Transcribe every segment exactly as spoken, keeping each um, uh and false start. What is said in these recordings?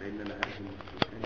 لان انا عارف ان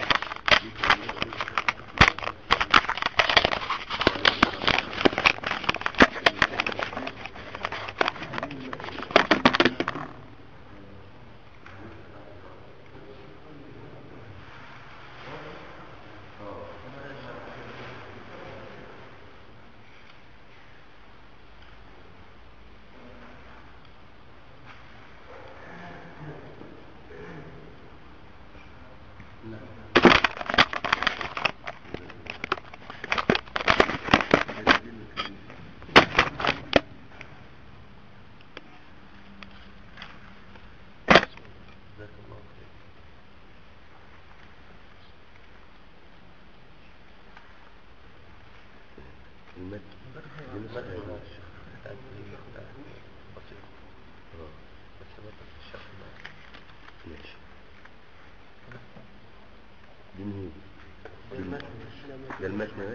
ده المتن بس.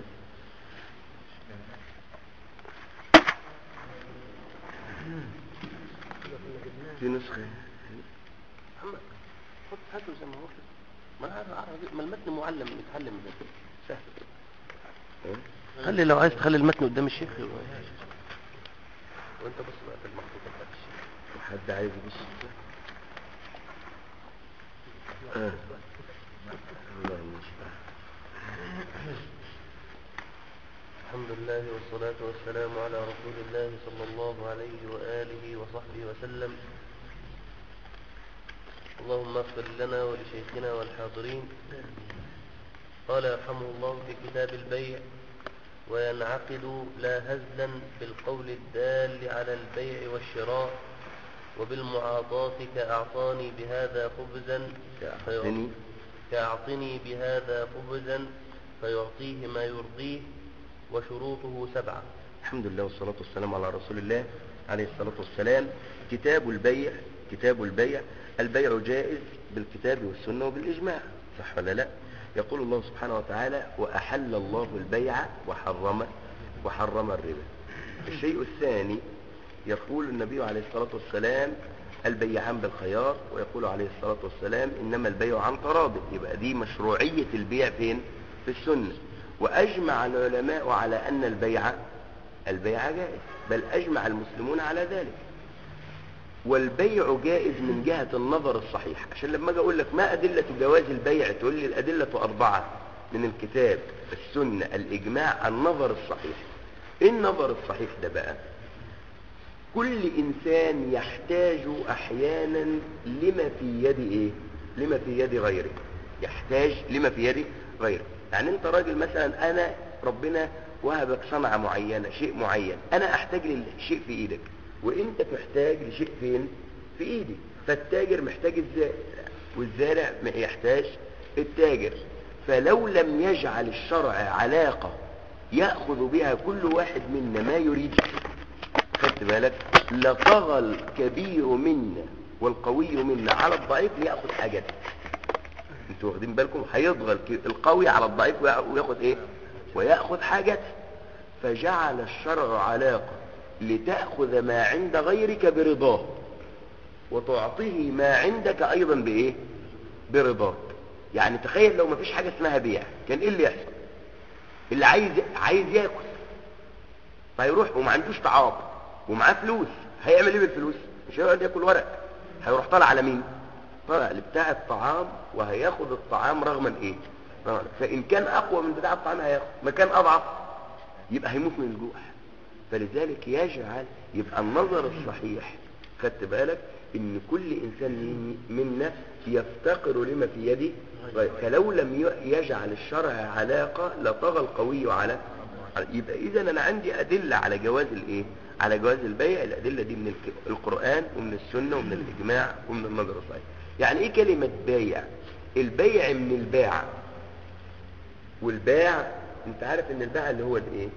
في نسخة محمد خد هاته زي ما هو كده. ما عارف ما المتن معلم متعلم ده سهل. اه خلي لو عايز تخلي المتن قدام الشيخ وانت بص بقى في المخطوطه بتاعت الشيخ. وحد عايز يبص اه الله المستعان. الحمد لله والصلاة والسلام على رسول الله صلى الله عليه وآله وصحبه وسلم. اللهم اغفر لنا ولشيخنا والحاضرين. قال يرحمه الله في كتاب البيع: وينعقد لا هزلا بالقول الدال على البيع والشراء وبالمعاطاة كأعطاني بهذا خبزا كأعطني كأعطني بهذا خبزا فيعطيه ما يرضيه، وشروطه سبعة. الحمد لله والصلاة والسلام على رسول الله عليه الصلاة والسلام. كتاب البيع. كتاب البيع. البيع جائز بالكتاب والسنة وبالإجماع، صح ولا لا؟ يقول الله سبحانه وتعالى: وأحل الله البيع وحرم وحرم الربا. الشيء الثاني، يقول النبي عليه الصلاة والسلام: البيعان بالخيار. ويقول عليه الصلاة والسلام: إنما البيع عن تراض. يبقى دي مشروعية البيع فين؟ في السنة. وأجمع العلماء على أن البيع البيع جائز، بل أجمع المسلمون على ذلك. والبيع جائز من جهة النظر الصحيح. عشان لما أجي أقول لك ما أدلة جواز البيع تقول لي الأدلة أربعة من الكتاب السنة الإجماع النظر الصحيح. إيه النظر الصحيح ده بقى؟ كل إنسان يحتاج أحيانا لما في يد إيه؟ لما في يد غيره. يحتاج لما في يد غيره. يعني أنت راجل مثلا، أنا ربنا وهبك صنعة معينة، شيء معين، أنا أحتاج للشيء في إيدك، وإنت تحتاج لشيء فين؟ في إيدي. فالتاجر محتاج الزارع، والزارع يحتاج التاجر. فلو لم يجعل الشرع علاقة يأخذ بها كل واحد منا ما يريد، خدت بالك، لطغى الكبير منا والقوي منا على الضعيف ليأخذ حاجته. انتوا واخدين بالكم؟ هيضغى القوي على الضعيف ويأخذ ايه؟ ويأخذ حاجته. فجعل الشرع علاقة لتأخذ ما عند غيرك برضاه، وتعطيه ما عندك ايضا بايه؟ برضاك. يعني تخيل لو ما فيش حاجة اسمها بيع، كان ايه اللي يحصل؟ اللي عايز عايز ياكل، فيروح وما عندوش طعام ومعاه فلوس، هيعمل ايه بالفلوس؟ مش هيقعد ياكل ورق، هيروح طالع على مين؟ طالع لبتاع الطعام، وهياخد الطعام رغما ايه؟ رغم. فان كان اقوى من بتاع الطعام هياخد، ما كان اضعف يبقى هيموت من الجوع. فلذلك يجعل يبقى النظر الصحيح، خدت بالك، ان كل انسان منا يفتقر لما في يده. فلو لم يجعل الشرع علاقة لطغى القوي على. يبقى اذا انا عندي ادلة على جواز الايه؟ على جواز البيع. الادلة دي من القرآن ومن السنة ومن الاجماع ومن النظر الصحيح. يعني ايه كلمة بيع؟ البيع من الباع، والباع انت عارف ان الباع اللي هو الايه؟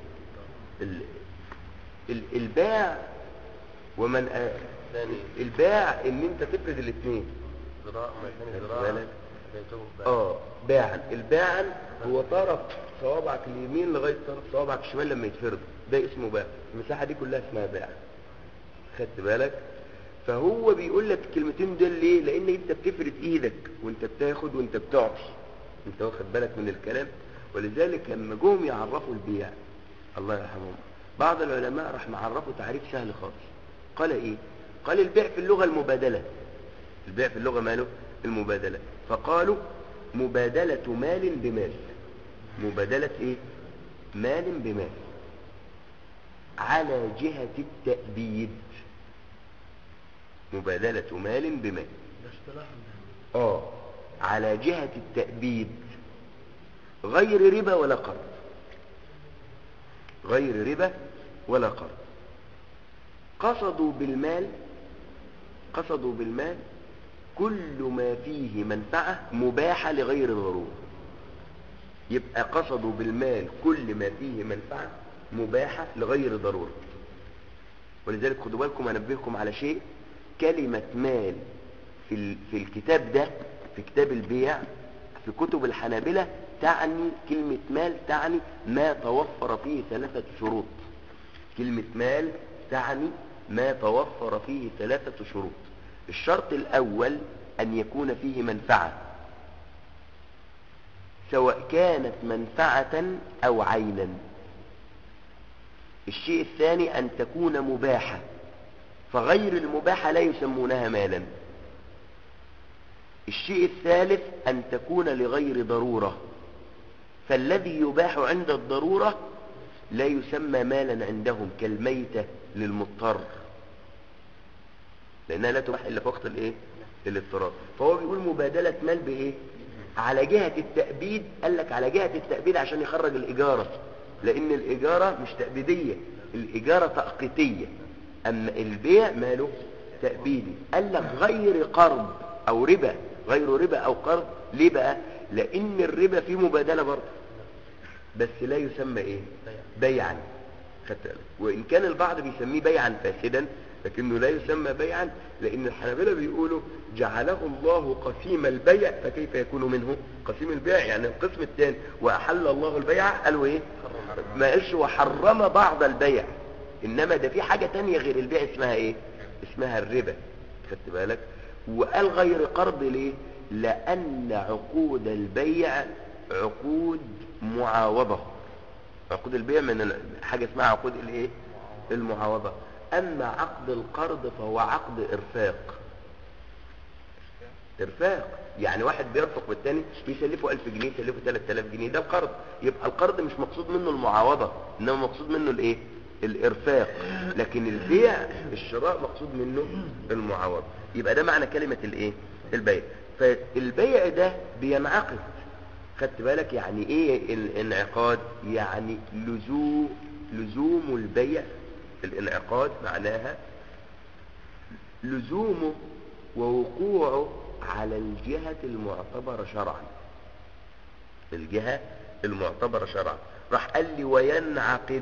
الباع ومن آه الباع ان انت تفرد الاثنين. ذراع ما ذراع اه باعا. الباعا هو طرف صوابعك اليمين لغايه طرف صوابعك الشمال لما يتفردوا، ده اسمه باع. المساحه دي كلها اسمها باع، خدت بالك. فهو بيقول لك الكلمتين دول ليه؟ لان انت بتفرد ايدك وانت بتاخد وانت بتعطي، انت واخد بالك من الكلام. ولذلك لما جم يعرفوا البيع الله يرحمهم بعض العلماء راح معرفوا تعريف سهل خالص. قال ايه؟ قال البيع في اللغة المبادلة. البيع في اللغة ماله؟ المبادلة. فقالوا مبادلة مال بمال. مبادلة ايه؟ مال بمال على جهة التأبيد. مبادلة مال بمال اه على جهة التأبيد، غير ربا ولا قرض. غير ربا ولا قرض. قصدوا بالمال قصدوا بالمال كل ما فيه منفعة مباحة لغير ضرورة. يبقى قصدوا بالمال كل ما فيه منفعة مباحة لغير ضرورة. ولذلك خدوا بالكم أنبهكم على شيء. كلمة مال في في الكتاب ده، في كتاب البيع في كتب الحنابلة، تعني كلمة مال تعني ما توفر فيه ثلاثة شروط. كلمة مال تعني ما توفر فيه ثلاثة شروط. الشرط الأول أن يكون فيه منفعة، سواء كانت منفعة أو عينا. الشيء الثاني أن تكون مباحة، فغير المباحة لا يسمونها مالا. الشيء الثالث أن تكون لغير ضرورة، فالذي يباح عند الضرورة لا يسمى مالا عندهم، كالميتة للمضطر، لأنها لا تباح إلا في وقت الإيه؟ الاضطرار. فهو بيقول مبادلة مال بإيه؟ على جهة التأبيد. قال لك على جهة التأبيد عشان يخرج الإجارة، لأن الإجارة مش تأبيدية، الإجارة تأقيتية. أما البيع ماله؟ تأبيدي. قال لك غير قرض أو ربا، غير ربا أو قرض. ليه بقى؟ لأن الربا فيه مبادلة برضه، بس لا يسمى إيه؟ بيعا. وإن كان البعض بيسميه بيعا فاسدا، لكنه لا يسمى بيعا، لأن الحنابلة بيقولوا جعله الله قسيم البيع فكيف يكون منه قسيم البيع. يعني القسم الثاني وأحل الله البيع، قالوا إيه؟ ما قالش وحرم بعض البيع، إنما ده في حاجة تانية غير البيع اسمها إيه؟ اسمها الربا. خدت بالك؟ وقال غير قرض ليه؟ لأن عقود البيع عقود معاوضة. عقود البيع من حاجة اسمها عقود الايه؟ المعاوضة. أما عقد القرض فهو عقد إرفاق. إرفاق يعني واحد بيرفق بالتاني، بيسلفه ألف جنيه يسلفه ثلاثة آلاف جنيه، ده القرض. يبقى القرض مش مقصود منه المعاوضة، إنما مقصود منه الايه؟ الإرفاق. لكن البيع الشراء مقصود منه المعاوضة. يبقى ده معنى كلمة الايه؟ البيع. فالبيع ده بينعقد. خدت بالك يعني ايه الانعقاد؟ يعني لزوم لزوم البيع. الانعقاد معناها لزومه ووقوعه على الجهة المعتبرة شرعا. الجهة المعتبرة شرعا. راح قال لي وينعقد.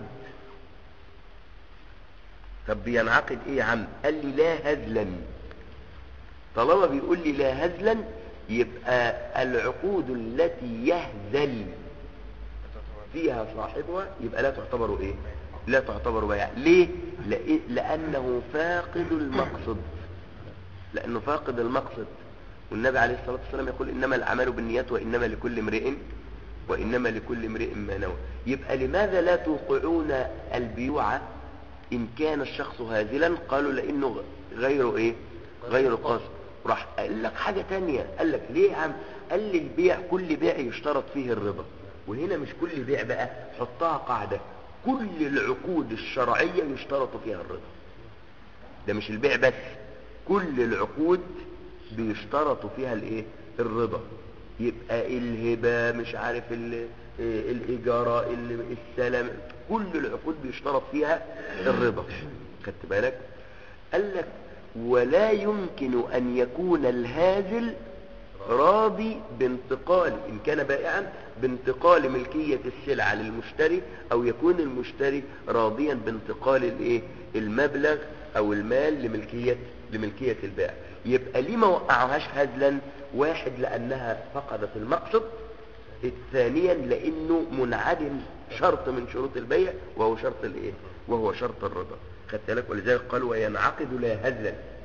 طب بينعقد ايه يا عم؟ قال لي لا هزلا. طالما بيقول لي لا هزلا يبقى العقود التي يهزل فيها صاحبها يبقى لا تعتبر ايه؟ لا تعتبر بيع. ليه؟ لأنه فاقد المقصد. لأنه فاقد المقصد. والنبي عليه الصلاة والسلام يقول إنما الأعمال بالنيات وإنما لكل امرئ وإنما لكل امرئ ما نوى. يبقى لماذا لا توقعون البيوع إن كان الشخص هازلا؟ قالوا لأنه غير إيه؟ غير قاصد. راح قال لك حاجة تانية. قال لك ليه يا عم؟ قال لي البيع كل بيع يشترط فيه الرضا. وهنا مش كل بيع بقى، حطها قاعدة، كل العقود الشرعية يشترط فيها الرضا. ده مش البيع بس، كل العقود بيشترط فيها الايه؟ الرضا. يبقى الهبة مش عارف الإجارة السلام، كل العقود بيشترط فيها الرضا. خدت بالك؟ قال لك ولا يمكن أن يكون الهازل راضي بانتقال، إن كان بائعا، بانتقال ملكية السلعة للمشتري، أو يكون المشتري راضيا بانتقال الايه؟ المبلغ أو المال لملكية لملكية البائع. يبقى ليه ما وقعوهاش هزلا؟ واحد لأنها فقدت المقصد، الثانيا لأنه منعدم شرط من شروط البيع وهو شرط الايه؟ وهو شرط الرضا. خدت بالك؟ ولذلك قال وينعقد لا هزلا.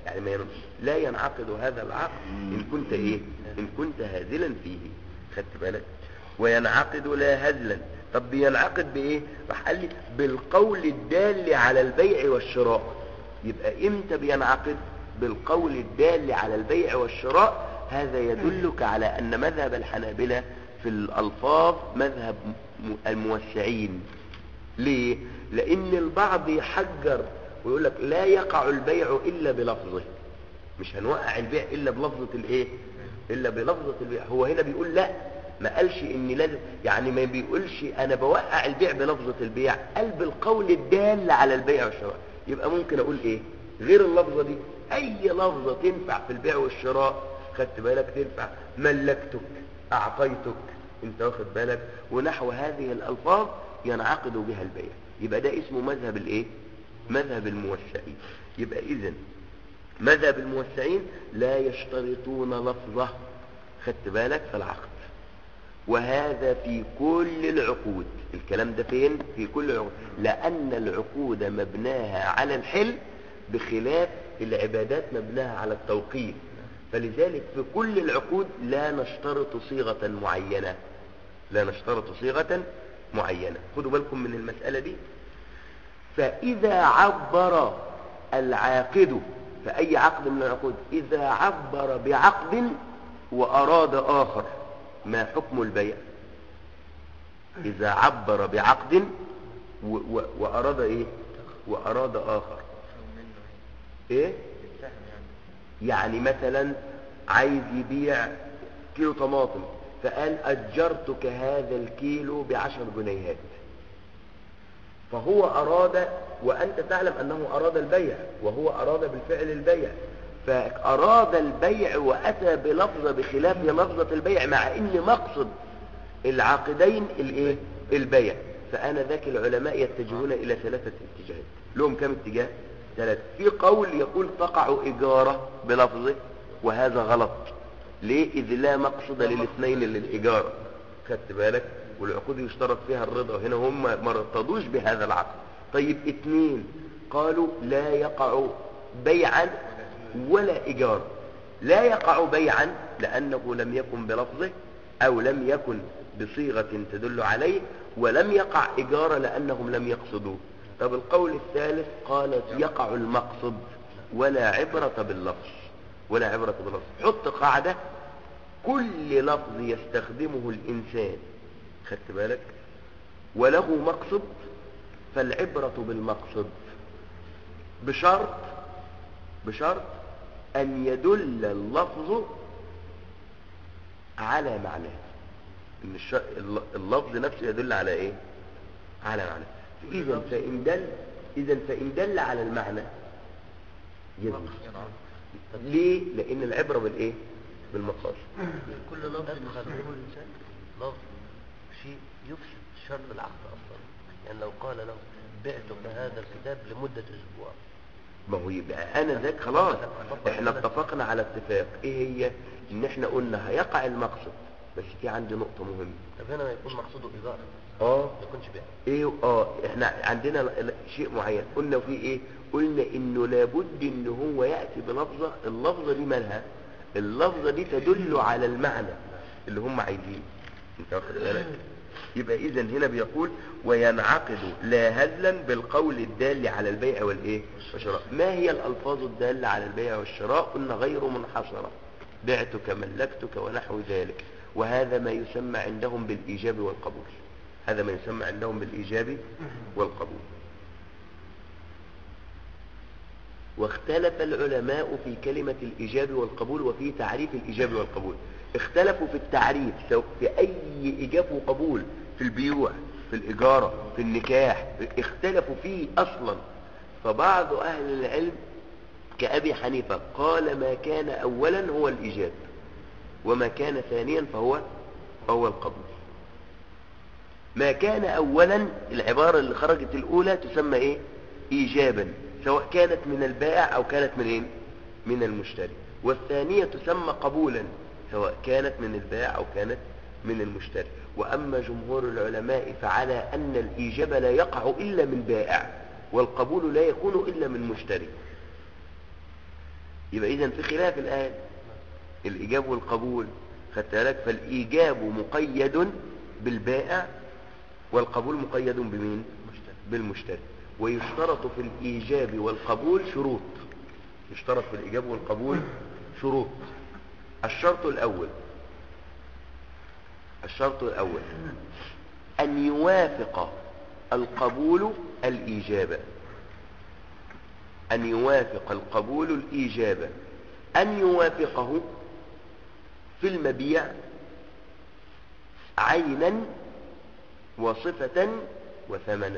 يعني ما ين- لا ينعقد هذا العقد إن كنت إيه إن كنت هازلا فيه، خدت بالك؟ وينعقد لا هزلا. طب بينعقد بإيه؟ راح قال لي بالقول الدال على البيع والشراء. يبقى إمتى بينعقد؟ بالقول الدال على البيع والشراء. هذا يدلك على أن مذهب الحنابلة في الألفاظ مذهب م- الموسعين. ليه؟ لأن البعض يحجر ويقول لك لا يقع البيع إلا بلفظه، مش هنوقع البيع إلا بلفظة الإيه؟ إلا بلفظة البيع. هو هنا بيقول لا، ما قالش إن لازم، يعني ما بيقولش أنا بوقع البيع بلفظة البيع، قال بالقول الدال على البيع والشراء. يبقى ممكن أقول إيه غير اللفظة دي؟ أي لفظة تنفع في البيع والشراء، خدت بالك؟ تنفع ملكتك، أعطيتك، أنت واخد بالك؟ ونحو هذه الألفاظ ينعقد بها البيع. يبقى ده اسمه مذهب الإيه؟ مذهب الموسعين. يبقى إذن مذهب الموسعين لا يشترطون لفظه، خدت بالك؟ في العقد. وهذا في كل العقود. الكلام ده فين؟ في كل العقود، لأن العقود مبناها على الحل بخلاف العبادات مبناها على التوقيت. فلذلك في كل العقود لا نشترط صيغة معينة، لا نشترط صيغة معينة. خدوا بالكم من المسألة دي. فإذا عبر العاقد في أي عقد من العقود، إذا عبر بعقد وأراد آخر، ما حكم البيع؟ إذا عبر بعقد و و وأراد إيه؟ وأراد آخر إيه؟ يعني مثلا عايز يبيع كيلو طماطم، فقال أجرتك هذا الكيلو بعشر جنيهات، فهو أراد، وأنت تعلم أنه أراد البيع، وهو أراد بالفعل البيع، فأراد البيع وأتى بلفظة بخلاف لفظة البيع، مع أن مقصد العاقدين الإيه؟ البيع. فأنا ذاك العلماء يتجهون إلى ثلاثة اتجاهات. لهم كم اتجاه؟ ثلاثة. في قول يقول تقع إجارة بلفظه، وهذا غلط. ليه؟ إذ لا مقصد للاثنين للإجارة، خدت بالك؟ والعقود يشترط فيها الرضا، هنا هم ما ارتضوش بهذا العقد. طيب اثنين قالوا لا يقع بيعا ولا إجارة. لا يقع بيعا لأنه لم يكن بلفظه أو لم يكن بصيغة تدل عليه، ولم يقع إجارة لأنهم لم يقصدوه. طب القول الثالث قال يقع المقصد ولا عبرة باللفظ، ولا عبرة باللفظ. حط قاعدة: كل لفظ يستخدمه الإنسان، خدت بالك، وله مقصد، فالعبرة بالمقصد، بشرط بشرط أن يدل اللفظ على معناه، إن اللفظ نفسه يدل على إيه؟ على معناه. إذن فإن دل إذن فإن دل على المعنى يجوز. ليه؟ لأن العبرة بالإيه؟ بالمقاصد. كل لفظ يستخدمه الإنسان لفظ شيء يفسد شرط العقد أصلا. يعني لو قال له بعتك هذا الكتاب لمدة أسبوع، ما هو يبقى أنا ذاك خلاص إحنا اتفقنا على اتفاق. إيه هي؟ إن إحنا قلنا هيقع المقصد، بس في عندي نقطة مهمة. طب هنا ما يكون مقصوده إيجار، اه ما يكونش بيع. ايه اه احنا عندنا شيء معين قلنا فيه ايه؟ قلنا انه لابد ان هو يأتي بلفظة، اللفظة دي مالها؟ اللفظة دي تدل على المعنى اللي هم عايزينه، انت واخد بالك؟ يبقى اذا هنا بيقول وينعقد لا هزلا بالقول الدال على البيع والايه والشراء. ما هي الالفاظ الدالة على البيع والشراء؟ قلنا غير منحصرة، بعتك، ملكتك، ونحو ذلك. وهذا ما يسمى عندهم بالايجاب والقبول، هذا ما يسمى عندهم بالإيجاب والقبول. واختلف العلماء في كلمة الإيجاب والقبول وفي تعريف الإيجاب والقبول. اختلفوا في التعريف، سواء في أي إيجاب وقبول، في البيوع، في الإجارة، في النكاح، اختلفوا فيه أصلا. فبعض أهل العلم كأبي حنيفة قال ما كان أولا هو الإيجاب، وما كان ثانيا فهو فهو القبول. ما كان اولا، العبارة اللي خرجت الاولى تسمى ايه؟ ايجابا، سواء كانت من البائع او كانت من ايه؟ من المشتري. والثانية تسمى قبولا، سواء كانت من البائع او كانت من المشتري. واما جمهور العلماء فعلى ان الايجاب لا يقع الا من بائع، والقبول لا يكون الا من مشتري. يبقى إذن في خلاف الآن الإيجاب والقبول، خدت بالك؟ فالإيجاب مقيد بالبائع والقبول مقيد بمين؟ بالمشتري. ويشترط في الإيجاب والقبول شروط، يشترط في الإيجاب والقبول شروط. الشرط الأول الشرط الأول أن يوافق القبول الإيجاب، أن يوافق القبول الإيجاب، أن يوافقه في المبيع عينا وصفة وثمنا.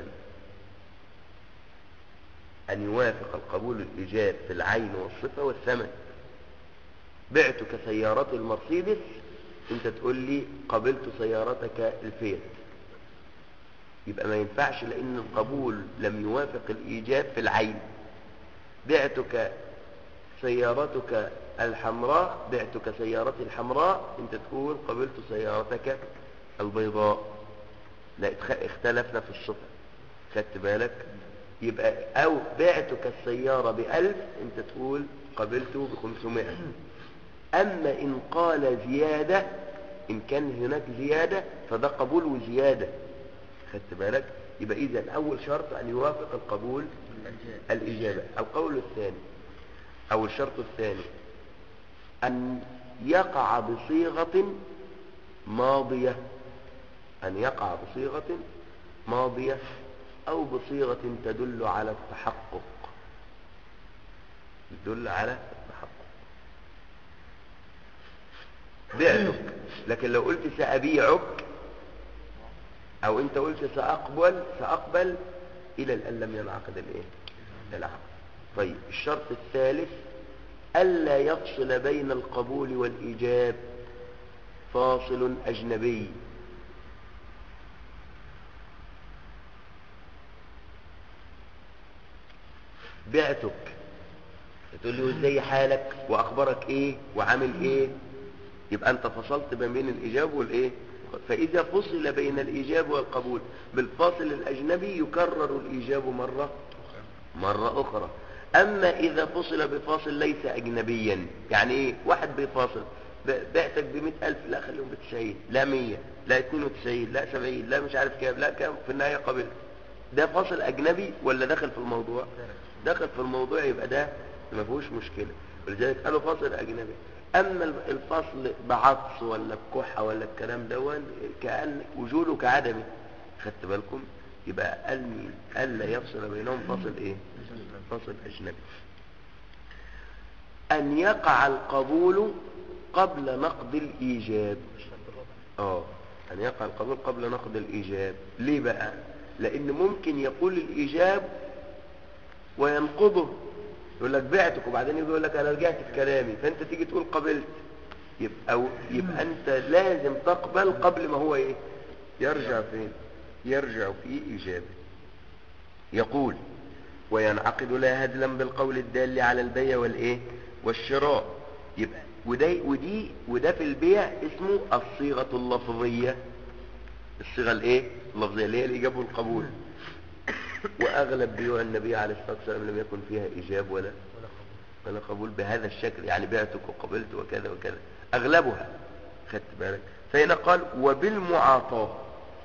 أن يوافق القبول الإيجاب في العين والصفة والثمن. بعتك سيارة المرسيدس، انت تقول لي قبلت سيارتك الفيات، يبقى ما ينفعش لأن القبول لم يوافق الإيجاب في العين. بعتك سيارتك الحمراء، بعتك سيارتي الحمراء، انت تقول قبلت سيارتك البيضاء، لا اختلفنا في الصفة، خدت بالك؟ يبقى او بعتك السيارة بألف، انت تقول قبلته بخمسمائة. اما ان قال زيادة، ان كان هناك زيادة فده قبول وزيادة، خدت بالك؟ يبقى اذا اول شرط ان يوافق القبول الإجابة. القول الثاني او الشرط الثاني ان يقع بصيغة ماضية، ان يقع بصيغة ماضية او بصيغة تدل على التحقق، تدل على التحقق. بعتك، لكن لو قلت سأبيعك او انت قلت سأقبل سأقبل الى الان لم ينعقد الايه؟ العقد. طيب الشرط الثالث ألا يفصل بين القبول والإيجاب فاصل أجنبي. بعتك، تقول لي ازاي حالك واخبارك ايه وعامل ايه، يبقى انت فصلت بين الإيجاب والايه. فإذا فصل بين الإيجاب والقبول بالفاصل الأجنبي يكرر الإيجاب مرة مرة أخرى. أما إذا فصل بفاصل ليس أجنبيا، يعني إيه؟ واحد بيفاصل بعتك بمئة ألف، لا خليهم بتسعين، لا مية، لا اتنين وتسعين، لا سبعين، لا مش عارف كام، لا كام، في النهاية قبلت. ده فاصل أجنبي ولا داخل في الموضوع؟ داخل في الموضوع، يبقى ده ما فيهوش مشكلة، ولذلك قالوا فاصل أجنبي. أما الفصل بعطس ولا بكحة ولا الكلام ده كأن وجوده كعدمه، خدت بالكم؟ يبقى قال ألا يفصل بينهم فاصل إيه؟ فاصل أجنبي. أن يقع القبول قبل نقض الإيجاب. آه أن يقع القبول قبل نقض الإيجاب. ليه بقى؟ لأن ممكن يقول الإيجاب وينقضه، يقول لك بعتك، وبعدين يقول لك أنا رجعت في كلامي، فأنت تيجي تقول قبلت، يبقى, يبقى أنت لازم تقبل قبل ما هو إيه؟ يرجع فين؟ يرجع في إيجابه. يقول وينعقد لا هدلا بالقول الدال على البيع والإيه؟ والشراء. يبقى وده ودي وده في البيع اسمه الصيغة اللفظية، الصيغة الإيه؟ اللفظية اللي هي الإيجاب والقبول. وأغلب بيوع النبي عليه الصلاة والسلام لم يكن فيها إيجاب ولا ولا قبول بهذا الشكل، يعني بعتك وقبلت وكذا وكذا، أغلبها، خدت بالك؟ فهنا قال وبالمعاطاة.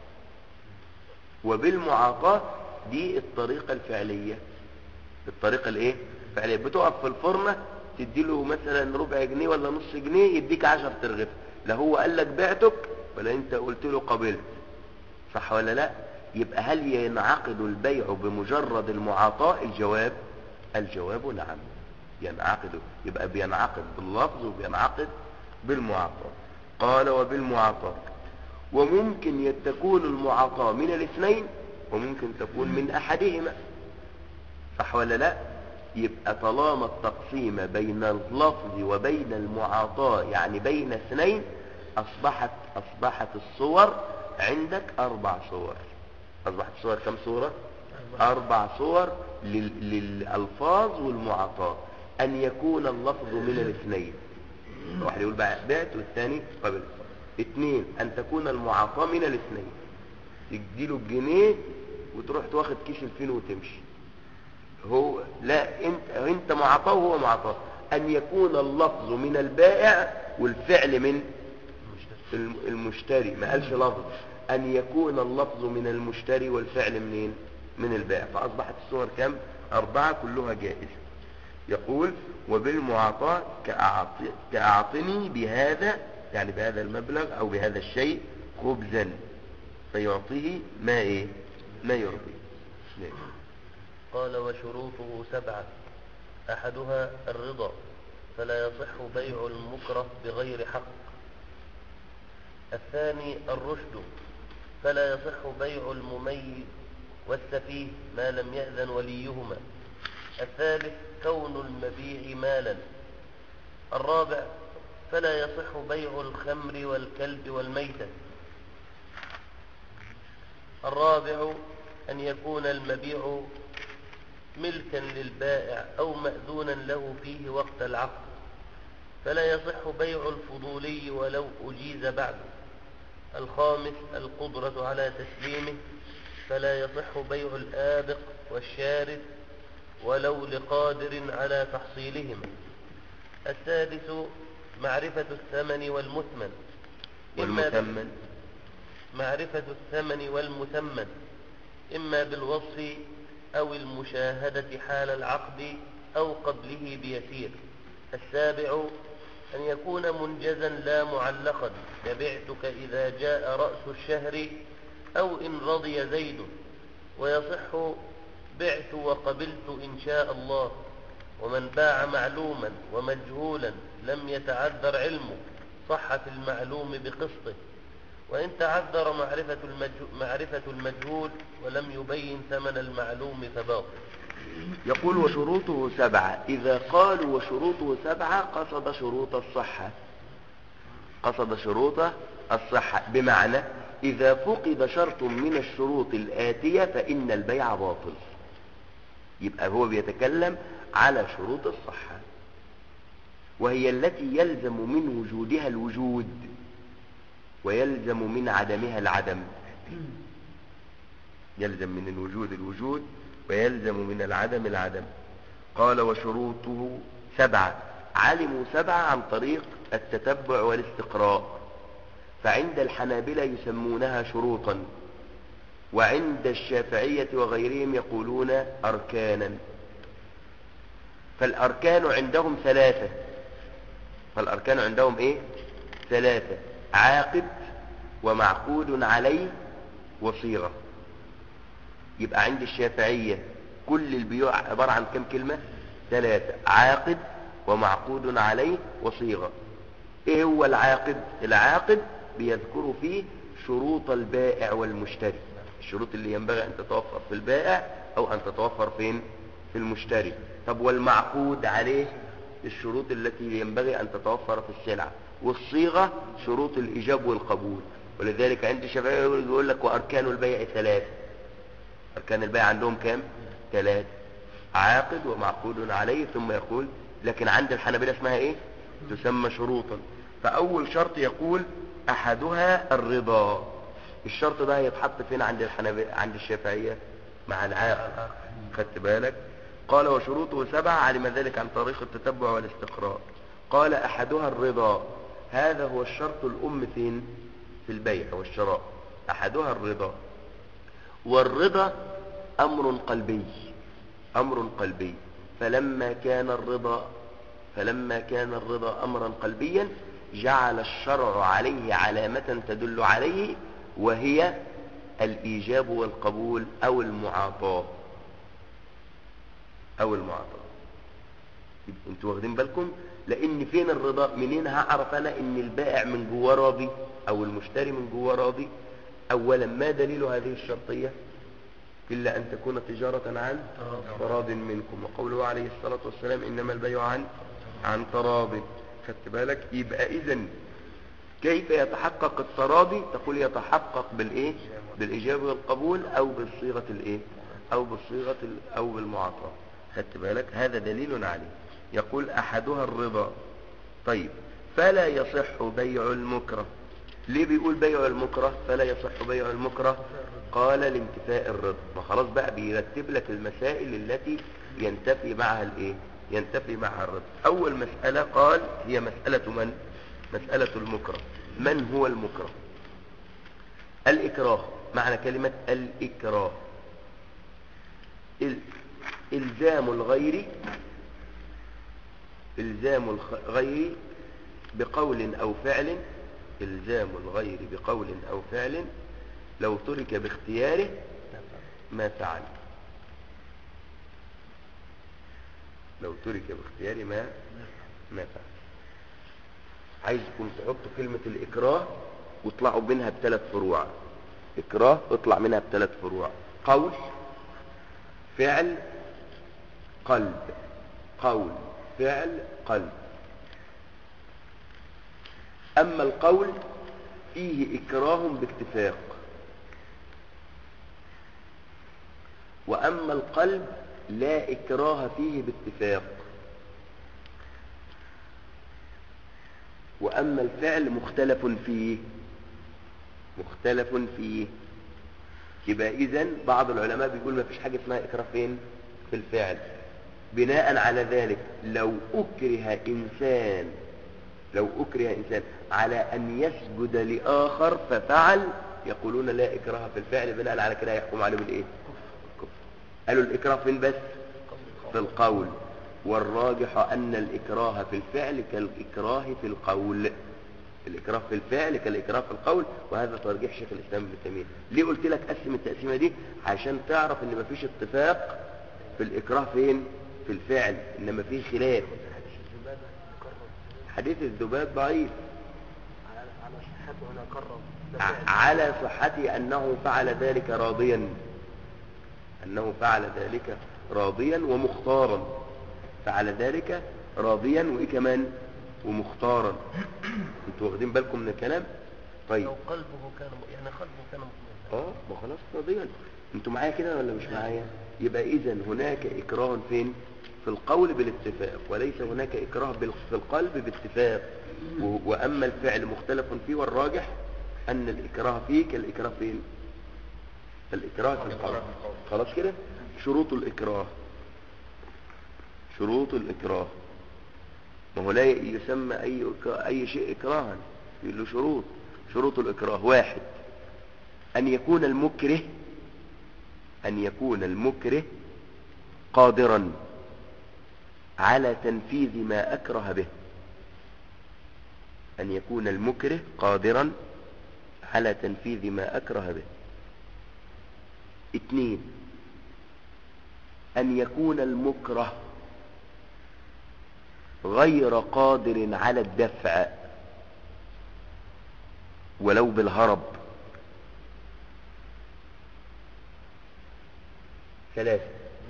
وبالمعاطاة دي الطريقة الفعلية، الطريقة الايه؟ الفعلية. بتقف في الفرنة تديله مثلا ربع جنيه ولا نص جنيه يديك عشر ترغف، لا هو قال لك بعتك ولا انت قلت له قبلت، صح ولا لا؟ يبقى هل ينعقد البيع بمجرد المعاطاة؟ الجواب الجواب نعم ينعقد. يبقى بينعقد باللفظ وبينعقد بالمعاطاة. قال وبالمعاطاة. وممكن تكون المعاطاة من الاثنين وممكن تكون من احدهما، صح ولا لا؟ يبقى طالما التقسيم بين اللفظ وبين المعاطاة يعني بين اثنين، اصبحت اصبحت الصور عندك اربع صور. اصبحت الصور كم صورة؟ اربع صور لل... للالفاظ والمعاطاة. ان يكون اللفظ من الاثنين، واحد يقول بعت والثاني قبل. اثنين ان تكون المعاطاة من الاثنين، تديله الجنيه وتروح تواخد كيس الفين وتمشي. هو لا انت انت معاطاه وهو معاطاه، أن يكون اللفظ من البائع والفعل من المشتري. ما قالش لفظ، أن يكون اللفظ من المشتري والفعل منين؟ من البائع. فأصبحت الصور كم؟ أربعة كلها جائزة. يقول وبالمعاطاة كأعط- كأعطني بهذا، يعني بهذا المبلغ أو بهذا الشيء خبزا، فيعطيه ما إيه؟ ما يرضي. نعم. قال وشروطه سبعة، أحدها الرضا، فلا يصح بيع المكره بغير حق. الثاني الرشد، فلا يصح بيع المميز والسفيه ما لم يأذن وليهما. الثالث كون المبيع مالا. الرابع فلا يصح بيع الخمر والكلب والميتة. الرابع أن يكون المبيع ملكا للبائع أو مأذونا له فيه وقت العقد، فلا يصح بيع الفضولي ولو أجيز بعده. الخامس القدرة على تسليمه، فلا يصح بيع الآبق والشارد ولو لقادر على تحصيلهما. السادس معرفة الثمن والمثمن، إما والمثمن معرفة الثمن والمثمن إما بالوصف أو المشاهدة حال العقد أو قبله بيسير. السابع أن يكون منجزا لا معلقا، كبعتك إذا جاء رأس الشهر أو إن رضي زيد. ويصح بعت وقبلت إن شاء الله. ومن باع معلوما ومجهولا لم يتعذر علمه صح في المعلوم بقسطه، وإن تعذر معرفة المجهول, معرفة المجهول ولم يبين ثمن المعلوم فباطل. يقول وشروطه سبعة. إذا قالوا وشروطه سبعة قصد شروط الصحة، قصد شروط الصحة، بمعنى إذا فقد شرط من الشروط الآتية فإن البيع باطل. يبقى هو بيتكلم على شروط الصحة، وهي التي يلزم من وجودها الوجود ويلزم من عدمها العدم. يلزم من الوجود الوجود ويلزم من العدم العدم. قال وشروطه سبعة. علموا سبعة عن طريق التتبع والاستقراء، فعند الحنابلة يسمونها شروطا، وعند الشافعية وغيرهم يقولون أركانا. فالأركان عندهم ثلاثة فالأركان عندهم إيه؟ ثلاثة: عاقد ومعقود عليه وصيغة. يبقى عند الشافعية كل البيوع عبارة عن كم كلمة؟ ثلاثة: عاقد ومعقود عليه وصيغة. ايه هو العاقد؟ العاقد بيذكر فيه شروط البائع والمشتري، الشروط اللي ينبغي ان تتوفر في البائع او ان تتوفر فين؟ في المشتري. طب والمعقود عليه الشروط التي ينبغي ان تتوفر في السلعة. والصيغة شروط الايجاب والقبول. ولذلك عند الشافعية يقول لك واركان البيع ثلاثة. أركان البيع عندهم كام؟ ثلاثة: عاقد ومعقود عليه. ثم يقول لكن عند الحنابلة اسمها ايه؟ تسمى شروطا. فأول شرط يقول أحدها الرضا. الشرط ده يتحط فين عند الحنابلة؟ عند الشافعية مع العاقد. خدت بالك؟ قال وشروطه سبعة، علم ذلك عن طريق التتبع والاستقراء. قال أحدها الرضا، هذا هو الشرط الأم فين؟ في البيع والشراء. أحدها الرضا. والرضا أمر قلبي، أمر قلبي. فلما كان الرضا فلما كان الرضا أمرا قلبيا جعل الشرع عليه علامة تدل عليه، وهي الإيجاب والقبول أو المعاطاة أو المعاطاة. انتوا واخدين بالكم؟ لأن فين الرضا؟ منين هعرف أنا إن البائع من جوه راضي أو المشتري من جوه راضي؟ أولا ما دليل هذه الشرطية؟ إلا أن تكون تجارة عن تراض منكم. وقوله عليه الصلاة والسلام إنما البيع عن عن تراض. خدت بالك؟ يبقى إذن كيف يتحقق التراضي؟ تقول يتحقق بالإيه؟ بالإجابة والقبول أو بالصيغة الإيه؟ أو بالصيغة أو بالمعاطاة. خدت بالك؟ هذا دليل عليه. يقول أحدها الرضا. طيب فلا يصح بيع المكره. ليه بيقول بيع المكره فلا يصح بيع المكره؟ قال لانتفاء الرضا. ما خلاص بقى بيرتب لك المسائل التي ينتفي معها الايه؟ ينتفي معها الرد. أول مسألة قال هي مسألة من؟ مسألة المكره. من هو المكره؟ الإكراه، معنى كلمة الإكراه إلزام الغير إلزام الغير بقول أو فعل إلزام الغير بقول أو فعل لو ترك باختياره ما فعل. لو ترك باختياره ما ما فعل. عايزكم تحطوا كلمة الإكراه واطلعوا منها بثلاث فروع. إكراه اطلع منها بثلاث فروع: قول، فعل، قلب. قول، فعل، قلب. أما القول فيه إكراه باتفاق، وأما القلب لا إكراه فيه باتفاق، وأما الفعل مختلف فيه مختلف فيه. يبقى إذن بعض العلماء بيقول ما فيش حاجة اسمها إكراه فين؟ في الفعل. بناء على ذلك لو أكره إنسان لو أكره إنسان على أن يسجد لآخر ففعل يقولون لا إكراه في الفعل، بناء على كده يحكم عليه بالإيه؟ الكفر. قالوا الإكراه فين بس؟ في القول. والراجح أن الإكراه في الفعل كالإكراه في القول. الإكراه في الفعل كالإكراه في القول، وهذا ترجيح شيخ الإسلام ابن تيمية. ليه قلت لك قسم التقسيمة دي؟ عشان تعرف ان مفيش اتفاق في الإكراه فين؟ في الفعل، إنما فيه خلاف. حديث الذباب ضعيف على صحته هنا قرر على صحته أنه فعل ذلك راضيا أنه فعل ذلك راضيا ومختارا. فعل ذلك راضيا وإيه كمان؟ ومختارا. انتوا واخدين بالكم من الكلام؟ طيب لو قلبه كان يعني قلبه كان مطمئنا اه ما خلاص راضيا. انتوا معايا كده ولا مش معايا؟ يبقى إذا هناك إكراه فين؟ في القول بالاتفاق، وليس هناك إكراه في القلب باتفاق. وأما الفعل مختلف فيه، والراجح أن الإكراه فيه كالإكراه فين؟ الإكراه في القول. خلاص كده؟ شروط الإكراه شروط الإكراه ما هو لا يسمى أي, أي شيء إكراها، يقول له شروط. شروط الإكراه: واحد، أن يكون المكره أن يكون المكره قادرا على تنفيذ ما أكره به. أن يكون المكره قادرا على تنفيذ ما أكره به. اثنين، أن يكون المكره غير قادر على الدفع ولو بالهرب. ثلاثة،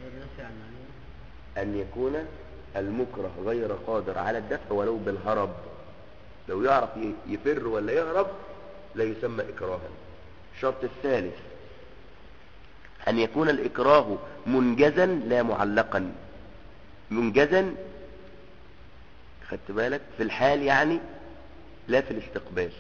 أن يكون المكره غير قادر على الدفع ولو بالهرب. لو يعرف يفر ولا يهرب لا يسمى إكراها. الشرط الثالث، أن يكون الإكراه منجزا لا معلقا. منجزا خدت بالك في الحال يعني، لا في الاستقبال.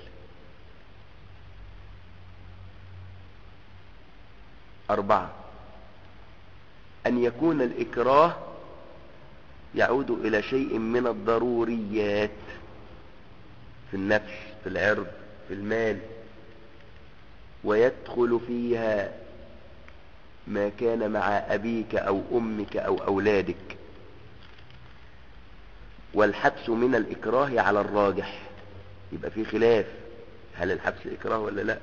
أربعة، أن يكون الإكراه يعود إلى شيء من الضروريات في النفس، في العرض، في المال، ويدخل فيها ما كان مع أبيك أو أمك أو أولادك. والحبس من الإكراه على الراجح. يبقى في خلاف، هل الحبس إكراه ولا لا؟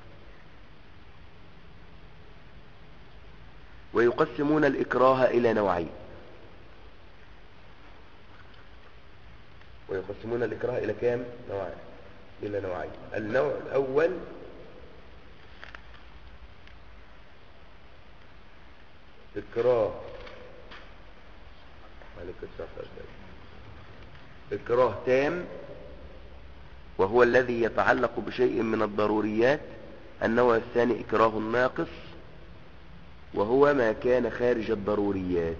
ويقسمون الإكراه إلى نوعين ويقسمون الإكراه إلى كام؟ نوعين إلى نوعين النوع الأول إكراه إكراه تام، وهو الذي يتعلق بشيء من الضروريات. النوع الثاني إكراه ناقص، وهو ما كان خارج الضروريات.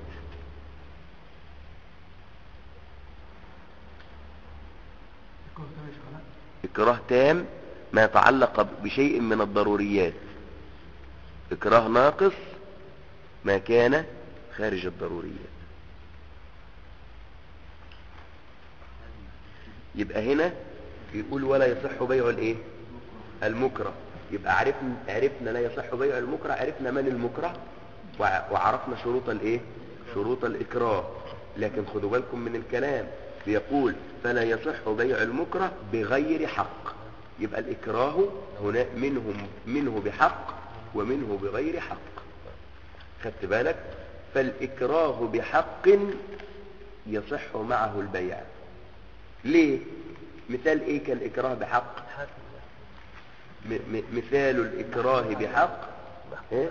إكراه تام ما يتعلق بشيء من الضروريات. إكراه ناقص ما كان خارج الضروريات. يبقى هنا يقول ولا يصح بيع الايه المكره. يبقى عرفنا عرفنا لا يصح بيع المكره، عرفنا من المكره وعرفنا شروط الايه شروط الاكراه. لكن خدوا بالكم من الكلام، بيقول فلا يصح بيع المكره بغير حق. يبقى الاكراه هنا منه منه بحق ومنه بغير حق. خدت بالك؟ فالاكراه بحق يصح معه البيع. ليه؟ مثال ايه كالاكراه بحق؟ م م مثال الاكراه بحق إيه؟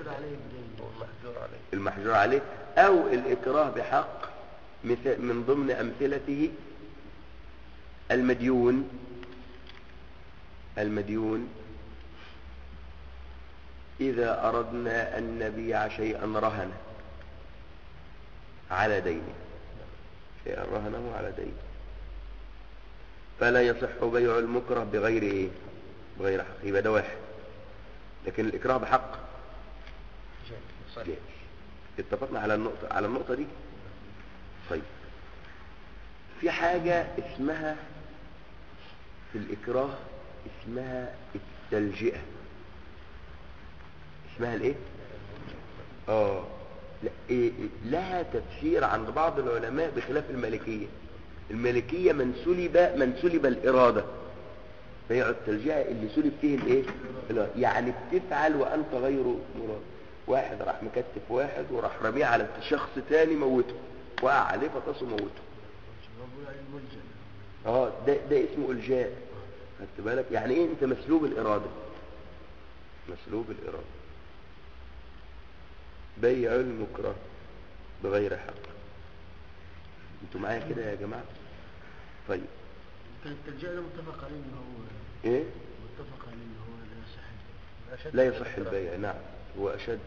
المحجور عليه، او الاكراه بحق من ضمن امثلته المديون. المديون اذا اردنا ان نبيع شيئا رهنه على دينه، شيئا رهنه على دينه، فلا يصح بيع المكره بغير ايه بغير حق. يبقى ده واحد. لكن الاكراه بحق جائز. اتفقنا على النقطة على النقطة دي. طيب في حاجة اسمها في الإكراه اسمها التلجئة. اسمها الايه اه لا إيه لها تفسير عند بعض العلماء بخلاف المالكية. المالكية من سلب من سلب الإرادة، بيع التلجئة اللي سلب فيه الايه يعني بتفعل وأنت غير مراد. واحد راح مكتف واحد وراح رميه على شخص تاني موته، وقع عليه فطسه موته. اه ده ده اسمه الجاء. خدت بالك؟ يعني ايه انت مسلوب الإرادة، مسلوب الإرادة. بيع المكره بغير حق. انتوا معايا كده يا جماعة؟ طيب كان التلجئة ده متفق عليه ان هو ايه متفق عليه ان هو لا يصح لا يصح البيع. نعم هو أشد.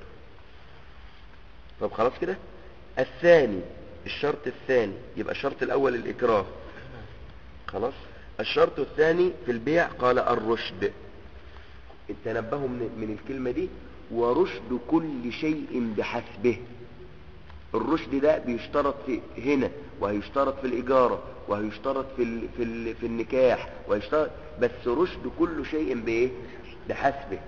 طب خلاص كده. الثاني الشرط الثاني، يبقى الشرط الأول الإكراه خلاص. الشرط الثاني في البيع قال الرشد. تنبهوا من, من الكلمة دي، ورشد كل شيء بحسبه. الرشد ده بيشترط في هنا، وهيشترط في الإجارة، وهيشترط في ال في ال في النكاح، وهيشترط، بس رشد كل شيء بايه بحسبه.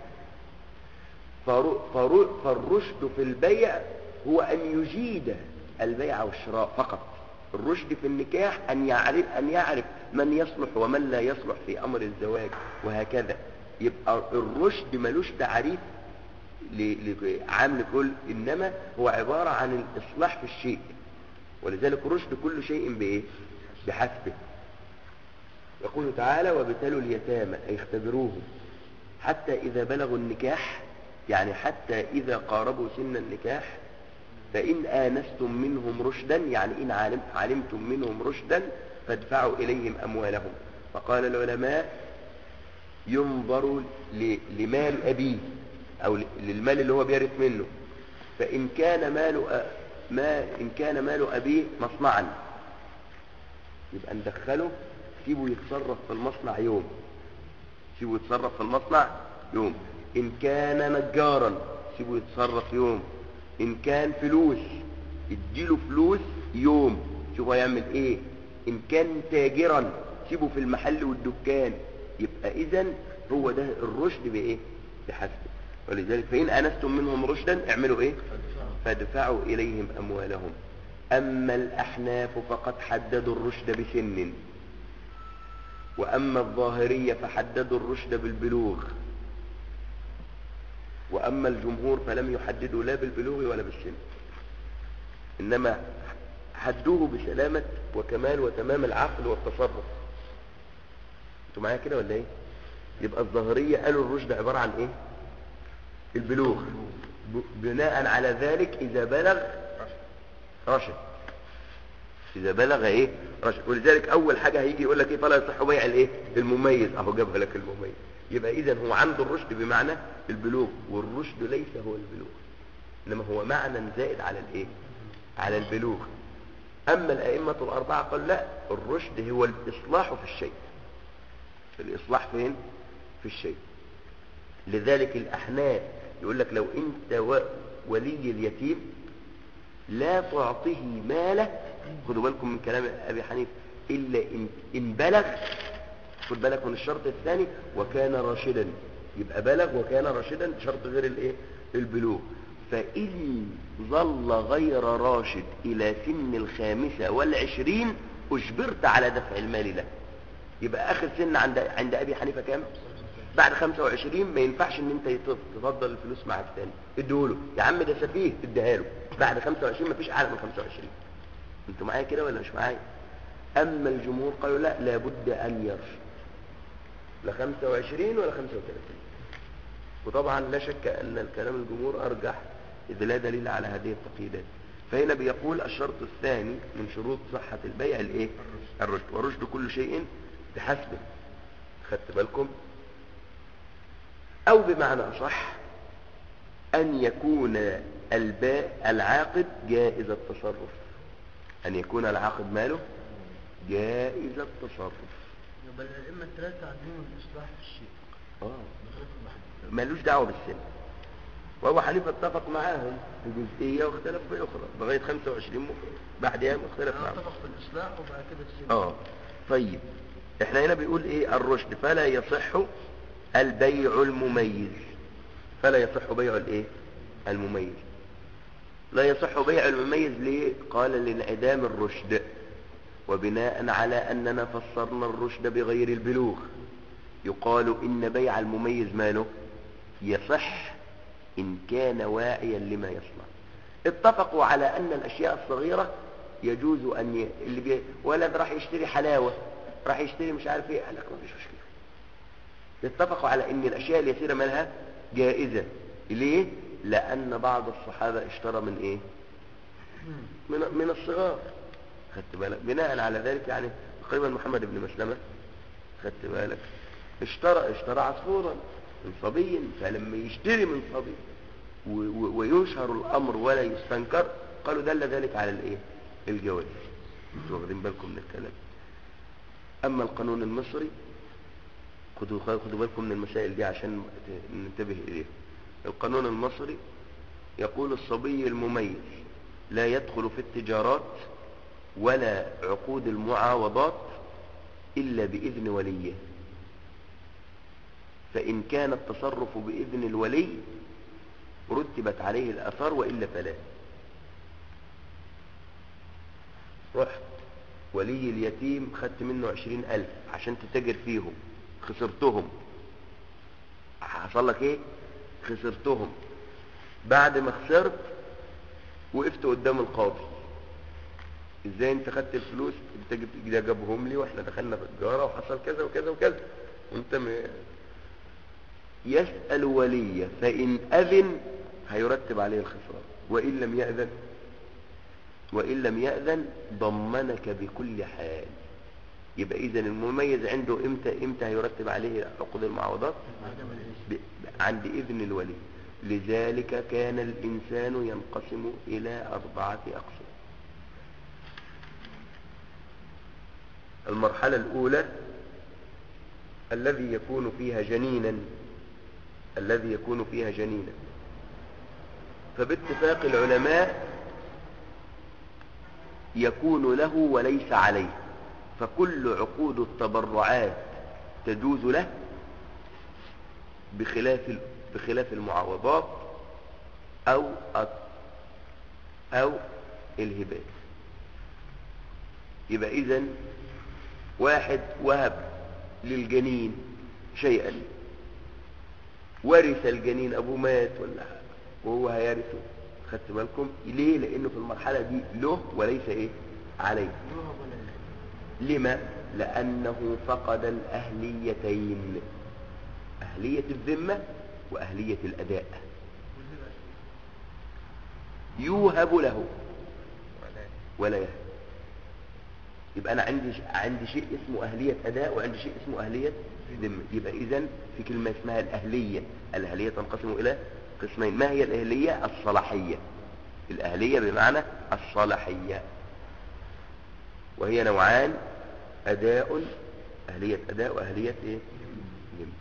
فالرشد في البيع هو أن يجيد البيع والشراء فقط. الرشد في النكاح أن يعرف أن يعرف من يصلح ومن لا يصلح في أمر الزواج، وهكذا. يبقى الرشد ملوش تعريف عام لكل، إنما هو عبارة عن الإصلاح في الشيء. ولذلك رشد كل شيء بإيه بحسبه. يقول تعالى وابتلوا اليتامى أي اختبروهم حتى إذا بلغوا النكاح، يعني حتى إذا قاربوا سن النكاح، فإن آنستم منهم رشدا، يعني إن علمتم منهم رشدا فادفعوا إليهم أموالهم. فقال العلماء ينظر لمال أبيه أو للمال اللي هو بيرث منه. فإن كان مال ما إن كان مال أبيه مصنعا، يبقى ندخله سيبه يتصرف في المصنع يوم، سيبه يتصرف في المصنع يوم. إن كان نجارا سيبه يتصرف يوم. إن كان فلوس اديله فلوس يوم، شوفوا هيعمل ايه. إن كان تاجرا سيبه في المحل والدكان. يبقى إذن هو ده الرشد بإيه بحسبه. ولذلك فإن أنستم منهم رشدا اعملوا إيه فادفعوا إليهم أموالهم. أما الأحناف فقد حددوا الرشد بسن، وأما الظاهرية فحددوا الرشد بالبلوغ، وأما الجمهور فلم يحددوا لا بالبلوغ ولا بالسن، إنما حدوه بسلامة وكمال وتمام العقل والتصرف. انتوا معايا كده ولا ايه؟ يبقى الظاهرية قالوا الرشد عبارة عن ايه البلوغ، بناء على ذلك إذا بلغ رشد، إذا بلغ ايه رشد. ولذلك أول حاجة هيجي يقول لك ايه فلا يصح بيع الايه المميز، اهو جابها لك المميز. يبقى إذن هو عنده الرشد بمعنى البلوغ، والرشد ليس هو البلوغ، إنما هو معنى زائد على الايه على البلوغ. أما الأئمة الأربعة قال لا، الرشد هو الإصلاح في الشيء، الإصلاح فين في الشيء. لذلك الأحناف يقول لك لو أنت ولي اليتيم لا تعطيه ماله، خدوا بالكم من كلام أبي حنيفة، إلا إن, إن بلغ. خد بالك من الشرط الثاني، وكان راشدا، يبقى بلغ وكان راشدا شرط غير الايه البلوغ. فإن ظل غير راشد إلى سن الخامسة والعشرين أجبرت على دفع المال له. يبقى آخر سن عند عند أبي حنيفة كام؟ بعد خمسة وعشرين. ما ينفعش ان انت تفضل الفلوس معك تاني، اديهوله يا عم ده سفيه اديها له. بعد خمسة وعشرين ما فيش اعلى من خمسة وعشرين. انتوا معايا كده ولا مش معايا؟ اما الجمهور قالوا لا، لابد ان يرشد، لا خمسة وعشرين ولا خمسة وثلاثين. وطبعا لا شك ان الكلام الجمهور ارجح اذ لا دليل على هذه التقييدات. فهنا بيقول الشرط الثاني من شروط صحة البيع الايه؟ الرشد. ورشد كل شيء بحسبه. خدت بالكم؟ او بمعنى اصح ان يكون الباء العاقد جائز التصرف، ان يكون العاقد ماله جائز التصرف. بل الأئمة الثلاثة عندهم الإصلاح في الشيء اه بخلاف المحدود. مالوش دعوه بالسن. وابو حنيفه اتفق معاهم في جزئيه واختلف في اخرى لغايه خمسة وعشرين ممكن بعدها اختلف معاهم. اتفق في الإصلاح وبعد كده السن. اه طيب احنا هنا بيقول ايه؟ الرشد. فلا يصح البيع المميز. فلا يصح بيع الايه المميز. لا يصح بيع المميز ليه؟ قال لانعدام الرشد، وبناء على اننا فسرنا الرشد بغير البلوغ يقال ان بيع المميز ماله يصح ان كان واعيا لما يصنع. اتفقوا على ان الاشياء الصغيرة يجوز ان ي... اللي بي... ولد راح يشتري حلاوة، راح يشتري مش عارف ايه، قال لك ما فيش مشكلة. اتفقوا على ان الاشياء اليسيرة مالها جائزة. ليه؟ لان بعض الصحابة اشترى من ايه من, من الصغار. خدت بالك؟ بناء على ذلك يعني تقريبا محمد بن مسلمة خدت بالك اشترى اشترى عصفورا من صبي، فلما يشتري من صبي و... و... ويشهر الامر ولا يستنكر قالوا دل ذلك على الايه الجواز. انتوا واخدين بالكم من الكلام؟ اما القانون المصري خدوا خدوا بالكم من المسائل دي عشان ننتبه اليها. القانون المصري يقول الصبي المميز لا يدخل في التجارات ولا عقود المعاوضات إلا بإذن وليه، فإن كان التصرف بإذن الولي رتبت عليه الأثار وإلا فلا. رحت ولي اليتيم خدت منه عشرين ألف عشان تتاجر فيهم، خسرتهم. حصل لك ايه؟ خسرتهم. بعد ما خسرت وقفت قدام القاضي، ازاي انت خدت الفلوس؟ انت جبت جابهم لي واحنا دخلنا في التجاره وحصل كذا وكذا وكذا وانت م... يسأل وليه، فإن أذن هيرتب عليه الخسران، وإن لم يأذن وإن لم يأذن ضمنك بكل حال. يبقى إذن المميز عنده امتى امتى هيرتب عليه عقود المعاوضات؟ ب... عند إذن الولي. لذلك كان الإنسان ينقسم إلى أربعة أقسام. المرحلة الأولى الذي يكون فيها جنينا الذي يكون فيها جنينا فباتفاق العلماء يكون له وليس عليه، فكل عقود التبرعات تجوز له بخلاف بخلاف المعاوضات أو أو الهبات. يبقى إذن واحد وهب للجنين شيئا، ورث الجنين، أبوه مات ولا وهو هيرثه. خدت بالكم؟ ليه؟ لأنه في المرحلة دي له وليس إيه عليه. لما؟ لأنه فقد الأهليتين، أهلية الذمة وأهلية الأداء. يوهب له ولا يهب. يبقى أنا عندي عندي شيء اسمه أهلية أداء وعندي شيء اسمه أهلية ذمة. يبقى إذن في كلمة اسمها الأهلية. الأهلية تنقسم إلى قسمين. ما هي الأهلية؟ الصلاحية. الأهلية بمعنى الصلاحية، وهي نوعان: أداء، أهلية أداء، وأهلية إيه؟ ذمة.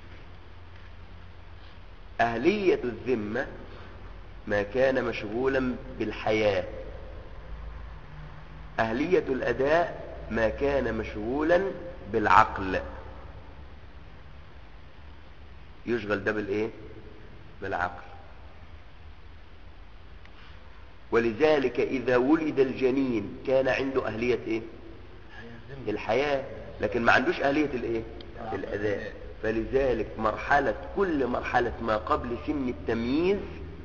أهلية الذمة ما كان مشغولا بالحياة. أهلية الأداء ما كان مشغولا بالعقل. يشغل ده بالايه؟ بالعقل. ولذلك اذا ولد الجنين كان عنده اهلية ايه؟ الحياة، لكن ما عندوش اهلية الايه؟ الاداء. فلذلك مرحلة كل مرحلة ما قبل سن التمييز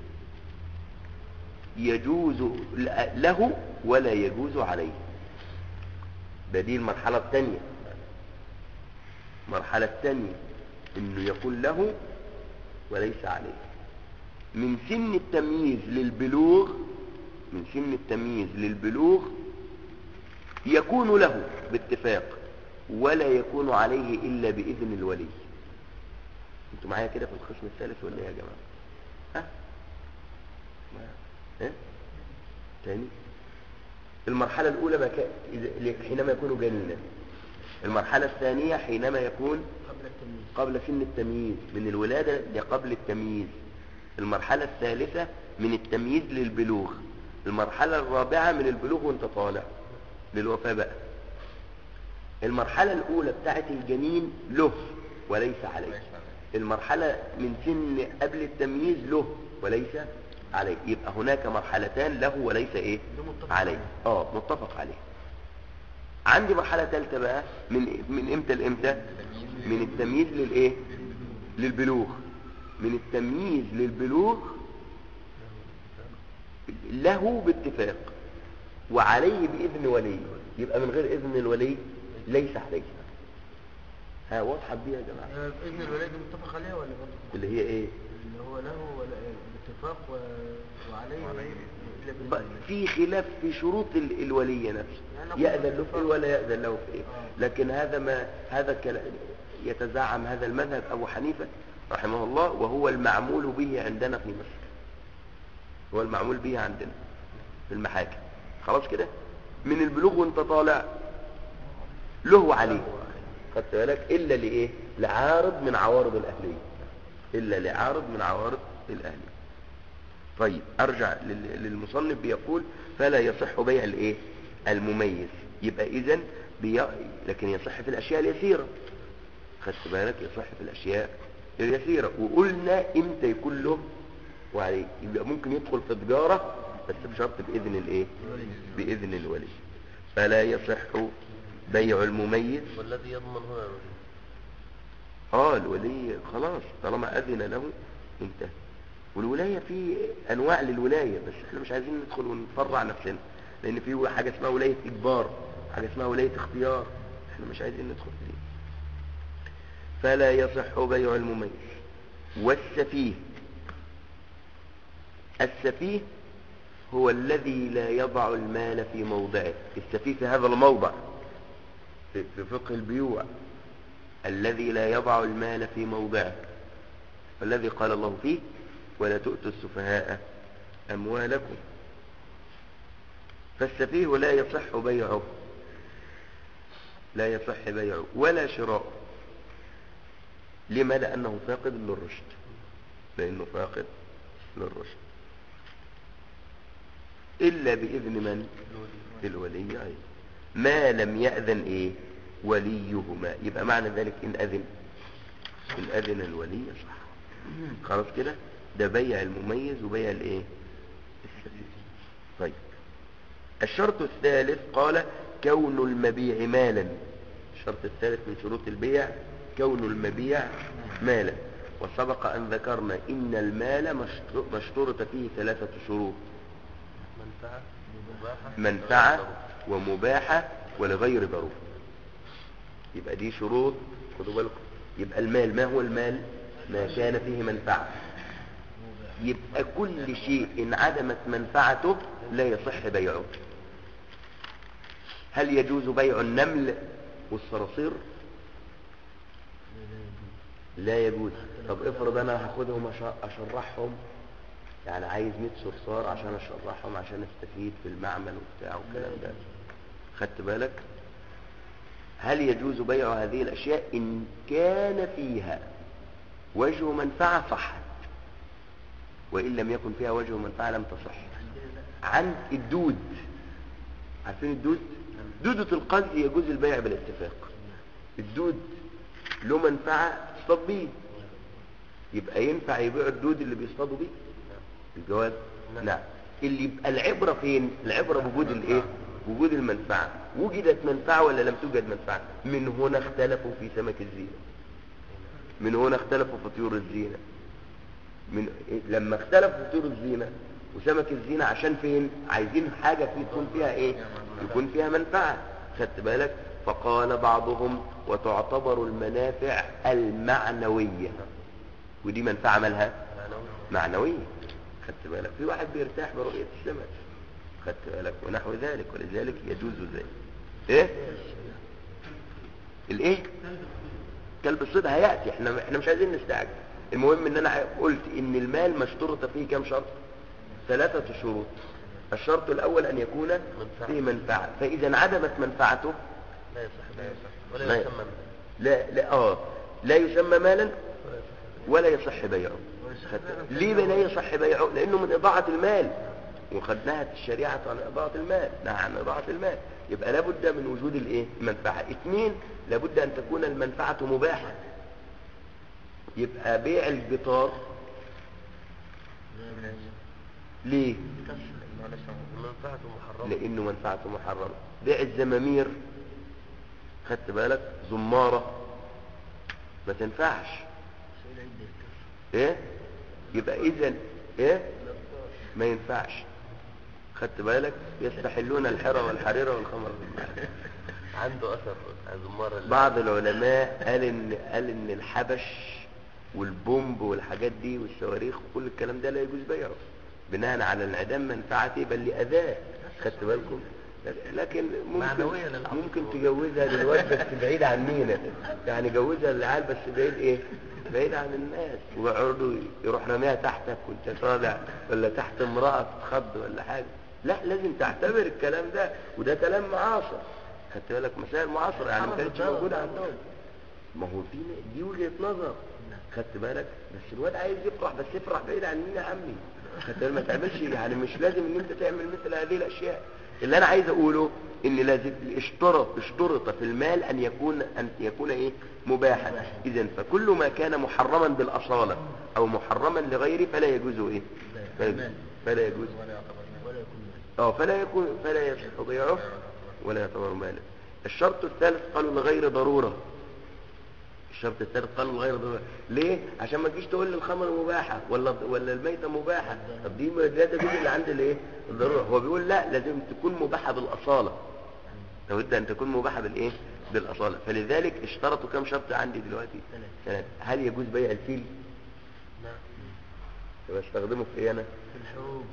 يجوز له ولا يجوز عليه. ده دي المرحلة الثانية. المرحلة الثانية انه يكون له وليس عليه. من سن التمييز للبلوغ من سن التمييز للبلوغ يكون له باتفاق ولا يكون عليه الا باذن الولي. انتوا معايا كده في القسم الثالث ولا ايه يا جماعه؟ ها ها تاني. المرحله الاولى بك... حينما يكون جنينا. المرحله الثانيه حينما يكون قبل التمييز قبل سن التمييز، من الولاده لقبل التمييز. المرحله الثالثه من التمييز للبلوغ. المرحله الرابعه من البلوغ وانت طالع للوفاه بقى. المرحله الاولى بتاعه الجنين له وليس عليه. المرحله من سن قبل التمييز له وليس عليه. يبقى هناك مرحلتان له وليس ايه؟ عليه. اه متفق عليه. عندي مرحله ثالثه بقى من من امتى لامتى؟ من التمييز للايه؟ للبلوغ. من التمييز للبلوغ له باتفاق وعليه باذن ولي. يبقى من غير اذن الولي ليس عليه. ها واضحه دي يا جماعه؟ باذن الولي دي متفق عليها ولا برضه؟ اللي هي ايه؟ اللي هو له ولا باتفاق و... وعليه إلا بإذن ب- الله. في خلاف في شروط ال- الولي نفسه، يعني يأذن له في باتفاق. ايه ولا يأذن له في ايه. آه. لكن هذا ما هذا كلا- يتزعم هذا المذهب ابو حنيفه رحمه الله، وهو المعمول به عندنا في مصر. هو المعمول به عندنا في المحاكم. خلاص كده. من البلوغ وانت طالع له وعليه. خدت بالك؟ الا لايه؟ لعارض من عوارض الاهليه. الا لعارض من عوارض الاهليه. طيب ارجع لل- للمصنف بيقول فلا يصح بيع الايه؟ المميز. يبقى اذا بي... لكن يصح في الاشياء اليسيره. خدت بالك؟ يصح في الاشياء اليسيره. وقلنا امتى يكون له وعليه. يبقى ممكن يدخل في تجاره بس بشرط باذن الايه؟ باذن الولي. فلا يصح بيع المميز. والذي يضمن هنا الولي. اه الولي خلاص طالما اذن له انتهى. والولايه في انواع للولايه، بس احنا مش عايزين ندخل ونفرع نفسنا، لان في حاجه اسمها ولايه اجبار، حاجه اسمها ولايه اختيار، احنا مش عايزين ندخل في دي. فلا يصح بيع المميز. والسفيه. السفيه هو الذي لا يضع المال في موضعه. السفيه في هذا الموضع في في فقه البيوع، الذي لا يضع المال في موضعه، والذي قال الله فيه ولا تؤتوا السفهاء أموالكم. فالسفيه لا يصح بيعه، لا يصح بيعه ولا شراؤه. لما؟ لأنه فاقد للرشد، لأنه فاقد للرشد. إلا بإذن من؟ الولي أيضا. ما لم يأذن إيه؟ وليهما. يبقى معنى ذلك إن أذن إن أذن الولي صح. خلاص كده. ده بيع المميز وبيع الإيه؟ السفيه. طيب الشرط الثالث قال كون المبيع مالا. الشرط الثالث من شروط البيع كون المبيع مالا. وسبق أن ذكرنا إن المال مشترط فيه ثلاثة شروط: منفعة مباحة منفعة ومباحة ولغير ضرورة. يبقى دي شروط، خدوا بالكم. يبقى المال ما هو المال؟ ما كان فيه منفعة. يبقى كل شيء إن عدمت منفعته لا يصح بيعه. هل يجوز بيع النمل والصراصير؟ لا يجوز. طب افرض انا هاخدهم أش- اشرحهم، يعني عايز مية صرصار عشان اشرحهم عشان استفيد في المعمل وبتاع والكلام ده. خدت بالك؟ هل يجوز بيع هذه الاشياء؟ ان كان فيها وجه منفعة صحت، وان لم يكن فيها وجه منفعة لم تصح. عن الدود، عارفين الدود؟ دودة القز يجوز البيع بالاتفاق. الدود له منفعة تصطاد بيه، يبقى ينفع يبيع الدود اللي بيصطادوا بيه. الجواب نعم. اللي يبقى العبرة فين؟ العبرة بوجود الايه؟ وجود المنفعة. وجدت منفعة ولا لم توجد منفعة؟ من هنا اختلفوا في سمك الزينة، من هنا اختلفوا في طيور الزينة. من لما اختلفوا في طيور الزينة وسمك الزينة، عشان فين؟ عايزين حاجة فيه يكون فيها ايه؟ يكون فيها منفعة. خدت بالك؟ فقال بعضهم وتعتبر المنافع المعنوية، ودي منفعة مالها معنوية. خدت بالك؟ في واحد بيرتاح برؤية السمك، خدت بالك؟ ونحو ذلك، ولذلك يجوز ذلك. ايه الايه كلب الصيد هيأتي، احنا احنا مش عايزين نستعجل. المهم ان انا قلت ان المال مشترط فيه كم شرط؟ ثلاثة شروط. الشرط الاول ان يكون فيه منفعة، فاذا انعدمت منفعته لا يصح لا يصح ولا يسمى لا لا اه لا يسمى مالا ولا يصح بيعه. ليه لا يصح بيعه؟ لانه من اضاعة المال، وخدناها الشريعة عن اضاعة المال، نهى عن اضاعة المال. يبقى لابد من وجود الايه؟ المنفعة. اثنين، لابد ان تكون المنفعة مباحة. يبقى بيع الجطار ليه؟ منفعته محرمة، لانه منفعته محرمة. بيع الزمامير، خدت بالك؟ زمارة ما تنفعش. ايه؟ يبقى اذا ايه؟ ما ينفعش. خدت بالك؟ يستحلون الحرى والحريرة والخمر. عنده اثر زمار. بعض العلماء قال ان قال ان الحبش والبومب والحاجات دي والصواريخ وكل الكلام ده لا يجوز بيعه بناء على انعدام منفعته بل لأذاه. خدت بالكم؟ لكن ممكن ممكن تجوزها للواد بس بعيد عنينا، يعني جوزها للعيال بس بعيد ايه؟ بعيد عن الناس، ويقعدوا يروح رميها تحتك وانت طالع، ولا تحت امرأة تخض ولا حاجة. لا، لازم تعتبر الكلام ده، وده كلام معاصر. خدت بالك؟ مسائل معاصرة يعني ما كانتش موجودة عندهم. ما هو دي دي وجهة نظر. خدت بالك؟ بس الواد عايز يفرح، بس يفرح بعيد عن مين يا عمي؟ خدت بالك؟ ما تعملش يعني، مش لازم ان انت تعمل مثل هذه الاشياء. اللي انا عايز اقوله ان لازم اشترط اشترط في المال ان يكون ان يكون ايه؟ مباحا. اذا فكل ما كان محرما بالاصاله او محرما لغيره فلا يجوز ايه؟ فلا يجوز اه فلا يكون فلا يصح بيعه ولا يعتبر مالا. الشرط الثالث قالوا لغير ضروره. الشرط الثالث قالوا لغير ضروره. ليه؟ عشان ما تجيش تقول لي الخمر مباحه ولا ولا الميته مباحه. طب دي ده الجزء اللي عند الايه؟ الضروره. هو بيقول لا، لازم تكون مباحه بالاصاله. لابد ان تكون مباحه بالايه؟ بالاصاله. فلذلك اشترطوا كم شرط عندي دلوقتي؟ ثلاثه. هل يجوز بيع الفيل؟ نعم. طب استخدمه في ايه انا؟ في الحروب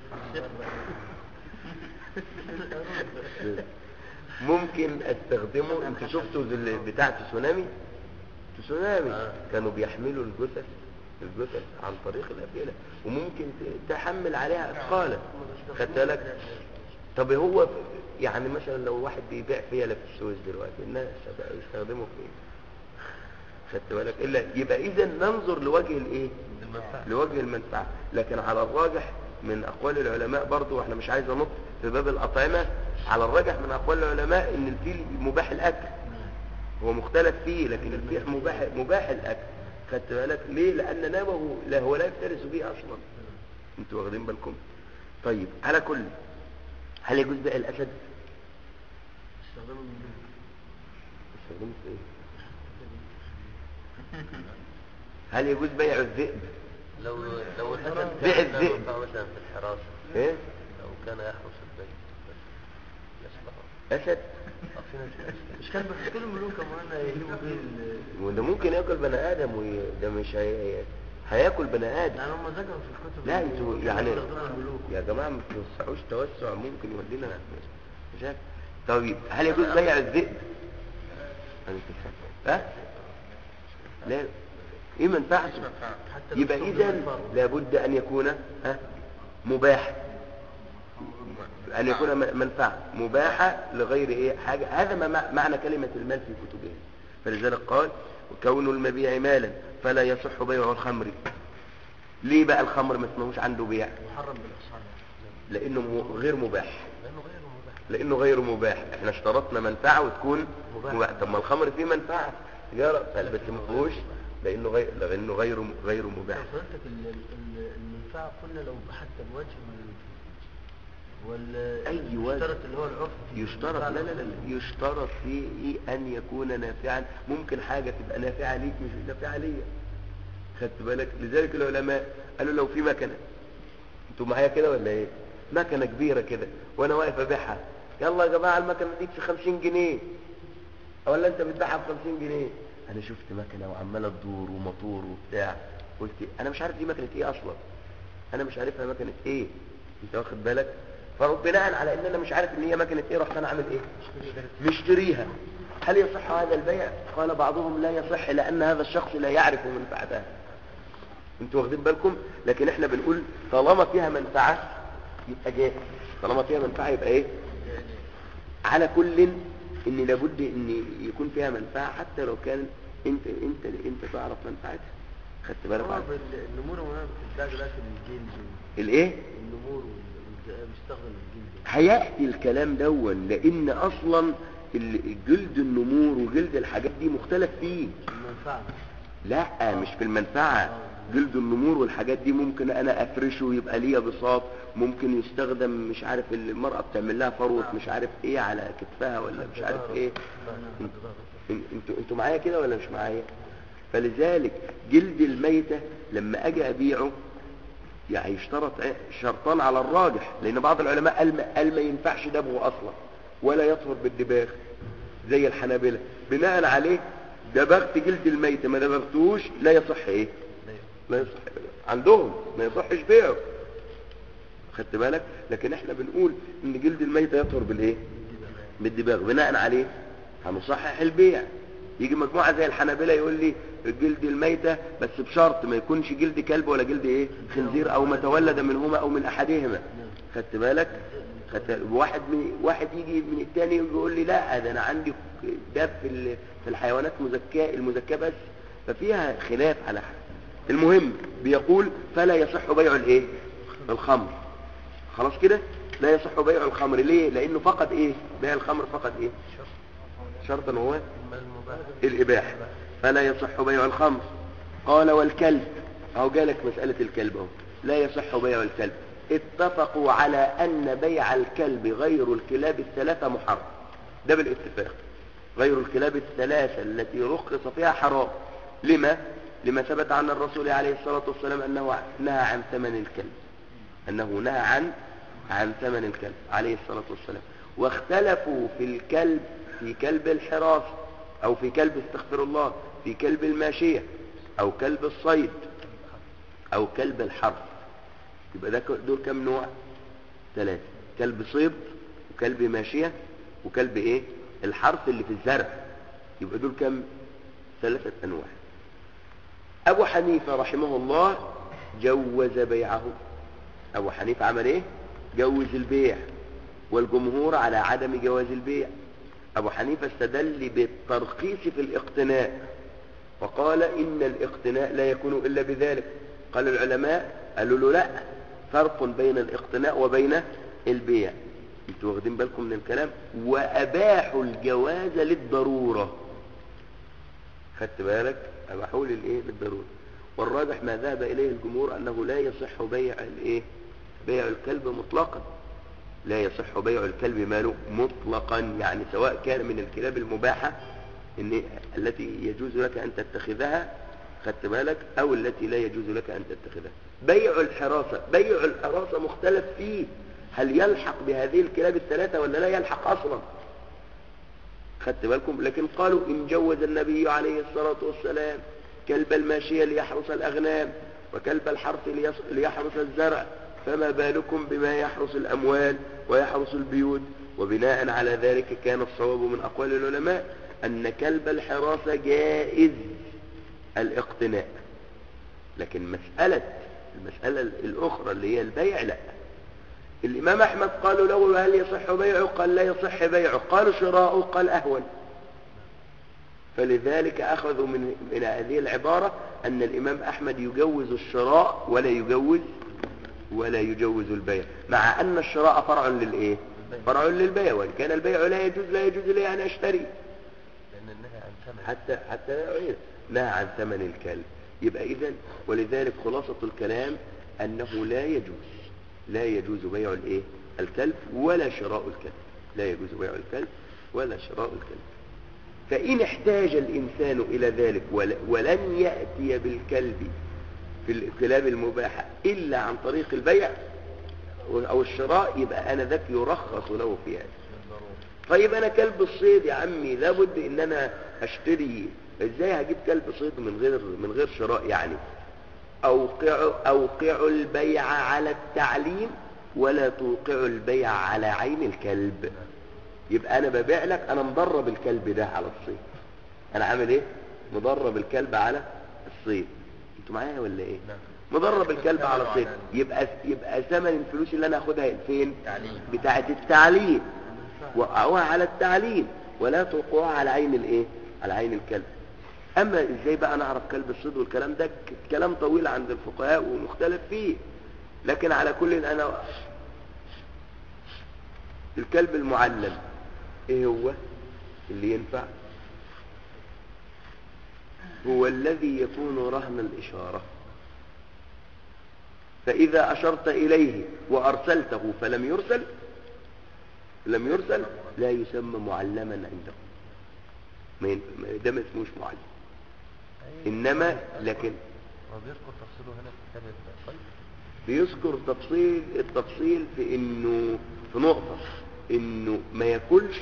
ممكن استخدمه. انت شفتوا بتاع تسونامي؟ تسونامي آه. كانوا بيحملوا الجثث الجثث عن طريق الافئده، وممكن تحمل عليها اثقالا. خدت بالك؟ طب هو يعني مثلا لو واحد بيبيع فيله في السويس دلوقتي، الناس يستخدموا في ايه؟ خدت بالك؟ الا يبقى اذا ننظر لوجه الايه؟ المنفعة. لوجه المنفعه. لكن على الراجح من اقوال العلماء برضو، واحنا مش عايز انط في باب الاطعمه، على الراجح من اقوال العلماء ان الفيل مباح الاكل. هو مختلف فيه، لكن الفيل مباح مباح الاكل. خدت بالك؟ ليه؟ لان نابه لا هو لا يفترس به اصلا. انتوا واخدين بالكم؟ طيب على كل، هل يجوز بيع الاسد؟ استخدموا من دون. استخدمه في ايه؟ هل يجوز بيع الذئب؟ لو لو الأسد بيع كان الذئب. منفعة مثلا في الحراسة، ايه؟ لو كان يحرس البيت بس يصلحه. اسد؟ آه، في ناس مش كان بس كل الملوك كمان يجيبوا فيه ال- وده ممكن ياكل بني ادم، وي... ده مش هي... هياكل بني ادم. يعني هم ذكروا في الكتب لا إن انتوا كانوا يعني يستخدموا الملوك. يا جماعه ما توسعوش توسع ممكن يودينا مش عارف. طيب هل يجوز بيع الذئب؟ ها؟ لا، ايه منفعته؟ حتى لو يبقى استخدموا اذا الفرد. لابد ان يكون ها مباح، ان يكون م- منفعه مباحه لغير ايه حاجه. هذا ما مع- معنى كلمه المال في كتبهم. فلذلك قال وكون المبيع مالا فلا يصح بيع الخمر. ليه بقى الخمر ما اسمهوش عنده بيع؟ محرم بالاصحاب. لانه م- غير مباح. لأنه غير مباح. لانه غير مباح. احنا اشترطنا منفعه وتكون مباح. مباح. طب ما الخمر فيه منفعه تجاره بس ما فيهوش لانه غير لانه غير غير مباح. حضرتك ال- ال- المنفعة قلنا لو حتى بوجه ولا أي وجه. يشترط اللي هو العرف يشترط لا لا لا لا. يشترط فيه ان يكون نافعا. ممكن حاجه تبقى نافعه ليك مش نافعه ليا. خدت بالك؟ لذلك العلماء قالوا لو في مكنه، انتوا معايا كده ولا ايه؟ مكنه كبيره كده وانا واقف ابيعها، يلا يا جماعه المكنه دي ب خمسين جنيه، ولا انت بتبيعها ب خمسين جنيه؟ انا شفت مكنه وعماله تدور وموتور وبتاع، قلت انا مش عارف دي مكنه ايه اصلا، انا مش عارفها مكنه ايه، انت واخد بالك؟ فبناء على ان انا مش عارف ان هي مكنه ايه رحت انا عامل ايه؟ مشتريها. هل يصح هذا البيع؟ قال بعضهم لا يصح لان هذا الشخص لا يعرف منفعتها. انتوا واخدين بالكم؟ لكن احنا بنقول طالما فيها منفعه يبقى جائز، طالما فيها منفعه يبقى ايه؟ على كل ان لابد ان يكون فيها منفعه حتى لو كان انت انت انت تعرف منفعتها. خدت بالك؟ هو النمور وانا بتتباع دلوقتي بالجلد الايه؟ النمور والج- بيستخدم الجلد. هياتي الكلام دون لان اصلا ال- جلد النمور وجلد الحاجات دي مختلف فيه. المنفعة لا مش في المنفعه. جلد النمور والحاجات دي ممكن انا افرشه يبقى ليا بساط، ممكن يستخدم مش عارف المرأة بتعمل لها فروة مش عارف ايه على كتفها ولا مش عارف ايه. انتوا انتوا معايا كده ولا مش معايا؟ فلذلك جلد الميتة لما اجي ابيعه يعني يشترط شرطان على الراجح، لان بعض العلماء قال ما, قال ما ينفعش دبغه اصلا ولا يطهر بالدباغ زي الحنابلة. بناء عليه دبغت جلد الميتة ما دبغتوش لا يصح ايه؟ لا يصح عندهم، ما يصحش بيعه. خدت بالك؟ لكن احنا بنقول ان جلد الميتة يطهر بالايه؟ بالدباغ. بناء عليه هنصحح البيع. يجي مجموعة زي الحنابلة يقول لي جلد الميتة بس بشرط ما يكونش جلد كلب ولا جلد ايه؟ خنزير او ما تولد منهما او من احدهما. خدت بالك؟ خدت واحد من واحد يجي من الثاني يقول لي لا ده انا عندي ده في ال- في الحيوانات مزكاه المزكاه بس، ففيها خلاف على حاجة. المهم بيقول فلا يصح بيع الايه؟ الخمر. خلاص كده؟ لا يصح بيع الخمر. ليه؟ لانه فقد ايه؟ بيع الخمر فقد ايه؟ شرطا هو الاباحه. فلا يصح بيع الخمر. قال والكلب، اهو جالك مساله الكلب اهو. لا يصح بيع الكلب. اتفقوا على ان بيع الكلب غير الكلاب الثلاثه محرم. ده بالاتفاق. غير الكلاب الثلاثه التي رخص فيها حرام. لما؟ لما ثبت عن الرسول عليه الصلاة والسلام أنه نهى عن ثمن الكلب، أنه نهى عن عن ثمن الكلب عليه الصلاة والسلام. واختلفوا في الكلب، في كلب الحراس أو في كلب استغفر الله في كلب الماشية أو كلب الصيد أو كلب الحرث. يبقى ده دول كم نوع؟ ثلاثة. كلب صيد وكلب ماشية وكلب إيه؟ الحرث اللي في الزرع. يبقى دول كم؟ ثلاثة أنواع. أبو حنيفة رحمه الله جوز بيعه. أبو حنيفة عمل إيه؟ جوز البيع، والجمهور على عدم جواز البيع. أبو حنيفة استدل بالترخيص في الاقتناء وقال إن الاقتناء لا يكون إلا بذلك. قال العلماء قالوا له لا، فرق بين الاقتناء وبين البيع. انتوا واخدين بالكم من الكلام؟ وأباحوا الجواز للضرورة. خدت بالك؟ أباحوا للإيه؟ للضرورة. والراجح ما ذهب إليه الجمهور أنه لا يصح بيع الإيه؟ بيع الكلب مطلقا. لا يصح بيع الكلب ماله مطلقا، يعني سواء كان من الكلاب المباحة إن التي يجوز لك أن تتخذها، خدت بالك، أو التي لا يجوز لك أن تتخذها. بيع الحراسة، بيع الحراسة مختلف فيه، هل يلحق بهذه الكلاب الثلاثة ولا لا يلحق أصلا؟ خدت بالكم؟ لكن قالوا إن جوز النبي عليه الصلاة والسلام كلب الماشية ليحرس الأغنام وكلب الحرث ليحرس الزرع، فما بالكم بما يحرس الأموال ويحرس البيوت. وبناء على ذلك كان الصواب من أقوال العلماء أن كلب الحراسة جائز الاقتناء. لكن مسألة المسألة الأخرى اللي هي البيع لا. الإمام أحمد قالوا له هل يصح بيعه؟ قال لا يصح بيعه. قالوا شراؤه؟ قال أهون. فلذلك أخذوا من, من هذه العبارة أن الإمام أحمد يجوز الشراء ولا يجوز ولا يجوز البيع، مع أن الشراء فرع للإيه؟ فرع للبيع، وإن كان البيع لا يجوز لا يجوز لي أن أشتري، لأن النهي عن ثمن حتى حتى لا أعير، نهى عن ثمن الكلب. يبقى إذن ولذلك خلاصة الكلام أنه لا يجوز لا يجوز بيع الإيه الكلب ولا شراء الكلب، لا يجوز بيع الكلب ولا شراء الكلب. فإن احتاج الإنسان إلى ذلك ولن يأتي بالكلب في الكلاب المباحة إلا عن طريق البيع أو الشراء، يبقى أنا ذاك يرخص له في هذا. طيب أنا كلب الصيد يا عمي لابد إن أنا أشتري، إزاي هجيب كلب صيد من غير من غير شراء؟ يعني أوقع أوقع البيع على التعليم ولا توقع البيع على عين الكلب. يبقى أنا ببيع لك، أنا مدرب الكلب ده على الصيد، أنا عامل إيه؟ مدرب الكلب على الصيد. أنتوا معايا ولا إيه؟ مدرب الكلب على الصيد، يبقى يبقى ثمن الفلوس اللي أنا هاخدها فين؟ بتاعة التعليم، وقعوها على التعليم ولا توقعها على عين الإيه؟ على عين الكلب. أما إزاي بقى نعرف كلب الصيد والكلام ده كلام طويل عند الفقهاء ومختلف فيه، لكن على كل أنا الكلب المعلم إيه هو اللي ينفع؟ هو الذي يكون رهن الإشارة، فإذا أشرت إليه وأرسلته فلم يرسل لم يرسل لا يسمى معلما عنده، ده ما اسموش معلم. إنما لكن وبيذكر تفصيله هنا في كتاب القلب، بيذكر تفصيل التفصيل في إنه في نقطة إنه ما ياكلش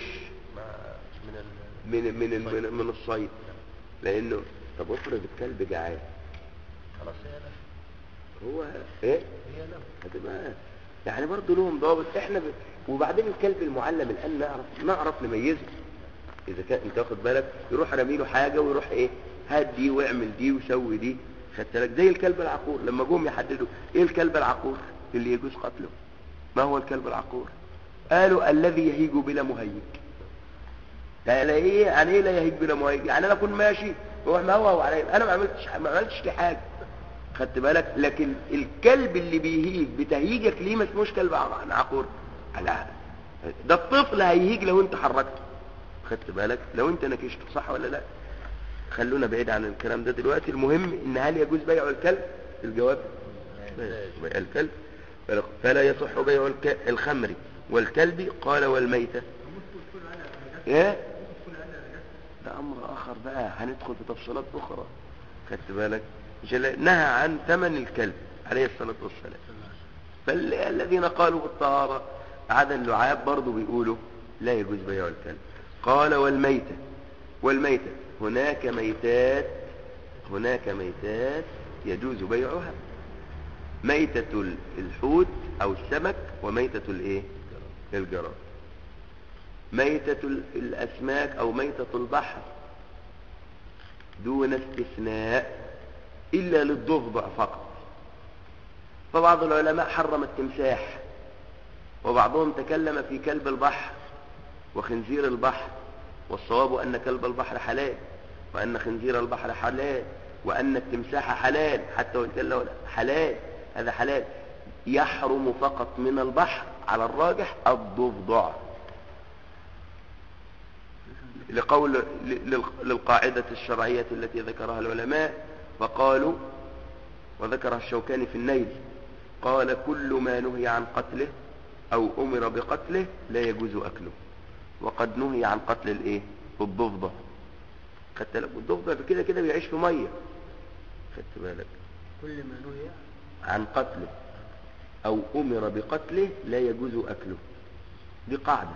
من من من من, من الصيد، لأنه طب افرض الكلب جعان خلاص هي له، هو ايه هي له هتبقى يعني برضه لهم ضابط. احنا ب... وبعدين الكلب المعلم الآن نعرف نعرف نميزه. إذا كان أنت واخد بالك يروح رميله حاجة ويروح إيه هات دي واعمل دي وسوي دي، خدت بالك؟ زي الكلب العقور لما جم يحددوا إيه الكلب العقور اللي يجوز قتله، ما هو الكلب العقور؟ قالوا الذي يهيج بلا مهيج. يعني ايه يعني ايه لا يهيج بلا مهيج؟ يعني انا اكون ماشي واروح مهوهو عليا، انا ما عملتش ما عملتش لي حاجه، خدت بالك؟ لكن الكلب اللي بيهيج بتهيجك ليه ما اسموش كلب عقور. لا ده الطفل هيهيج لو انت حركته، خدت بالك؟ لو انت نكشته، صح ولا لا؟ خلونا بعيد عن الكلام ده دلوقتي. المهم ان هل يجوز بيع الكلب؟ الجواب بيع الكلب فلا يصح بيع الخمر والكلب. قال والميتة ايه ده امر اخر بقى، هندخل في تفصيلات اخرى، خدت بالك؟ نهى عن ثمن الكلب عليه الصلاة والسلام. فالذين قالوا بالطهارة عدا اللعاب برضو بيقولوا لا يجوز بيع الكلب. قال والميتة والميتة هناك ميتات هناك ميتات يجوز بيعها، ميتة الحوت او السمك وميتة الايه الجراد. ميتة الاسماك او ميتة البحر دون استثناء الا للضفدع فقط. فبعض العلماء حرم التمساح، وبعضهم تكلم في كلب البحر وخنزير البحر، والصواب ان كلب البحر حلال، وان خنزير البحر حلال، وان التمساح حلال، حتى وان كان له حلال هذا حلال. يحرم فقط من البحر على الراجح الضفدع، لقول للقاعدة الشرعية التي ذكرها العلماء، فقالوا وذكرها الشوكاني في النيل، قال كل ما نهي عن قتله او امر بقتله لا يجوز اكله، وقد نهي عن قتل الايه الضفدع. خدت بالك؟ الضفدع كده كده بيعيش في ميه، خدت بالك؟ كل ما نهي عن قتله او امر بقتله لا يجوز اكله، دي قاعدة.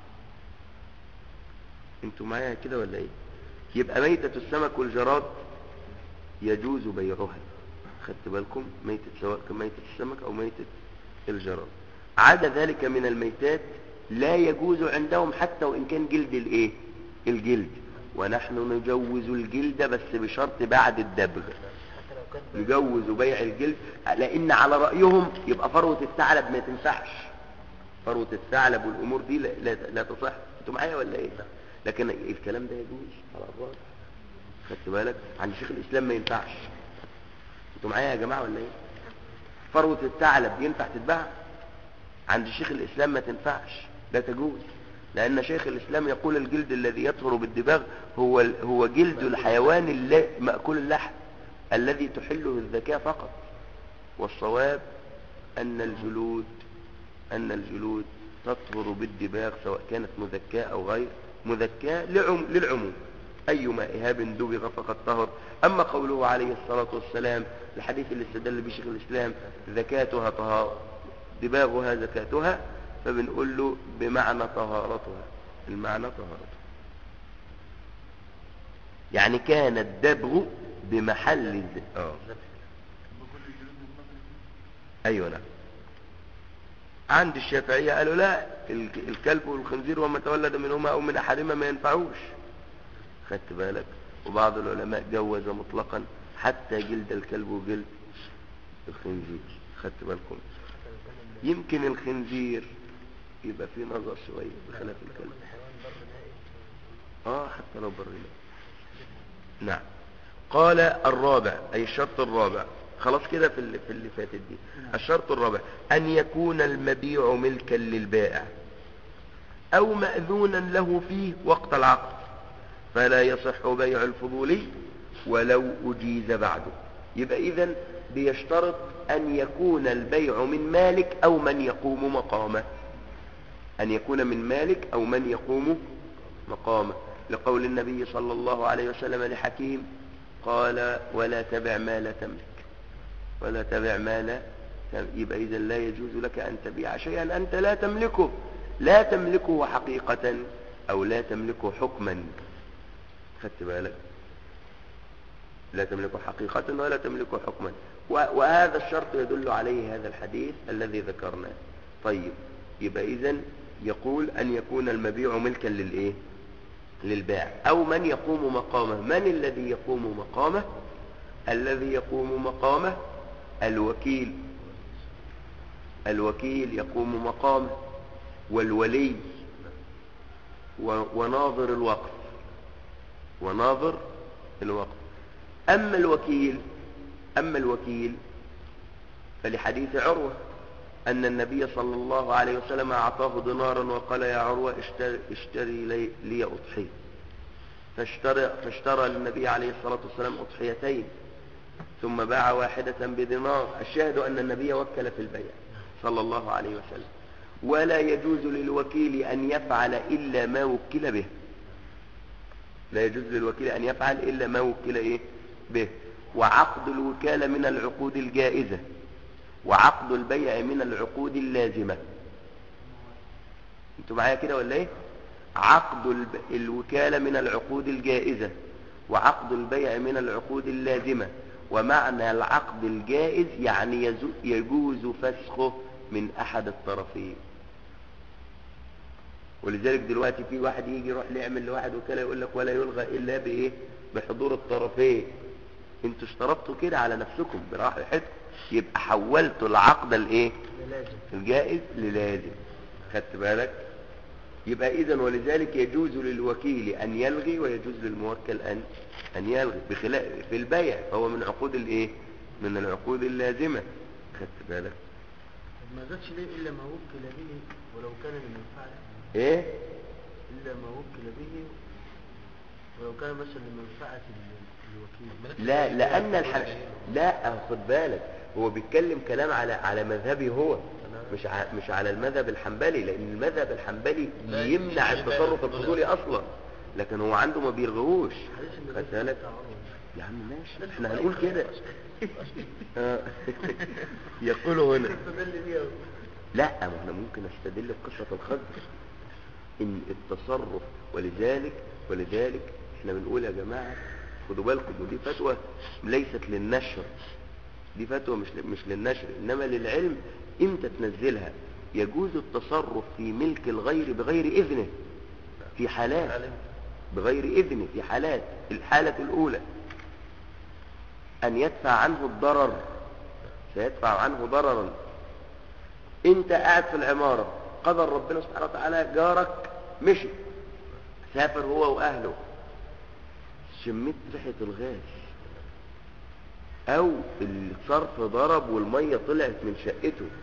انتوا معايا كده ولا ايه؟ يبقى ميتة السمك والجراد يجوز بيعها، خدت بالكم؟ ميتة سواء كان ميتة السمك او ميتة الجراد. عدا ذلك من الميتات لا يجوز عندهم حتى وان كان جلد الايه الجلد، ونحن نجوز الجلد بس بشرط بعد الدبغ، نجوز بيع الجلد، لان على رأيهم يبقى فروة الثعلب ما تنفعش، فروة الثعلب والامور دي لا, لا, لا تصح. انتوا معايا ولا ايه؟ لكن الكلام ده يجوز على الراجح، خدت بالك؟ عند شيخ الاسلام ما ينفعش. انتوا معايا يا جماعه ولا ايه؟ فروة الثعلب ينفع تتباع؟ عند شيخ الاسلام ما تنفعش، لا تجوز، لأن شيخ الإسلام يقول الجلد الذي يطهر بالدباغ هو هو جلد الحيوان اللي مأكول اللحم الذي تحله الذكاء فقط. والصواب أن الجلود أن الجلود تطهر بالدباغ سواء كانت مذكاة أو غير مذكاة لعم للعموم، أيما إهاب دبغ فقد طهر. أما قوله عليه الصلاة والسلام الحديث اللي استدل به شيخ الإسلام زكاتها طهارة دباغها زكاتها، فبنقول له بمعنى طهارتها، المعنى طهارتها، يعني كان الدبغ بمحل الز... اه ايوه نعم. عند الشافعية قالوا لا، الكلب والخنزير وما تولد منهما او من احدهما ما ينفعوش، خدت بالك. وبعض العلماء جوز مطلقا حتى جلد الكلب وجلد الخنزير، خدت بالكم. يمكن الخنزير يبقى فيه نظر شوية بخلاف الكلب، اه حتى لو برنا. نعم. قال الرابع، اي الشرط الرابع، خلاص كده في اللي, في اللي فاتت دي. الشرط الرابع ان يكون المبيع ملكا للبائع او مأذونا له فيه وقت العقد، فلا يصح بيع الفضولي ولو اجيز بعده. يبقى اذن بيشترط ان يكون البيع من مالك او من يقوم مقامه، ان يكون من مالك او من يقوم مقامه، لقول النبي صلى الله عليه وسلم لحكيم قال ولا تبع ما لا تملك، ولا تبع ما لا تملك. يبقى اذا لا يجوز لك ان تبيع شيئا انت لا تملكه، لا تملكه حقيقة او لا تملكه حكما، خدت بالك، لا تملكه حقيقة ولا تملكه حكما. وهذا الشرط يدل عليه هذا الحديث الذي ذكرناه. طيب يبقى اذن يقول ان يكون المبيع ملكا للايه للبائع او من يقوم مقامه. من الذي يقوم مقامه؟ الذي يقوم مقامه الوكيل، الوكيل يقوم مقامه، والولي وناظر الوقف، وناظر الوقف. اما الوكيل اما الوكيل فلحديث عروة ان النبي صلى الله عليه وسلم اعطاه دينارا وقال يا عروة اشتري, اشتري لي, لي اضحية، فاشترى, فاشترى النبي عليه الصلاة والسلام اضحيتين ثم باع واحدة بدينار. الشاهد ان النبي وكل في البيع صلى الله عليه وسلم، ولا يجوز للوكيل ان يفعل الا ما وكل به، لا يجوز للوكيل ان يفعل الا ما وكل ايه به. وعقد الوكالة من العقود الجائزة، وعقد البيع من العقود اللازمة. انتوا معايا كده ولا ايه؟ عقد الب... الوكالة من العقود الجائزة، وعقد البيع من العقود اللازمة. ومعنى العقد الجائز يعني يزو... يجوز فسخه من احد الطرفين. ولذلك دلوقتي في واحد يجي يروح يعمل لواحد وكالة يقول لك ولا يلغى الا بايه؟ بحضور الطرفين. انتوا اشترطوا كده على نفسكم براحتكم، يبقى حولتوا العقد الايه الجائز للازم، خدت بالك. يبقى اذا ولذلك يجوز للوكيل ان يلغي ويجوز للموكل ان ان يلغي، بخلاف في البيع فهو من عقود الايه من العقود اللازمه، خدت بالك. ما زادش ليه الا ما وكل به ولو كان للمنفعه؟ ايه الا ما وكل به ولو كان مثلا لمنفعه الوكيل؟ لا، لان الح... لا خد بالك، هو بيتكلم كلام على على مذهبي هو، مش ع... مش على المذهب الحنبلي، لان المذهب الحنبلي يمنع التصرف الفضولي اصلا، لكن هو عنده ما بيرغوش، خد بالك يا عم. ماشي احنا هنقول كده. يقول هنا لا، ما احنا ممكن استدل بقصة الخضر ان التصرف، ولذلك ولذلك احنا بنقول يا جماعة خدوا بالكم، ودي فتوى ليست للنشر، دي فتوى مش مش للنشر انما للعلم. امتى تنزلها؟ يجوز التصرف في ملك الغير بغير اذنه في حالات، بغير اذنه في حالات. الحالة الاولى ان يدفع عنه الضرر، سيدفع عنه ضررا. انت قاعد في العمارة، قدر ربنا سبحانه وتعالى جارك مشي سافر هو واهله، شميت ريحة الغاز او الصرف ضرب والمية طلعت من شقته،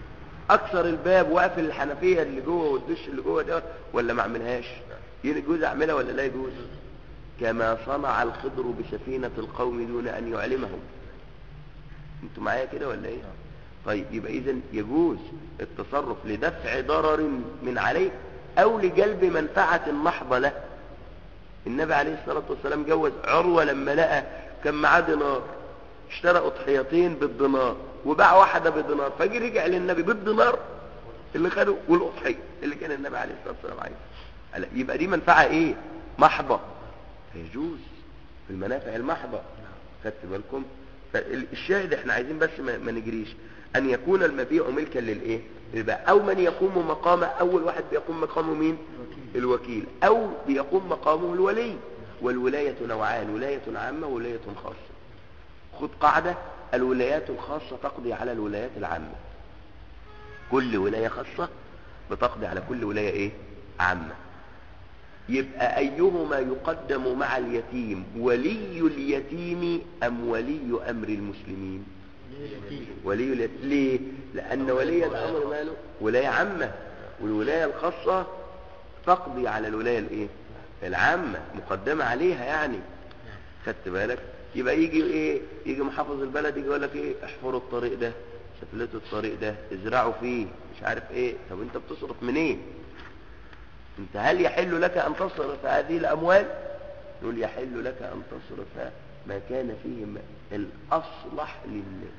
اكسر الباب واقفل الحنفيه اللي جوه والدش اللي جوه ده ولا ما اعملهاش؟ يجوز اعملها ولا لا يجوز؟ كما صنع الخضر بسفينه القوم دون ان يعلمهم. انتوا معايا كده ولا ايه؟ طيب يبقى اذا يجوز التصرف لدفع ضرر من عليه او لجلب منفعه محضه له. النبي عليه الصلاه والسلام جوز عروه لما لقى كان معاه دينار، اشترى اضحيتين بالدينار وباع واحده بدينار، فجي رجع للنبي بالدينار اللي خده والاضحيه اللي كان النبي عليه الصلاه والسلام عايزها. يبقى دي منفعه ايه؟ محضه، فيجوز في المنافع المحضه. خدت بالكم؟ فالشاهد احنا عايزين بس ما, ما نجريش ان يكون المبيع ملكا للايه؟ للبائع، او من يقوم مقامه. اول واحد بيقوم مقامه مين؟ الوكيل، او بيقوم مقامه الولي. والولايه نوعان، ولايه عامه وولايه خاصه. خد قاعده: الولايات الخاصه تقضي على الولايات العامه. كل ولايه خاصه بتقضي على كل ولايه ايه؟ عامه. يبقى ايهما يقدم مع اليتيم، ولي اليتيم ام ولي امر المسلمين؟ ولي اليتيم. ليه؟ لان ولي الامر ماله؟ ولايه عامه، والولايه الخاصه تقضي على الولايه الايه؟ العامه، مقدمه عليها يعني. خدت بالك؟ يبقى يجي ايه؟ يجي محافظ البلد يجي يقول لك ايه؟ احفروا الطريق ده، سفلتوا الطريق ده، ازرعوا فيه، مش عارف ايه. طب انت بتصرف منين؟ انت هل يحل لك ان تصرف هذه الاموال؟ نقول يحل لك ان تصرف ما كان فيه الاصلح للناس.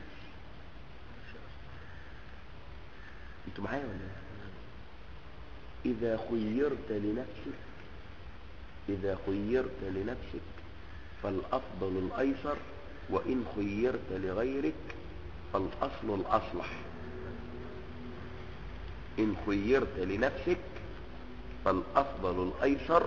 انتوا معايا ولا لا؟ اذا خيرت لنفسك اذا خيرت لنفسك فالافضل الايسر، وان خيرت لغيرك فالاصل الاصلح. ان خيرت لنفسك فالأفضل الأيسر،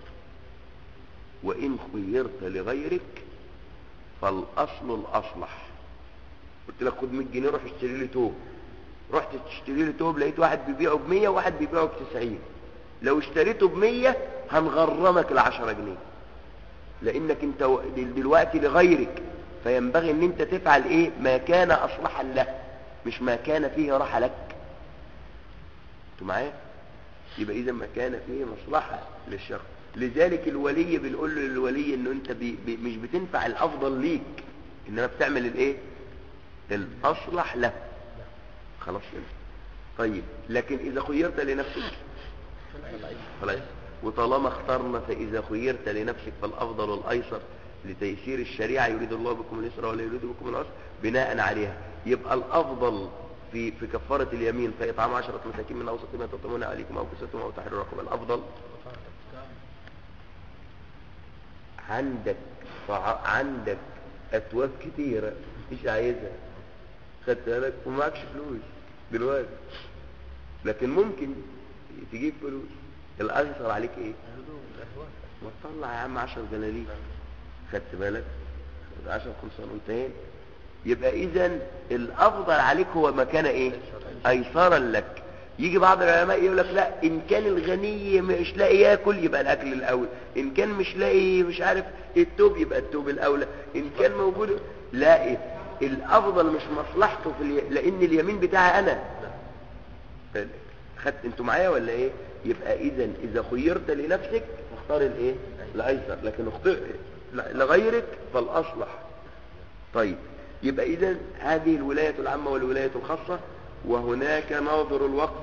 وإن خيرت لغيرك فالأصل الأصلح. قلت لك خد مية جنيه روح اشتري لي توب، رحت تشتري لي توب لقيت واحد بيبيعه بمية وواحد بيبيعه بتسعين. لو اشتريته بمية هنغرمك العشرة جنيه، لأنك انت دلوقتي لغيرك، فينبغي ان انت تفعل ايه؟ ما كان أصلحا له، مش ما كان فيه راحة لك. انتوا معايا؟ يبقى اذا ما كان فيه مصلحة للشخص. لذلك الولي بنقول له للولي انه انت بي بي مش بتنفع الافضل ليك، انما بتعمل الايه؟ الاصلح له. خلاص كده. طيب لكن اذا خيرت لنفسك خلاص، وطالما اخترنا فاذا خيرت لنفسك فالافضل الايسر لتيسير الشريعة، يريد الله بكم اليسر ولا يريد بكم العسر، بناء عليها يبقى الافضل في في كفارة اليمين فإطعام عشرة مساكين من أوسط ما تطعمون عليكم أو كسوتهم أو تحرير رقبة. الأفضل عندك عندك أتواب كتيرة مش عايزها، خدت بالك، ومعكش فلوس دلوقتي، لكن ممكن تجيب فلوس. الأيسر عليك إيه؟ ما تطلع يا عم عشر جلاليب، خدت بالك، عشر خمسان وانتهين. يبقى اذا الافضل عليك هو ما كان ايه؟ ايسرا لك. يجي بعض العلماء يقول لك لا، ان كان الغني مش لاقي ياكل يبقى الاكل الاول، ان كان مش لاقي مش عارف التوب يبقى التوب الاولى، ان كان موجود لا إيه؟ الافضل مش مصلحته في الي... لان اليمين بتاعي انا. خدت انتوا معايا ولا ايه؟ يبقى اذا اذا خيرت لنفسك اختار الايه؟ الايسر، لكن اختار لغيرك فالاصلح. طيب يبقى اذا هذه الولاية العامة والولاية الخاصة. وهناك ناظر الوقف.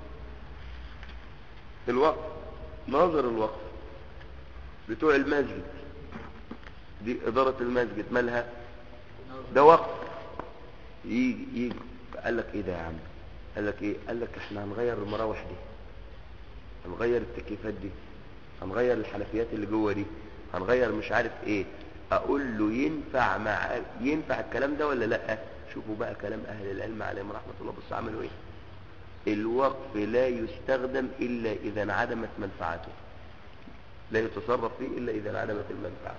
الوقف ناظر الوقف بتوع المسجد، دي إدارة المسجد مالها؟ ده وقف. يجي يجي قال لك ايه ده يا عم؟ قال لك ايه؟ قال لك احنا هنغير المراوح دي، هنغير التكييفات دي، هنغير الحنفيات اللي جوه دي، هنغير مش عارف ايه. اقول له ينفع مع ينفع الكلام ده ولا لا؟ شوفوا بقى كلام اهل العلم عليهم رحمه الله، بص عملوا ايه. الوقف لا يستخدم الا اذا انعدمت منفعته، لا يتصرف فيه الا اذا انعدمت المنفعه.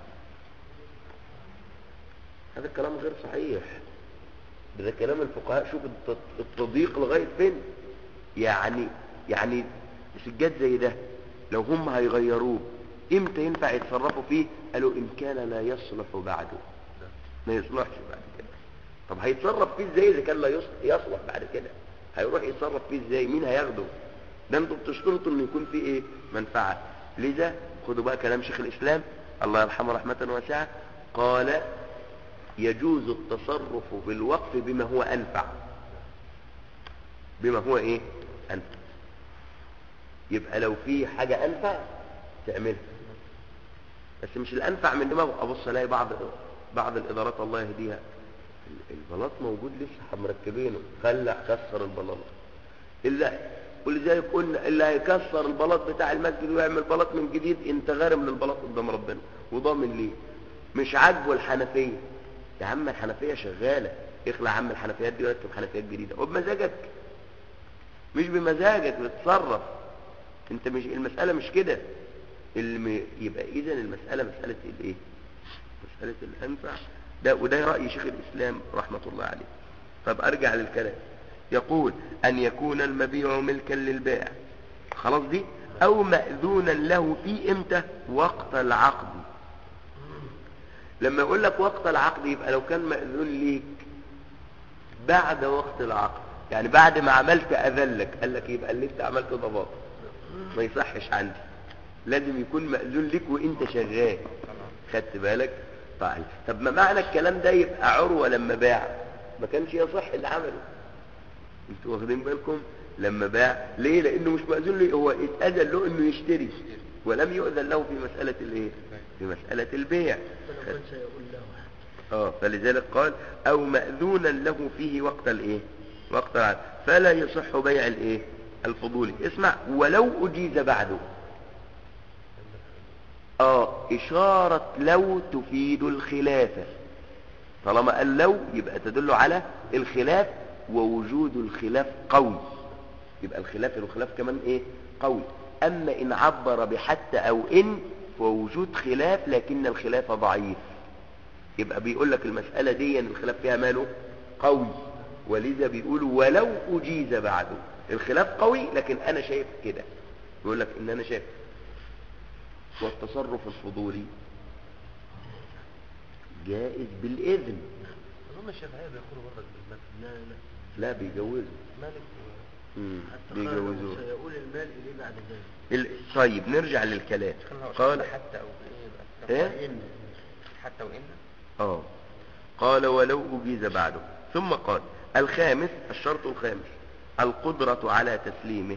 هذا الكلام غير صحيح، ده كلام الفقهاء. شوف التضييق لغايه فين. يعني يعني سجاد زي ده لو هم هيغيروه امتى ينفع يتصرفوا فيه؟ قالوا ان كان لا يصلح بعده، ما يصلحش بعد كده. طب هيتصرف فيه ازاي اذا كان لا يصلح بعد كده؟ هيروح يتصرف فيه ازاي؟ مين هياخده؟ ده انتوا بتشترطوا انه يكون فيه ايه؟ منفعة. لذا خدوا بقى كلام شيخ الاسلام الله يرحمه رحمة واسعة، قال يجوز التصرف بالوقف بما هو انفع. بما هو ايه؟ انفع. يبقى لو في حاجة انفع تعملها، بس مش الانفع من دماغه. ابص الاقي بعض بعض الادارات الله يهديها البلاط موجود لسه مركبينه، خلع كسر البلاط. الا ولذلك قلنا اللي هيكسر البلاط بتاع المسجد ويعمل بلاط من جديد انت غارم للبلاط قدام ربنا وضامن ليه. مش عاجبه الحنفيه، يا عم الحنفيه شغاله، اخلع عم الحنفيات دي وركب حنفيات جديده وبمزاجك، مش بمزاجك بتتصرف انت. مش المساله مش كده. الم... يبقى اذا المساله مساله الايه؟ مساله الانفع. ده وده راي شيخ الاسلام رحمه الله عليه. طب ارجع للكلام. يقول ان يكون المبيع ملكا للبائع، خلاص دي، او ماذونا له في امتى؟ وقت العقد. لما يقول لك وقت العقد يبقى لو كان ماذون ليك بعد وقت العقد، يعني بعد ما عملت اذلك، قال لك يبقى اللي انت عملته ده باطل ما يصحش عندي، لازم يكون مأذون لك وانت شغال. خدت بالك؟ طيب طب ما معنى الكلام ده يبقى عروة لما باع ما كانش يصح اللي عمله. انتوا واخدين بالكم؟ لما باع ليه؟ لانه مش مأذون له، هو اتأذن له انه يشتري ولم يؤذن له في مسألة الايه؟ في مسألة البيع. اه فلذلك قال او مأذونا له فيه وقت الايه؟ وقت العقد، فلا يصح بيع الايه؟ الفضولي. اسمع، ولو اجيز بعده. اه اشارة لو تفيد الخلافة، طالما قال لو يبقى تدل على الخلاف، ووجود الخلاف قوي، يبقى الخلاف الخلاف كمان ايه؟ قوي. اما ان عبر بحتى او ان فوجود خلاف لكن الخلاف ضعيف، يبقى بيقول لك المسألة دي يعني الخلاف فيها ماله؟ قوي، ولذا بيقول ولو اجيز بعده. الخلاف قوي لكن انا شايف كده، بيقول لك ان انا شايف. والتصرف الفضولي جائز بالاذن. اظن الشافعيه بيقولوا برضك بالمال. لا لا لا بيجوزوا. مالك امم حتى بيجوزوا. سيقول المال إليه بعد ذلك. ال... طيب نرجع للكلام. قال حتى او ايه؟ ايه؟ حتى وان اه قال ولو اجيز بعده. ثم قال الخامس، الشرط الخامس القدرة على تسليمه.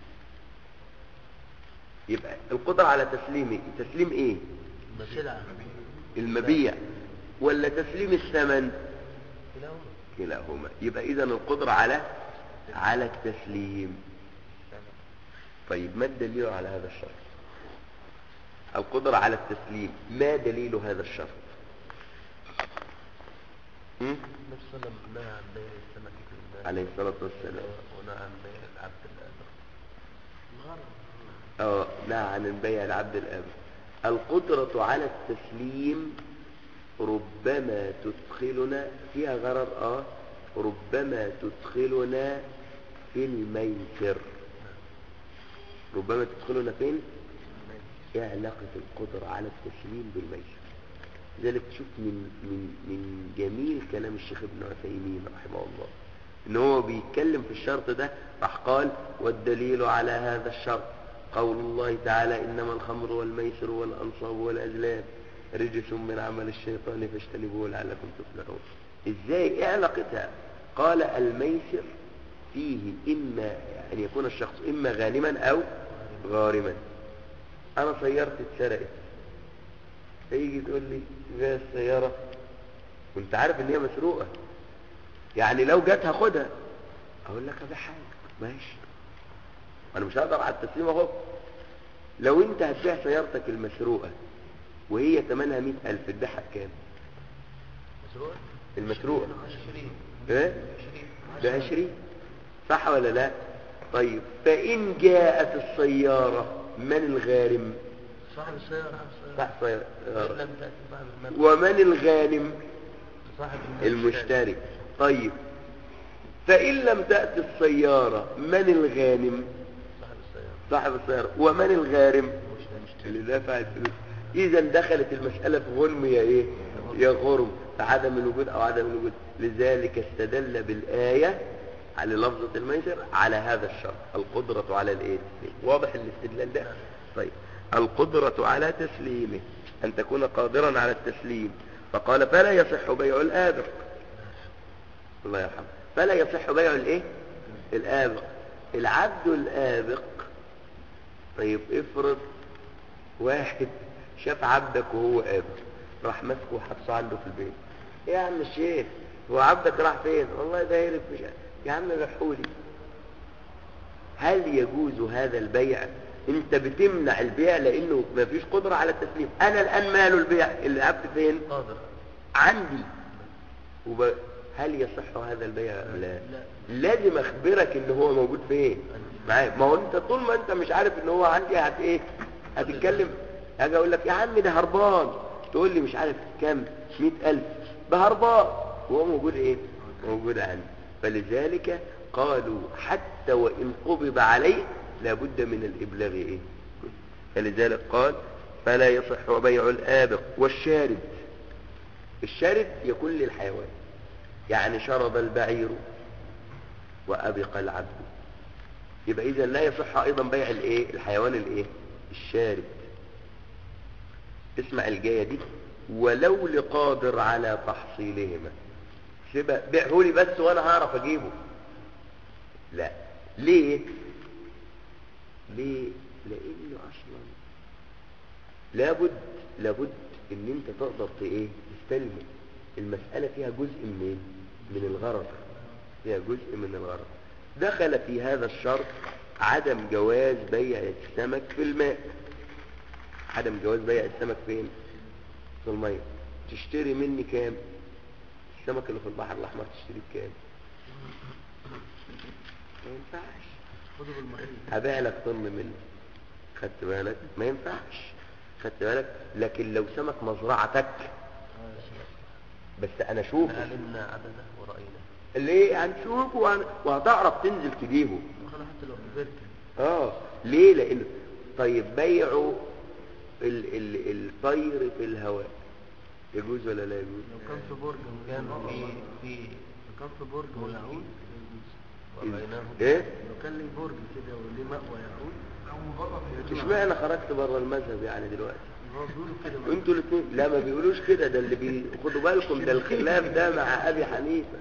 يبقى القدرة على تسليمه، تسليم ايه؟ السلعة، المبيع ولا تسليم الثمن؟ كلاهما. كلاهما. يبقى اذا القدرة على على التسليم. طيب ما الدليل على هذا الشرط؟ القدرة على التسليم، ما دليل هذا الشرط؟ م? النبي صلى الله عليه وسلم نهى عن بيع السمك في الماء عليه الصلاة والسلام. ونهى عن بيع العبد الآبر. اه نهى عن البيع العبد الآبر. القدرة على التسليم ربما تدخلنا فيها غرض، اه ربما تدخلنا في الميسر. ربما تدخلنا فين؟ ايه علاقة القدرة على التسليم بالميسر؟ لذلك تشوف من من من جميل كلام الشيخ ابن عثيمين رحمه الله ان هو بيتكلم في الشرط ده، راح قال والدليل على هذا الشرط قول الله تعالى انما الخمر والميسر والانصاب والازلام رجس من عمل الشيطان فاجتنبوه لعلكم تفلحون. ازاي؟ ايه علاقتها؟ قال الميسر فيه اما ان يكون الشخص اما غانما او غارما. انا سيارتي اتسرقت، هيجي تقول لي جاي السيارة وانت عارف ان هي مسروقة، يعني لو جت هاخدها، اقول لك ابيعها ماشي، انا مش هقدر على التسليم اهو. لو انت هتبيع سيارتك المسروقة وهي ثمنها مئة الف تبيعها بكام؟ مسروقة؟ المسروقة عشرين. ايه؟ بعشرين، صح ولا لا؟ طيب فإن جاءت السيارة من الغارم؟ صاحب السيارة. صح سيارة. لم تأتي صاحب المال. ومن الغانم؟ صاحب المشتري. طيب فإن لم تأتي السيارة من الغانم؟ صاحب السيارة. صاحب السيارة. ومن الغارم؟ اللي دافع الفلوس. إذا دخلت المسألة في غنم يا إيه؟ يا غرم، في عدم الوجود أو عدم الوجود. لذلك استدل بالآية على لفظة الميسر على هذا الشرط، القدرة على الايه؟ واضح الاستدلال ده؟ طيب القدرة على تسليمه، ان تكون قادرا على التسليم، فقال فلا يصح بيع الآبق. الله يرحمه. فلا يصح بيع الايه؟ الآبق. العبد الآبق. طيب افرض واحد شاف عبدك وهو آبق، راح مسكه وحبسه عنده في البيت. ايه يا عم الشيخ، هو عبدك راح فين؟ والله ده هرب مش يا عم بحولي. هل يجوز هذا البيع؟ انت بتمنع البيع لانه ما فيش قدرة على التسليم. انا الان ماله البيع؟ العبد فين؟ قادر عندي. وب... هل يصح هذا البيع ام لا؟ لازم اخبرك ان هو موجود فين معايا. ما هو انت طول ما انت مش عارف ان هو عندي هت ايه هتتكلم. اجي اقول لك يا عم ده هربان، تقول لي مش عارف كام مئة الف، ده هربان وهو موجود ايه؟ موجود عندي. فلذلك قالوا حتى وان قبض عليه لابد من الابلاغ ايه. فلذلك قال فلا يصح بيع الآبق والشارد. الشارد يكون للحيوان، يعني شرب البعير وأبق العبد، يبقى إذا لا يصح أيضا بيع الايه الحيوان الايه الشارد. اسمع الجاية دي، ولو لقادر على تحصيلهما. سيبها بيعه لي بس وانا هعرف اجيبه. لا. ليه؟ ليه؟ لانه اصلا لابد لابد ان انت تقدر ايه تستلمه. المسألة فيها جزء من من الغرض، فيها جزء من الغرض. دخل في هذا الشرط عدم جواز بيع السمك في الماء. عدم جواز بيع السمك فين؟ في الماء. تشتري مني كام؟ السمك اللي في البحر الاحمر تشتري بكام؟ ما ينفعش. هبيع لك طن منه، خدت بالك؟ ما ينفعش، خدت بالك؟ لكن لو سمك مزرعتك بس انا اشوفه، علمنا عدده ورأينا ليه هنشوفه وهن... وهتعرف تنزل تجيبه. حتى لو في اه ليه؟ لانه طيب بيعوا ال... ال... الطير في الهواء يجوز ولا لا يجوز؟ لو كان في برج كان في في لو كان في برج ويعود ايه؟ لو كان لي برج كده وليه مأوى يعود. اشمعنى خرجت بره المذهب يعني دلوقتي؟ هو بيقولوا كده. انتوا الاثنين لا ما بيقولوش كده، ده اللي بياخدوا بالكم ده الخلاف ده مع ابي حنيفه.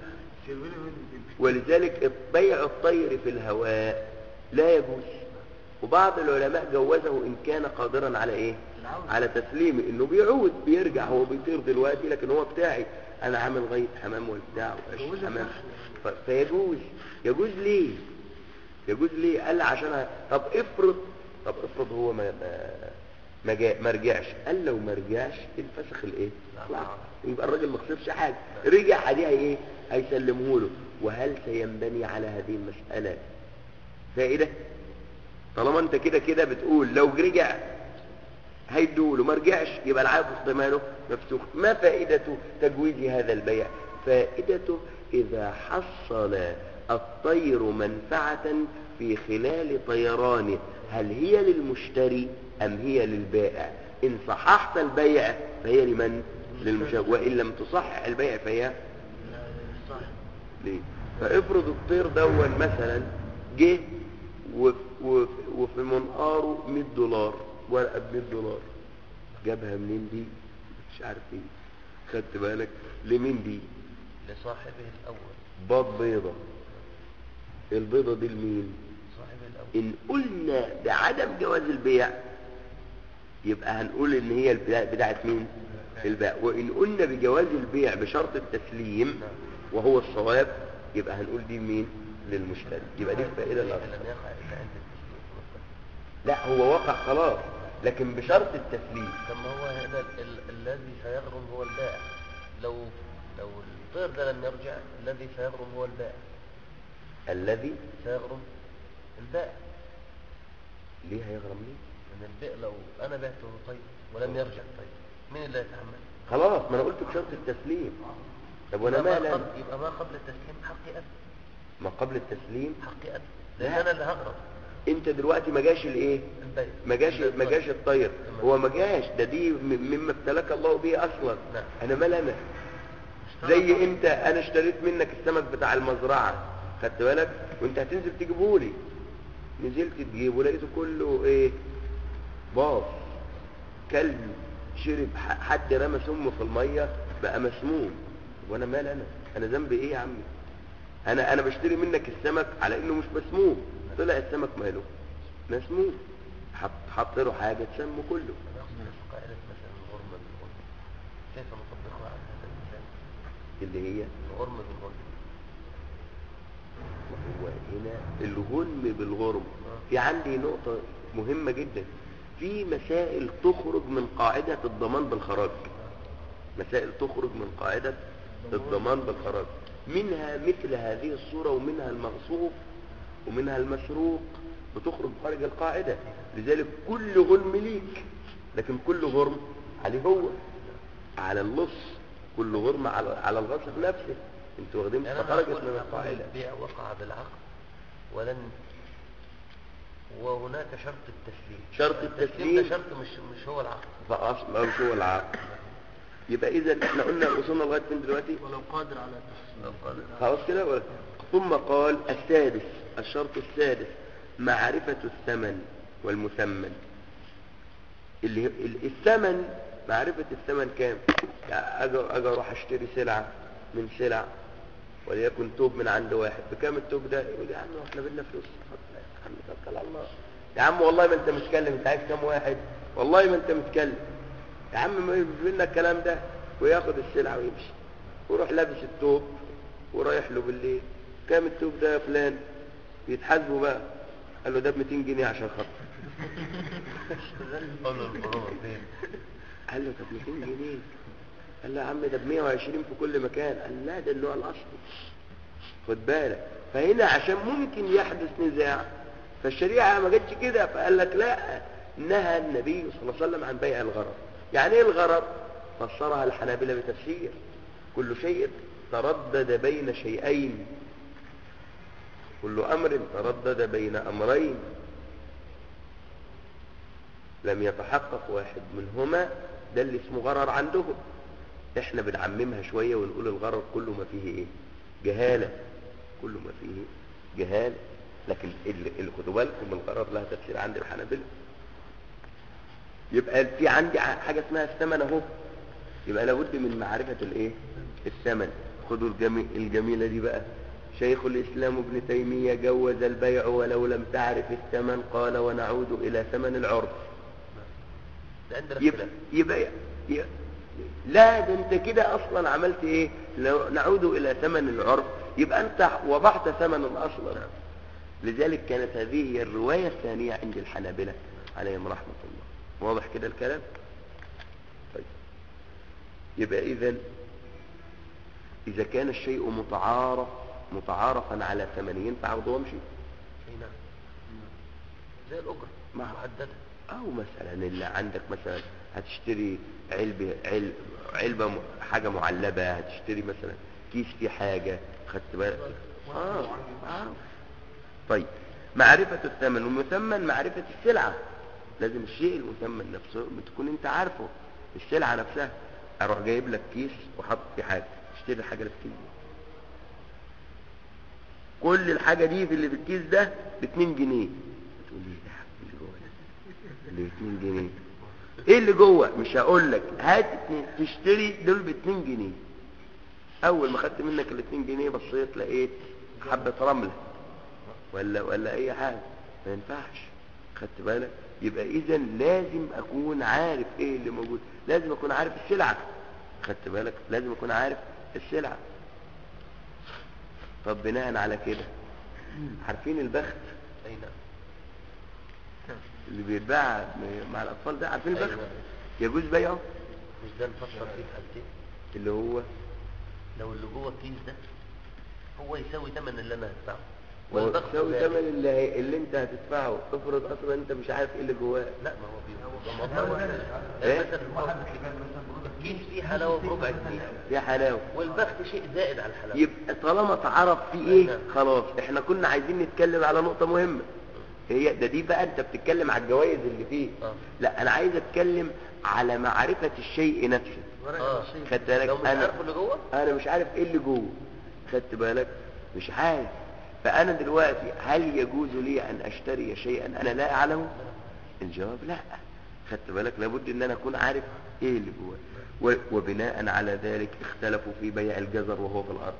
ولذلك بيع الطير في الهواء لا يجوز. وبعض العلماء جوزه ان كان قادرا على ايه؟ على تسليمه، انه بيعود بيرجع، هو بيطير دلوقتي لكن هو بتاعي انا عامل غيط حمام والبتاع وقش حمام. ف... فيجوز. يجوز ليه؟ يجوز ليه؟ قال عشان طب افرض طب افرض هو ما ما, جا... ما رجعش. قال لو ما رجعش الفسخ الايه؟ يبقى الراجل ما خسرش حاجه. رجع عليه ايه؟ هيسلمه له. وهل سينبني على هذه المساله فائده؟ طالما انت كده كده بتقول لو رجع هيدوله، ما رجعش يبقى العقد ضمانه مفسوخ. ما فائدة تجويز هذا البيع؟ فائدته إذا حصل الطير منفعة في خلال طيرانه، هل هي للمشتري أم هي للبائع؟ إن صححت البيع فهي لمن؟ للمشتري. وإن لم تصحح البيع فهي ليه؟ فافرض الطير دون مثلا جه وفي منقاره مئة دولار، ورقة ب مئة دولار، جابها منين دي؟ مش عارف ايه. خدت بالك؟ لمين دي؟ لصاحبه الاول. بيض بيضة. البيضة دي لمين؟ صاحبه الاول. ان قلنا بعدم جواز البيع يبقى هنقول ان هي بتاعت مين؟ البائع. وان قلنا بجواز البيع بشرط التسليم وهو الصواب يبقى هنقول دي مين؟ للمشتري. يبقى دي الفائدة الأكثر. لا هو وقع خلاص لكن بشرط التسليم. طب ما هو هذا ال- الذي سيغرم هو البائع. لو لو الطير ده لم يرجع الذي سيغرم هو البائع. الذي سيغرم البائع. ليه هيغرم ليه؟ من البائع لو انا بعته طيب ولم يرجع طيب مين اللي يتحمل؟ خلاص ما انا قلت بشرط التسليم. طب وانا يبقى مالي؟ ما قبل يبقى ما قبل التسليم حقي أنا. ما قبل التسليم حقي أنا لان انا اللي هغرم. انت دلوقتي ما جاش الايه؟ البيع. ما جاش ما جاش الطير. هو ما جاش ده دي مما ابتلاك الله به اصلا. نعم. انا مال انا زي انت انا اشتريت منك السمك بتاع المزرعه، خدت بالك؟ وانت هتنزل تجيبه لي، نزلت تجيبه لقيته كله ايه؟ باص، كلب شرب، ح- حد رمى سمه في الميه بقى مسموم. وانا مال انا انا ذنبي ايه يا عمي؟ انا انا بشتري منك السمك على انه مش مسموم، طلع السمك ماله مسموم، حط حط له حاجه تسمه كله. ناخذ قاعدة مثلا الغرمة بالغرمة، كيف نطبقها على هذا المثال؟ اللي هي الغرمة بالغرمة. هو هنا الغنم بالغرم. في عندي نقطة مهمة جدا، في مسائل تخرج من قاعدة الضمان بالخراج، مسائل تخرج من قاعدة الضمان بالخراج، منها مثل هذه الصورة، ومنها المغصوب ومنها المسروق، بتخرج خارج القاعدة. لذلك كل غرم ليك، لكن كل غرم عليه هو، على اللص، كل غرم على على الغصب نفسه. انتوا واخدين، يعني أنا فخرجت أقول من أقول القاعدة. البيع وقع بالعقد ولن، وهناك شرط التسليم. شرط التسليم التسليم ده شرط مش مش هو العقد. فأصل مش هو العقد. يبقى إذا احنا قلنا وصلنا لغاية فين دلوقتي؟ ولو قادر على التحصيل. خلاص كده ولا؟ ثم قال السادس، الشرط السادس معرفة الثمن والمثمن. اللي ال- الثمن، معرفة الثمن كام؟ يعني أجي أجي أروح أشتري سلعة من سلع، وليكن توب من عند واحد، بكام التوب ده؟ يقول يا عم احنا بدنا فلوس. يا عم توكل على الله. يا عم والله ما انت متكلم، انت عايز كام واحد؟ والله ما انت متكلم. يا عم ما يجيب لنا الكلام ده، وياخد السلعة ويمشي، ويروح لابس التوب ورايح له بالليل، كام التوب ده يا فلان؟ يتحاسبوا بقى، قال له ده ب مئتين جنيه عشان خاطر. قال له الغرمة فين؟ قال له طب مئتين جنيه؟ قال له يا عم ده ب مئة وعشرين في كل مكان. قال لا ده النوع الاصلي، خد بالك. فهنا عشان ممكن يحدث نزاع، فالشريعة ما جاتش كده، فقال لك لا، نهى النبي صلى الله عليه وسلم عن بيع الغرر. يعني ايه الغرر؟ فسرها الحنابلة بتفسير كل شيء تردد بين شيئين، كل امر تردد بين امرين لم يتحقق واحد منهما، ده اللي اسمه غرر عندهم. احنا بنعممها شوية ونقول الغرر كله ما فيه ايه؟ جهالة، كله ما فيه جهالة. لكن اللي خدوا بالكم الغرر لها تفسير عند الحنابلة. يبقى في عندي حاجة اسمها الثمن اهو، يبقى لابد من معرفة الايه؟ الثمن. خدوا الجمي... الجميلة دي بقى، شيخ الاسلام ابن تيمية جوز البيع ولو لم تعرف الثمن، قال ونعود الى ثمن العرض. ده عندنا يبقى, خلاف. يبقى, يبقى لا ده انت كده اصلا عملت ايه؟ لو نعود الى ثمن العرض، يبقى انت وضعت ثمنا اصلا. لذلك كانت هذه هي الرواية الثانية عند الحنابلة عليهم رحمة الله. واضح كده الكلام؟ طيب يبقى اذا اذا كان الشيء متعارف متعارفا على ثمنه ينفع اخده وامشي؟ اي نعم، زي الأجرة مع- محددة. او مثلا اللي عندك مثلا هتشتري علبة علب علبة م- حاجة معلبة، هتشتري مثلا كيس فيه حاجة، خدت بالك؟ آه. آه. طيب معرفة الثمن والمثمن، معرفة السلعة. لازم الشيء المثمن نفسه تكون انت عارفه، السلعة نفسها. اروح جايب لك كيس وحط فيه حاجة، اشتري الحاجة اللي في الكيس دي، كل الحاجة دي في اللي في الكيس ده ب اتنين جنيه. تقول لي ده اللي جوه ده اللي ب اتنين جنيه، ايه اللي جوه؟ مش هقول لك، هات اتنين تشتري دول ب اتنين جنيه. اول ما خدت منك ال اتنين جنيه بصيت لقيت حبة رملة ولا ولا اي حاجة، ما ينفعش. خدت بالك؟ يبقى اذا لازم اكون عارف ايه اللي موجود، لازم اكون عارف السلعة. خدت بالك؟ لازم اكون عارف السلعة. طب بناء على كده، عارفين البخت اي نعم. اللي بيتباع مع الاطفال ده؟ عارفين البخت؟ أيوة. يجوز بيعه؟ مش ده نفسر فيه في حالتين؟ اللي هو لو اللي جوه الكيس ده هو يساوي ثمن اللي انا هدفعه، هو والبخت تساوي ذلك. ثمن اللي, هي- اللي انت هدفعه. افرض اصلا انت مش عارف ايه اللي جواه. لا ما هو بيبقى مضمون. إيه؟ يعني مثلا كيس فيه حلاوه بربع جنيه، يا حلاوه، والبخت شيء زائد على الحلاوه. يبقى طالما تعرف في ايه خلاص. احنا كنا عايزين نتكلم على نقطة مهمة، هي ده دي بقى انت بتتكلم على الجوائز اللي فيه. آه. لا انا عايز اتكلم على معرفة الشيء نفسه. اه خدت بالك؟ لو مش انا عارف اللي جوه. انا مش عارف ايه اللي جوه، خدت بالك؟ مش عارف. فأنا دلوقتي هل يجوز لي أن أشتري شيئا أنا لا أعلمه؟ الجواب لا. خدت بالك؟ لابد أن أنا أكون عارف إيه اللي جواه. و- وبناء على ذلك اختلفوا في بيع الجزر وهو في الأرض.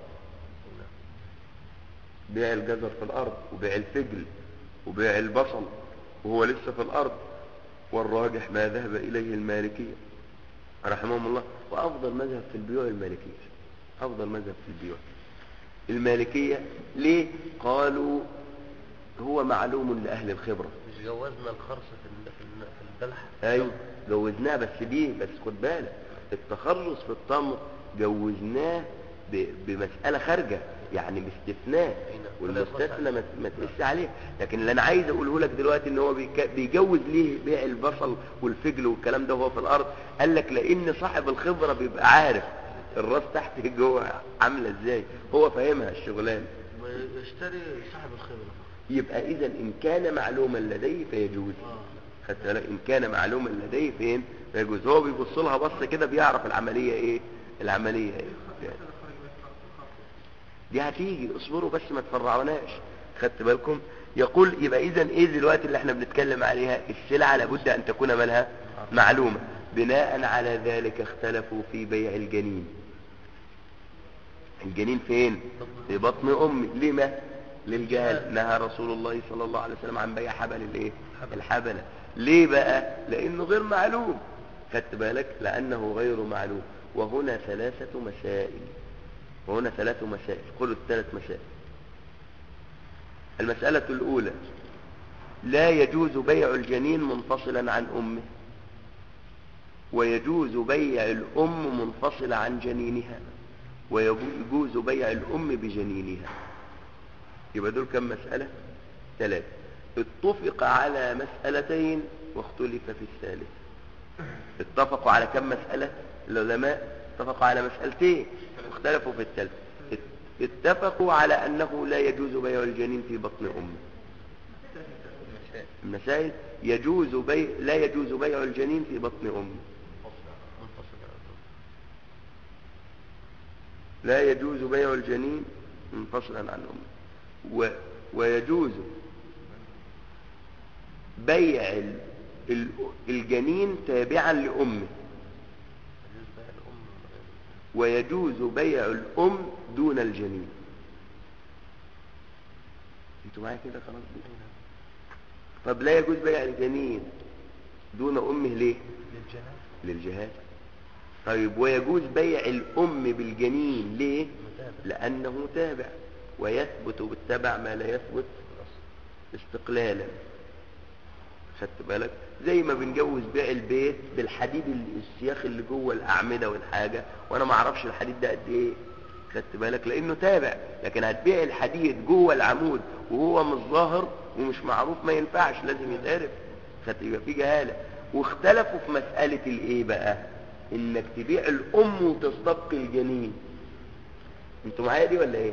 بيع الجزر في الأرض، وبيع الفجل، وبيع البصل وهو لسه في الأرض. والراجح ما ذهب إليه المالكية رحمهم الله، وأفضل مذهب في البيوع المالكية. أفضل مذهب في البيوع المالكية. ليه؟ قالوا هو معلوم لأهل الخبرة. مش جوزنا الخرص في ال- في ال- في البلح؟ أيوه جوزناه، بس دي بس خد بالك التخرص في التمر جوزناه ب- بمسألة خارجة، يعني باستثناء، والمستثنى ما ما تقيسش عليه. لكن اللي انا عايز اقوله لك دلوقتي ان هو بيك- بيجوز ليه بيع البصل والفجل والكلام ده وهو في الارض. قال لك لان صاحب الخبرة بيبقى عارف الراس تحت جوه عامله ازاي، هو فاهمها الشغلانه. يشتري صاحب الخبرة. يبقى اذا ان كان معلوما لديه فيجوز. اه خدت بالك؟ ان كان معلوما لديه فين فيجوز. هو بيبص لها بص كده بيعرف العمليه ايه، العمليه ايه. دي هتيجي، اصبروا بس ما تفرعوناش. خدت بالكم؟ يقول يبقى اذا ايه دلوقتي اللي احنا بنتكلم عليها؟ السلعه لابد ان تكون مالها معلومه. بناء على ذلك اختلفوا في بيع الجنين. الجنين فين؟ في بطن امي. لما؟ للجهل. نهى رسول الله صلى الله عليه وسلم عن بيع حبل الايه؟ الحبله. ليه بقى؟ لانه غير معلوم. خدت بالك؟ لانه غير معلوم. وهنا ثلاثه مسائل. وهنا ثلاث مسائل. قلوا الثلاث مسائل. المسألة الأولى: لا يجوز بيع الجنين منفصلا عن أمه، ويجوز بيع الأم منفصلة عن جنينها، ويجوز بيع الأم بجنينها. يبقى دول كم مسألة؟ ثلاثة. اتفق على مسألتين واختلف في الثالث. اتفقوا على كم مسألة؟ العلماء اتفقوا على مسألتين واختلفوا في الثالث. اتفقوا على أنه لا يجوز بيع الجنين في بطن أمه. المسائل: يجوز بيع لا يجوز بيع الجنين في بطن أمه، لا يجوز بيع الجنين منفصلا عن أمه، و... ويجوز بيع ال... ال... الجنين تابعا لأمه، ويجوز بيع الأم دون الجنين. انتوا معايا كده خلاص؟ طب لا يجوز بيع الجنين دون أمه ليه؟ للجهاد. طيب ويجوز بيع الأم بالجنين ليه؟ لأنه تابع، ويثبت بالتبع ما لا يثبت استقلالا. خدت بالك؟ زي ما بنجوز بيع البيت بالحديد السياخ اللي جوه الأعمدة والحاجة، وانا ما اعرفش الحديد ده قد ايه. خدت بالك؟ لانه تابع. لكن هتبيع الحديد جوه العمود وهو مش ظاهر ومش معروف، ما ينفعش، لازم يتعرف. خدت؟ يبقى في جهالة. واختلفوا في مسألة الايه بقى؟ انك تبيع الام وتستبقي الجنين. انتوا معايا دي ولا ايه؟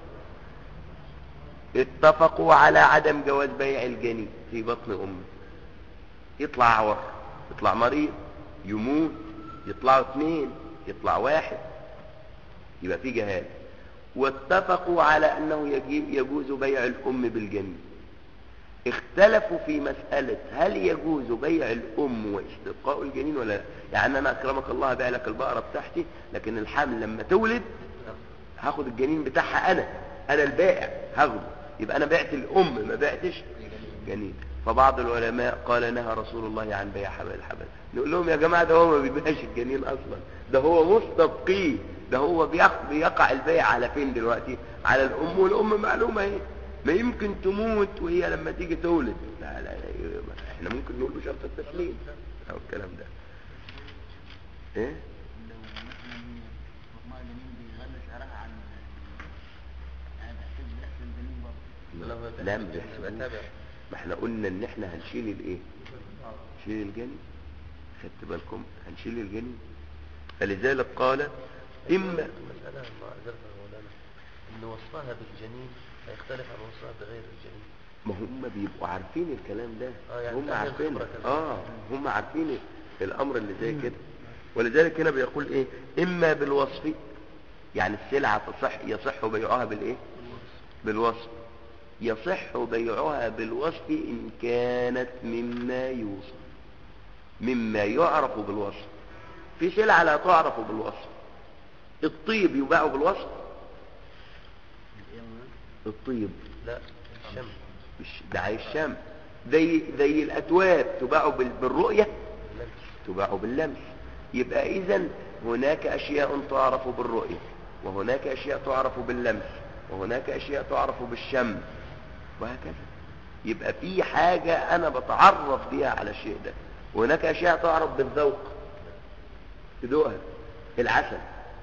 اتفقوا على عدم جواز بيع الجنين في بطن امه. يطلع عور، يطلع مريض، يموت، يطلعوا اثنين، يطلع واحد، يبقى في جهاز. واتفقوا على انه يجيب يجوز بيع الام بالجنين. اختلفوا في مسألة هل يجوز بيع الام واستبقاء الجنين ولا لا. يعني انا اكرمك الله ابيع لك البقرة بتاعتي، لكن الحمل لما تولد هاخد الجنين بتاعها، انا انا البائع هاخده، يبقى انا بعت الام ما بعتش جنين. فبعض العلماء قال نهى رسول الله عن بيع حبل الحبل. نقول لهم يا جماعة ده هو ما بيبيعش الجنين اصلا، ده هو مستبقيه، ده هو بيقع البيع على فين دلوقتي؟ على الام، والام معلومة اهي، ما يمكن تموت وهي لما تيجي تولد. لا لا, لا احنا ممكن نقول له شرط التسليم او الكلام ده. ايه؟ لو مثلا مجموعة جنين بيغلى سعرها عن يعني بحسب بحسب الجنين برضه. لا ما بيحسبوش. ما احنا قلنا ان احنا هنشيل الايه؟ نشيل الجنين. خدت بالكم؟ هنشيل الجنين. فلذلك قال اما المسألة معذرة مولانا ان وصفها بالجنين هيختلف عن وصفها بغير الجنين. ما هم بيبقوا عارفين الكلام ده. آه يعني هم عارفين كده. اه هم عارفين الامر اللي زي كده. ولذلك هنا بيقول ايه؟ اما بالوصف، يعني السلعة تصح يصح بيعها بالايه؟ بالوصف. يصح بيعها بالوصف إن كانت مما يوصف، مما يعرف بالوصف. في سلعة لا تعرف بالوصف. الطيب يباع بالوصف؟ الطيب لا، الشم. مش ده عايز الشم. زي زي الأتواب تباع بال- بالرؤية، تباع باللمس. يبقى إذن هناك أشياء تعرف بالرؤية، وهناك أشياء تعرف باللمس، وهناك أشياء تعرف بالشم، وهكذا. يبقى في حاجة أنا بتعرف بيها على الشيء ده، وهناك أشياء تعرف بالذوق، تدوقها. العسل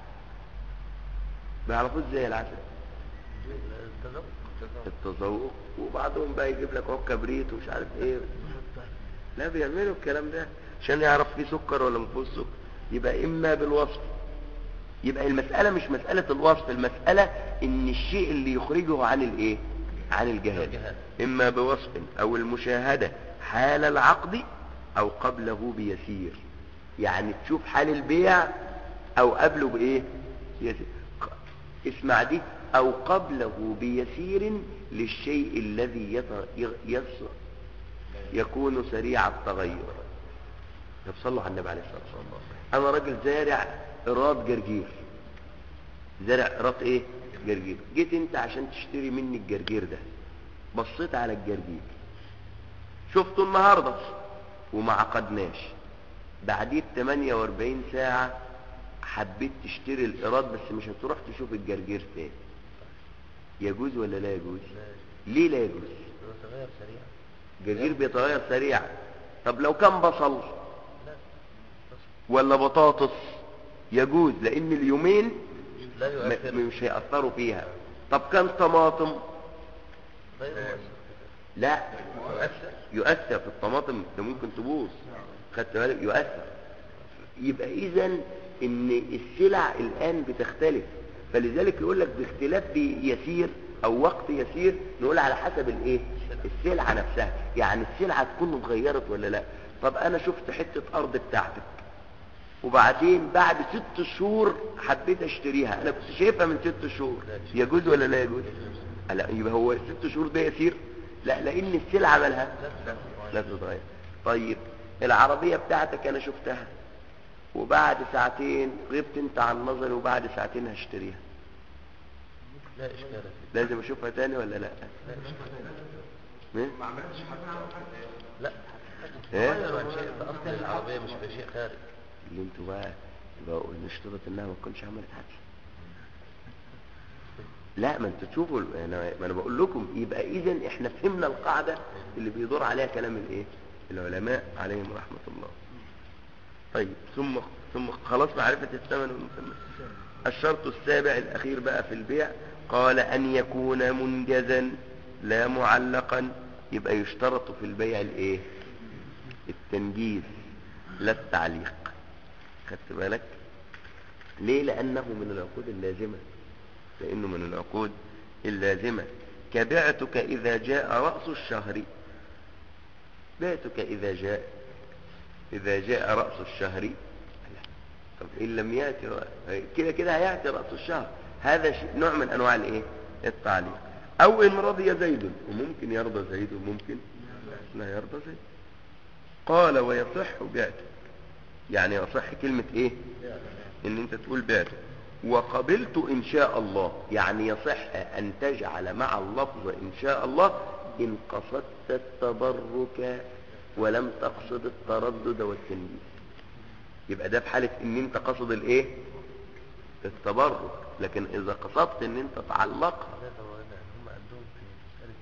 بيعرفوه ازاي العسل؟ التذوق. التذوق. وبعضهم بقى يجيب لك عود كبريت ومش عارف ايه. لا، بيعملوا الكلام ده عشان يعرف فيه سكر ولا مفيهوش سكر. يبقى اما بالوصف. يبقى المسألة مش مسألة الوصف، المسألة ان الشيء اللي يخرجه عن الايه، عن الجهاد، اما بوصف او المشاهدة حال العقد او قبله بيسير. يعني تشوف حال البيع او قبله بايه، يسير. اسمع دي، او قبله بيسير للشيء الذي يط... يص... يكون سريع التغير. طب صلوا على النبي عليه الصلاة والسلام. انا راجل زارع ايراد جرجير، زارع ايراد ايه، جرجير. جيت انت عشان تشتري مني الجرجير ده، بصيت على الجرجير شفته النهارده وما عقدناش، بعديه ثمانية وأربعين ساعة حبيت تشتري الايراد بس مش هتروح تشوف الجرجير تاني، يجوز ولا لا يجوز؟ ليه لا يجوز؟ بيتغير سريعا. الجرجير بيتغير سريعا. طب لو كان بصل ولا بطاطس يجوز، لان اليومين لا يؤثر. م- مش هيأثروا فيها. طب كان طماطم؟ غير مؤثر. لا، يؤثر. يؤثر في الطماطم، ده ممكن تبوظ. خدت بالك؟ يؤثر. يبقى اذن ان السلع الان بتختلف، فلذلك يقول لك باختلاف يسير او وقت يسير، نقول على حسب الايه، السلعة نفسها. يعني السلعة تكون اتغيرت ولا لا. طب انا شفت حتة ارض بتاعتك وبعدين بعد ست شهور حبيت اشتريها، انا كنت شايفها من ست شهور، يجوز ولا لا يجوز؟ لا، يبقى هو ست شهور ده يسير؟ لا، لان السلعة مالها لا تتغير. طيب العربية بتاعتك انا شفتها وبعد ساعتين غبت انت عن نظري وبعد ساعتين هشتريها، لا إشكال فيه. لازم اشوفها تاني ولا لا؟ لا إشكال. ايه؟ لا. إيه؟ تغير عن شيء في أصل العربية، مش في شيء خارج. اللي انتوا بقى يبقى نشترط انها ما تكونش عملت حادثه. لا، ما انتوا تشوفوا، انا ما انا بقول لكم. يبقى اذا احنا فهمنا القاعده اللي بيدور عليها كلام الايه، العلماء عليهم رحمه الله. طيب ثم ثم خلاص معرفه الثمن والمسمى. الشرط السابع الاخير بقى في البيع، قال ان يكون منجزا لا معلقا. يبقى يشترط في البيع الايه، التنجيز لا التعليق. خدت بالك؟ ليه؟ لأنه من العقود اللازمة، لأنه من العقود اللازمة. كبعتك إذا جاء رأس الشهر، بعتك إذا جاء إذا جاء رأس الشهر. طب إن لم يأتي كده كده هيأتي رأس الشهر، هذا نوع من أنواع الإيه، التعليق. أو إن رضي زيد، وممكن يرضى زيد وممكن لا يرضى زيد. قال ويصح بعتك، يعني يصح كلمة ايه، ان انت تقول بعتك. وقبلت ان شاء الله، يعني يصح ان تجعل مع اللفظ ان شاء الله ان قصدت التبرك ولم تقصد التردد والتنجيز. يبقى ده في حالة ان انت قصد الايه، التبرك. لكن اذا قصدت ان انت تعلقها، هذا هو هذا. هم عندهم في مسألة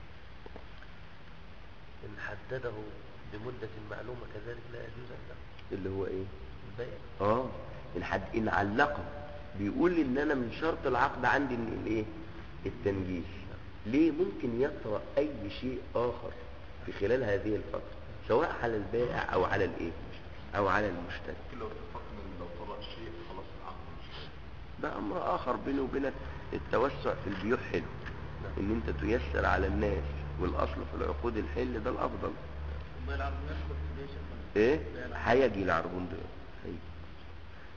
إن حدده بمدة معلومة كذلك لا يجوز أن له اللي هو ايه، البيع. اه ان حد ان علقه، بيقول ان انا من شرط العقد عندي ان الايه، التنجيز. ليه؟ ممكن يطرأ اي شيء اخر في خلال هذه الفترة، سواء على البائع او على الايه، او على المشتري. لو اتفقنا ان لو طرأ الشيء خلاص العقد مش ده امر اخر بينه وبينك. التوسع في البيوع حلو، ان انت تيسر على الناس، والاصل في العقود الحل، ده الافضل. ايه؟ هيجي العربون ده.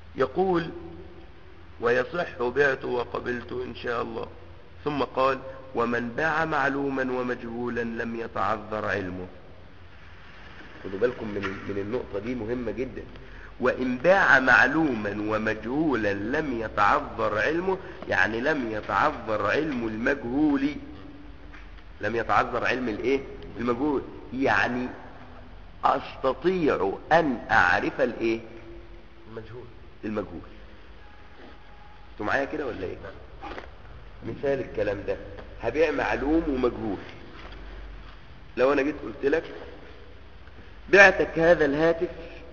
يقول ويصح بعت وقبلت ان شاء الله. ثم قال ومن باع معلوما ومجهولا لم يتعذر علمه. خدوا بالكم من من النقطة دي مهمة جدا. وإن باع معلوما ومجهولا لم يتعذر علمه، يعني لم يتعذر علم المجهول، لم يتعذر علم الايه المجهول، يعني استطيع ان اعرف الايه المجهول. المجهول. انتوا معايا كده ولا ايه؟ مثال الكلام ده، هبيع معلوم ومجهول. لو انا جيت قلت لك بعتك هذا الهاتف،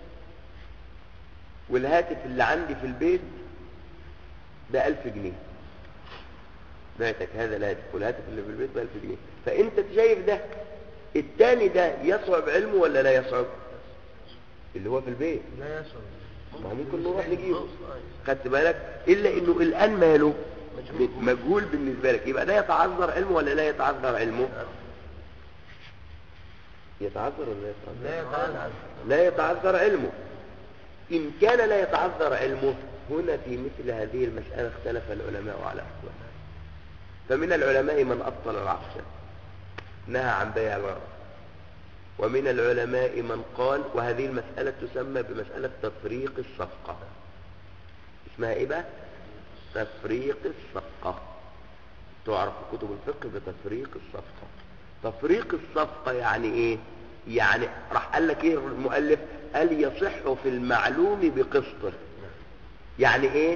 والهاتف اللي عندي في البيت بألف جنيه، بعتك هذا الهاتف والهاتف اللي في البيت بألف جنيه، فانت شايف ده التاني ده يصعب علمه ولا لا يصعب؟ اللي هو في البيت لا يصعب، ما ممكن نروح نجيبه، خدت بالك؟ الا انه الان ماله مجهول بالنسبه لك، يبقى ده يتعذر علمه ولا لا يتعذر علمه؟ يتعذر ولا لا يتعذر؟ لا يتعذر. لا يتعذر علمه. ان كان لا يتعذر علمه، هنا في مثل هذه المساله اختلف العلماء على اقوال. فمن العلماء من ابطل العقد، نهى عن بيع الغرض، ومن العلماء من قال، وهذه المسألة تسمى بمسألة تفريق الصفقة. اسمها ايه بقى؟ تفريق الصفقة. تعرف في كتب الفقه بتفريق الصفقة. تفريق الصفقة يعني ايه؟ يعني راح قال لك ايه المؤلف؟ قال يصح في المعلوم بقسطه. يعني ايه؟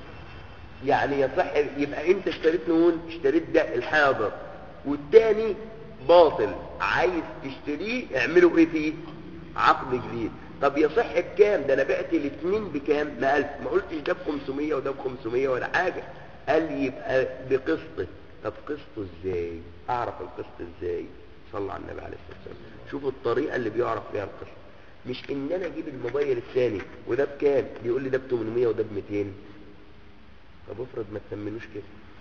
يعني يصح، يبقى انت اشتريت نون، اشتريت ده الحاضر، والتاني باطل، عايز تشتريه، اعملوا ايه فيه؟ عقد جديد. طب يصح بكام؟ ده انا بعت الاثنين بكام؟ ب ألف، ما قلتش ده ب خمسمية وده ب خمسمية ولا حاجه، قال لي يبقى بقسطه. طب قسطه ازاي؟ اعرف القسط ازاي؟ صلى على النبي عليه الصلاه والسلام. شوفوا الطريقه اللي بيعرف فيها القسط، مش ان انا اجيب الموبايل الثاني وده بكام، بيقول لي ده ب ثمانمية وده ب مئتين. طب افرض ما تسمنوش كده،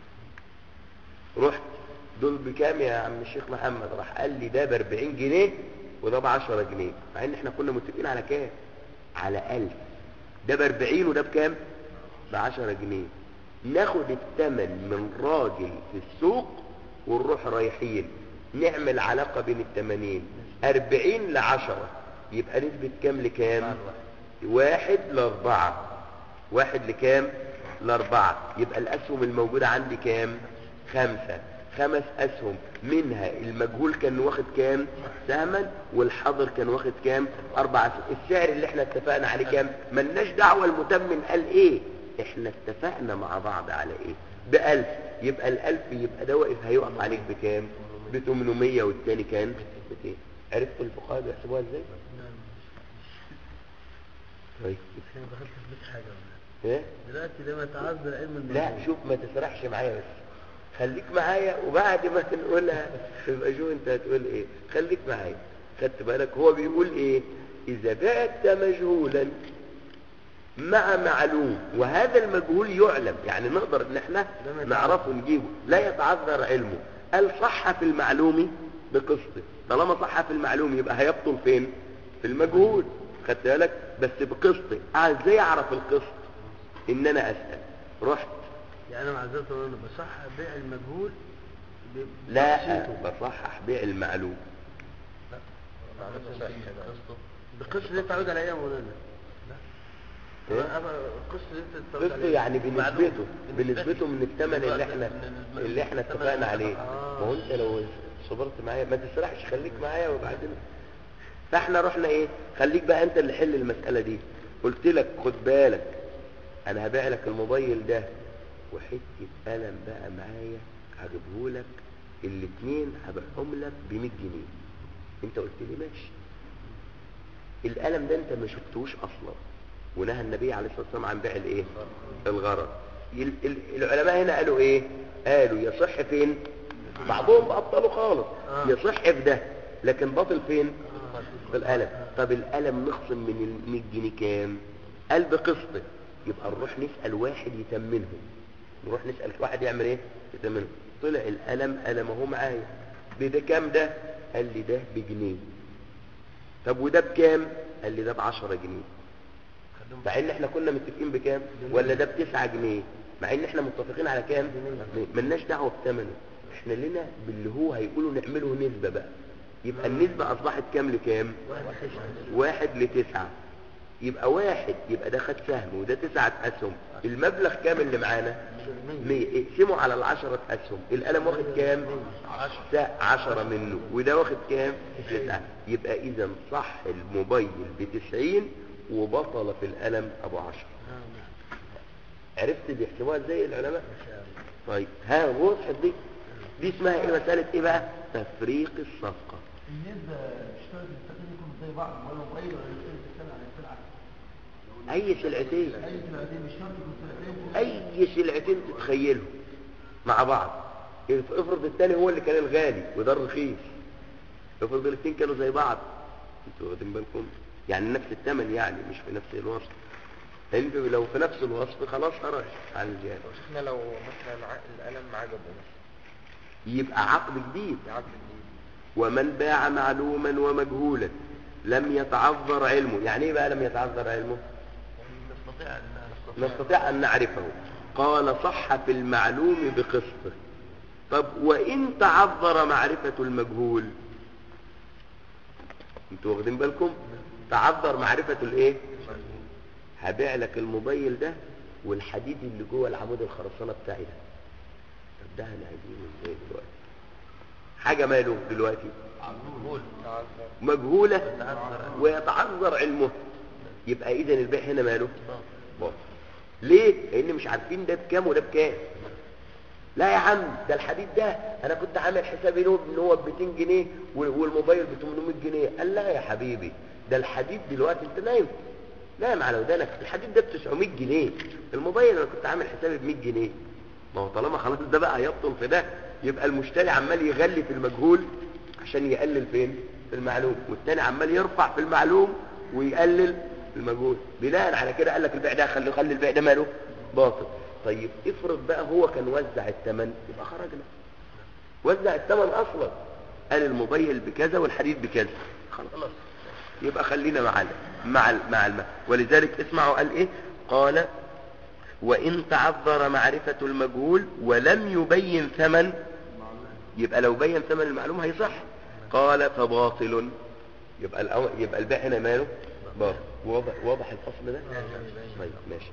رحت دول بكام يا عم الشيخ محمد؟ راح قال لي ده ب أربعين جنيه وده ب عشرة جنيه، مع ان احنا كنا متفقين على كام؟ على ألف. ده ب أربعين وده بكام؟ ب عشرة جنيه. ناخد الثمن من راجل في السوق ونروح رايحين نعمل علاقة بين الثمانين، أربعين لعشرة، يبقى نسبة كام لكام؟ واحد لأربعة. واحد لكام؟ لأربعة. يبقى الأسهم الموجودة عندي كام؟ خمسة. خمس أسهم، منها المجهول كان واخد كام سهما، والحاضر كان واخد كام؟ أربعة أسهم. السعر اللي احنا اتفقنا عليه كام؟ ملناش دعوة المتمن قال ايه، احنا اتفقنا مع بعض على ايه؟ بألف. يبقى الألف يبقى ده واقف هيقف عليك بكام؟ بثمانمية، والتاني كان مئتين. عرفتوا الفقهاء بيحسبوها ازاي؟ طيب انا دخلت في بيت حاجه ايه؟ دلوقتي ده ما تعذر علم المجهول. لا شوف، ما تسرحش معايا بس، خليك معايا، وبعد ما نقولها يبقى شو انت هتقول ايه. خليك معايا، خدت بالك؟ هو بيقول ايه؟ اذا بعت مجهولا مع معلوم، وهذا المجهول يعلم، يعني نقدر ان احنا نعرفه نجيبه، لا يتعذر علمه. قال صح في المعلوم بقسطه. طالما صح في المعلوم يبقى هيبطل فين؟ في المجهول، خدت بالك؟ بس بقسطه. ازاي اعرف القسط؟ ان انا اسال. رحت يعني انا معذرت وانا بصح بيع المجهول ب- لا بقسطه. بصحح بيع المعلوم. بقسط اللي تعود على ايه يا مولانا؟ إيه؟ القسط اللي انت تعود قسط عليه يعني معلوم. بنسبته بنسبته من الثمن اللي احنا من- اللي احنا الثمن اتفقنا اللي- عليه. آه. ما هو انت لو صبرت معايا ما تسرحش، خليك معايا وبعدين. فاحنا رحنا ايه؟ خليك بقى انت اللي حل المسألة دي. قلت لك خد بالك، انا هبيع لك الموبايل ده وحتة قلم بقى معايا هجيبهولك، الاتنين هبيعهم لك ب مية جنيه. انت قلت لي ماشي. القلم ده انت ما شفتوش اصلا، ونهى النبي عليه الصلاة والسلام عن بيع الايه؟ الغرض. ال- ال- العلماء هنا قالوا ايه؟ قالوا يصح فين؟ بعضهم ابطلوا خالص. يصح في ده، لكن باطل فين؟ في القلم. طب القلم نخصم من ال مية جنيه كام؟ قال بقسطه. يبقى نروح نسأل واحد يتمنهم، نروح نسأل واحد يعمل ايه؟ يتمنهم. طلع القلم قلم اهو معايا، بده كام ده؟ قال لي ده بجنيه. طب وده بكام؟ قال لي ده بعشرة جنيه. مع ان احنا كنا متفقين بكام؟ ولا ده بتسعة جنيه، مع ان احنا متفقين على كام؟ ملناش دعوه بثمنه، احنا لنا باللي هو هيقولوا نعمله نسبة بقى. يبقى النسبة اصبحت كام لكام؟ واحد لتسعة. يبقى واحد يبقى ده خد سهم وده تسعة اسهم. المبلغ كام اللي معانا؟ مية. اقسموا على العشرة اسهم. القلم واخد كام؟ عشرة منه، وده واخد كام؟ تسعة. يبقى اذا صح الموبايل بتسعين وبطل في القلم ابو عشرة. عرفت بيحسبوها ازاي العلماء؟ طيب ها وضحت دي؟ دي اسمها ايه؟ مسألة ايه بقى؟ تفريق الصفقة. النسبة اشترط السلعتين يكونوا زي بعض ولا موبايل ولا يشترط السلعة على السلعة؟ اي سلعتين أي سلعتين مش شرط يكون سلعتين. اي سلعتين تتخيلهم مع بعض. افرض الثاني هو اللي كان الغالي وده الرخيص، افرض الاثنين كانوا زي بعض، انتوا واخدين بالكم؟ يعني نفس الثمن، يعني مش في نفس الوصف. انت لو في نفس الوصف خلاص خرج على الجهه. احنا لو مثلا ع- القلم عجبه مثلا يبقى عقد جديد. عقد جديد. ومن باع معلوما ومجهولا لم يتعذر علمه. يعني ايه بقى لم يتعذر علمه؟ نستطيع ان نستطيع نستطيع ان نعرفه. قال صح في المعلوم بقسطه. طب وان تعذر معرفة المجهول؟ انتوا واخدين بالكم؟ تعذر معرفة الايه؟ هبيع لك الموبايل ده والحديد اللي جوه العمود الخرسانه بتاعي ده. طب ده هنعديه ازاي دلوقتي؟ حاجه ماله دلوقتي؟ مجهول مجهوله ويتعذر علمه. يبقى اذا البيع هنا ماله؟ باطل. ليه؟ لان مش عارفين ده بكام وده بكام. لا يا عم، ده الحديد ده انا كنت عامل حسابي له ان هو ب مئتين جنيه والموبايل ب ثمانمائة جنيه. قال لا يا حبيبي، ده الحديد دلوقتي انت نايم نايم على ودانك، الحديد ده ب تسعمائة جنيه، الموبايل انا كنت عامل حسابي ب مئة جنيه. ما هو طالما خلاص ده بقى هيبطل في ده، يبقى المشتري عمال يغلي في المجهول عشان يقلل فين؟ في المعلوم، والتاني عمال يرفع في المعلوم ويقلل في المجهول. بناء على كده قال لك البيع ده خلي خلي البيع ده ماله؟ باطل. طيب افرض بقى هو كان وزع الثمن، يبقى خرجنا. وزع الثمن اصلا، قال الموبايل بكذا والحديد بكذا، خلاص يبقى خلينا مع ال مع ال مع الم... ولذلك اسمعوا قال ايه؟ قال وان تعذر معرفة المجهول ولم يبين ثمن. يبقى لو بين ثمن المعلوم هيصح. قال فباطل. يبقى الأو... يبقى البيع هنا ماله؟ باطل. واضح واضح الفصل ده؟ طيب ماشي.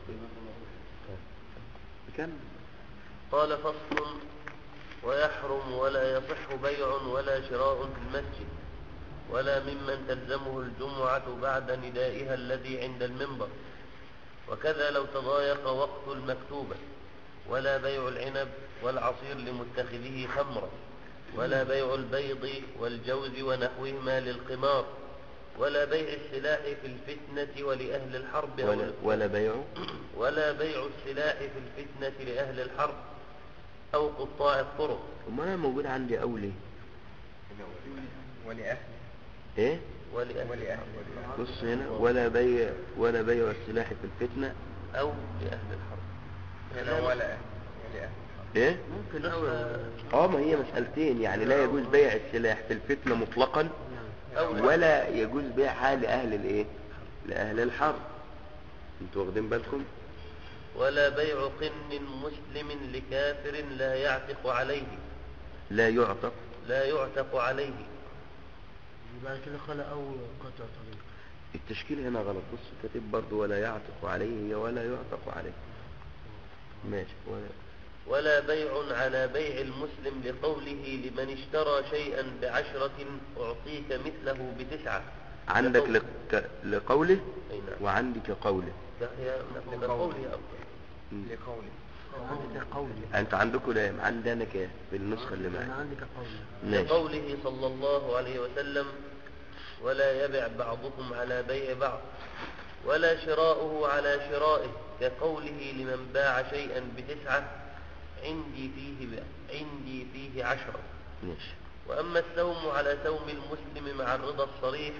كم؟ قال فصل ويحرم ولا يصح بيع ولا شراء في المسجد ولا ممن تلزمه الجمعة بعد ندائها الذي عند المنبر، وكذا لو تضايق وقت المكتوبة، ولا بيع العنب والعصير لمتخذه خمرا، ولا بيع البيض والجوز ونحوهما للقمار، ولا بيع السلاح في الفتنة ولأهل الحرب ولا, ولا بيع ولا بيع السلاح في الفتنة لأهل الحرب أو قطاع الطرق. وما انا موجود عندي اولي ولأهل ايه؟ ولأهل, ولأهل بص هنا ولا بيع ولا بيع السلاح في الفتنة أو لأهل الحرب. هنا ولا ولأهل الحرب ايه؟ ممكن اه ما هي مسألتين، يعني لا يجوز بيع السلاح في الفتنة مطلقا ولا يجوز بيعها لأهل الايه؟ لأهل الحرب. انتوا واخدين بالكم؟ ولا بيع قن مسلم لكافر لا يعتق عليه لا يعتق لا يعتق عليه. يبقى كده خلق أو قطع طريق. التشكيل هنا غلط. بص كاتب برضه ولا يعتق عليه هي ولا يعتق عليه. ماشي. ولا ولا بيع على بيع المسلم لقوله لمن اشترى شيئا بعشرة أعطيك مثله بتسعة. عندك لقول... لق... لقوله أي نعم. وعندك قوله. هي لقوله أفضل. لقوله عندك قوله. انت عندكم لام عندنا كام في النسخة اللي معايا؟ أنا عندك قوله. ماشي. لقوله صلى الله عليه وسلم ولا يبع بعضكم على بيع بعض ولا شراؤه على شرائه، كقوله لمن باع شيئا بتسعة عندي فيه ب... عندي فيه عشرة. ماشي. وأما السوم على سوم المسلم مع الرضا الصريح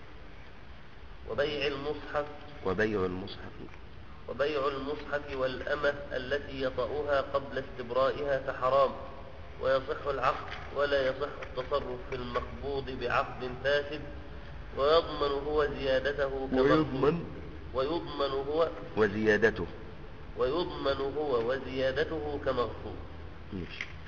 وبيع المصحف وبيع المصحف وبيع المصحف والأمة التي يطأها قبل استبرائها فحرام، ويصح العقد ولا يصح التصرف في المقبوض بعقد فاسد، ويضمن هو زيادته ويضمن ويضمن هو وزيادته ويضمن هو وزيادته كمغصوب. ماشي.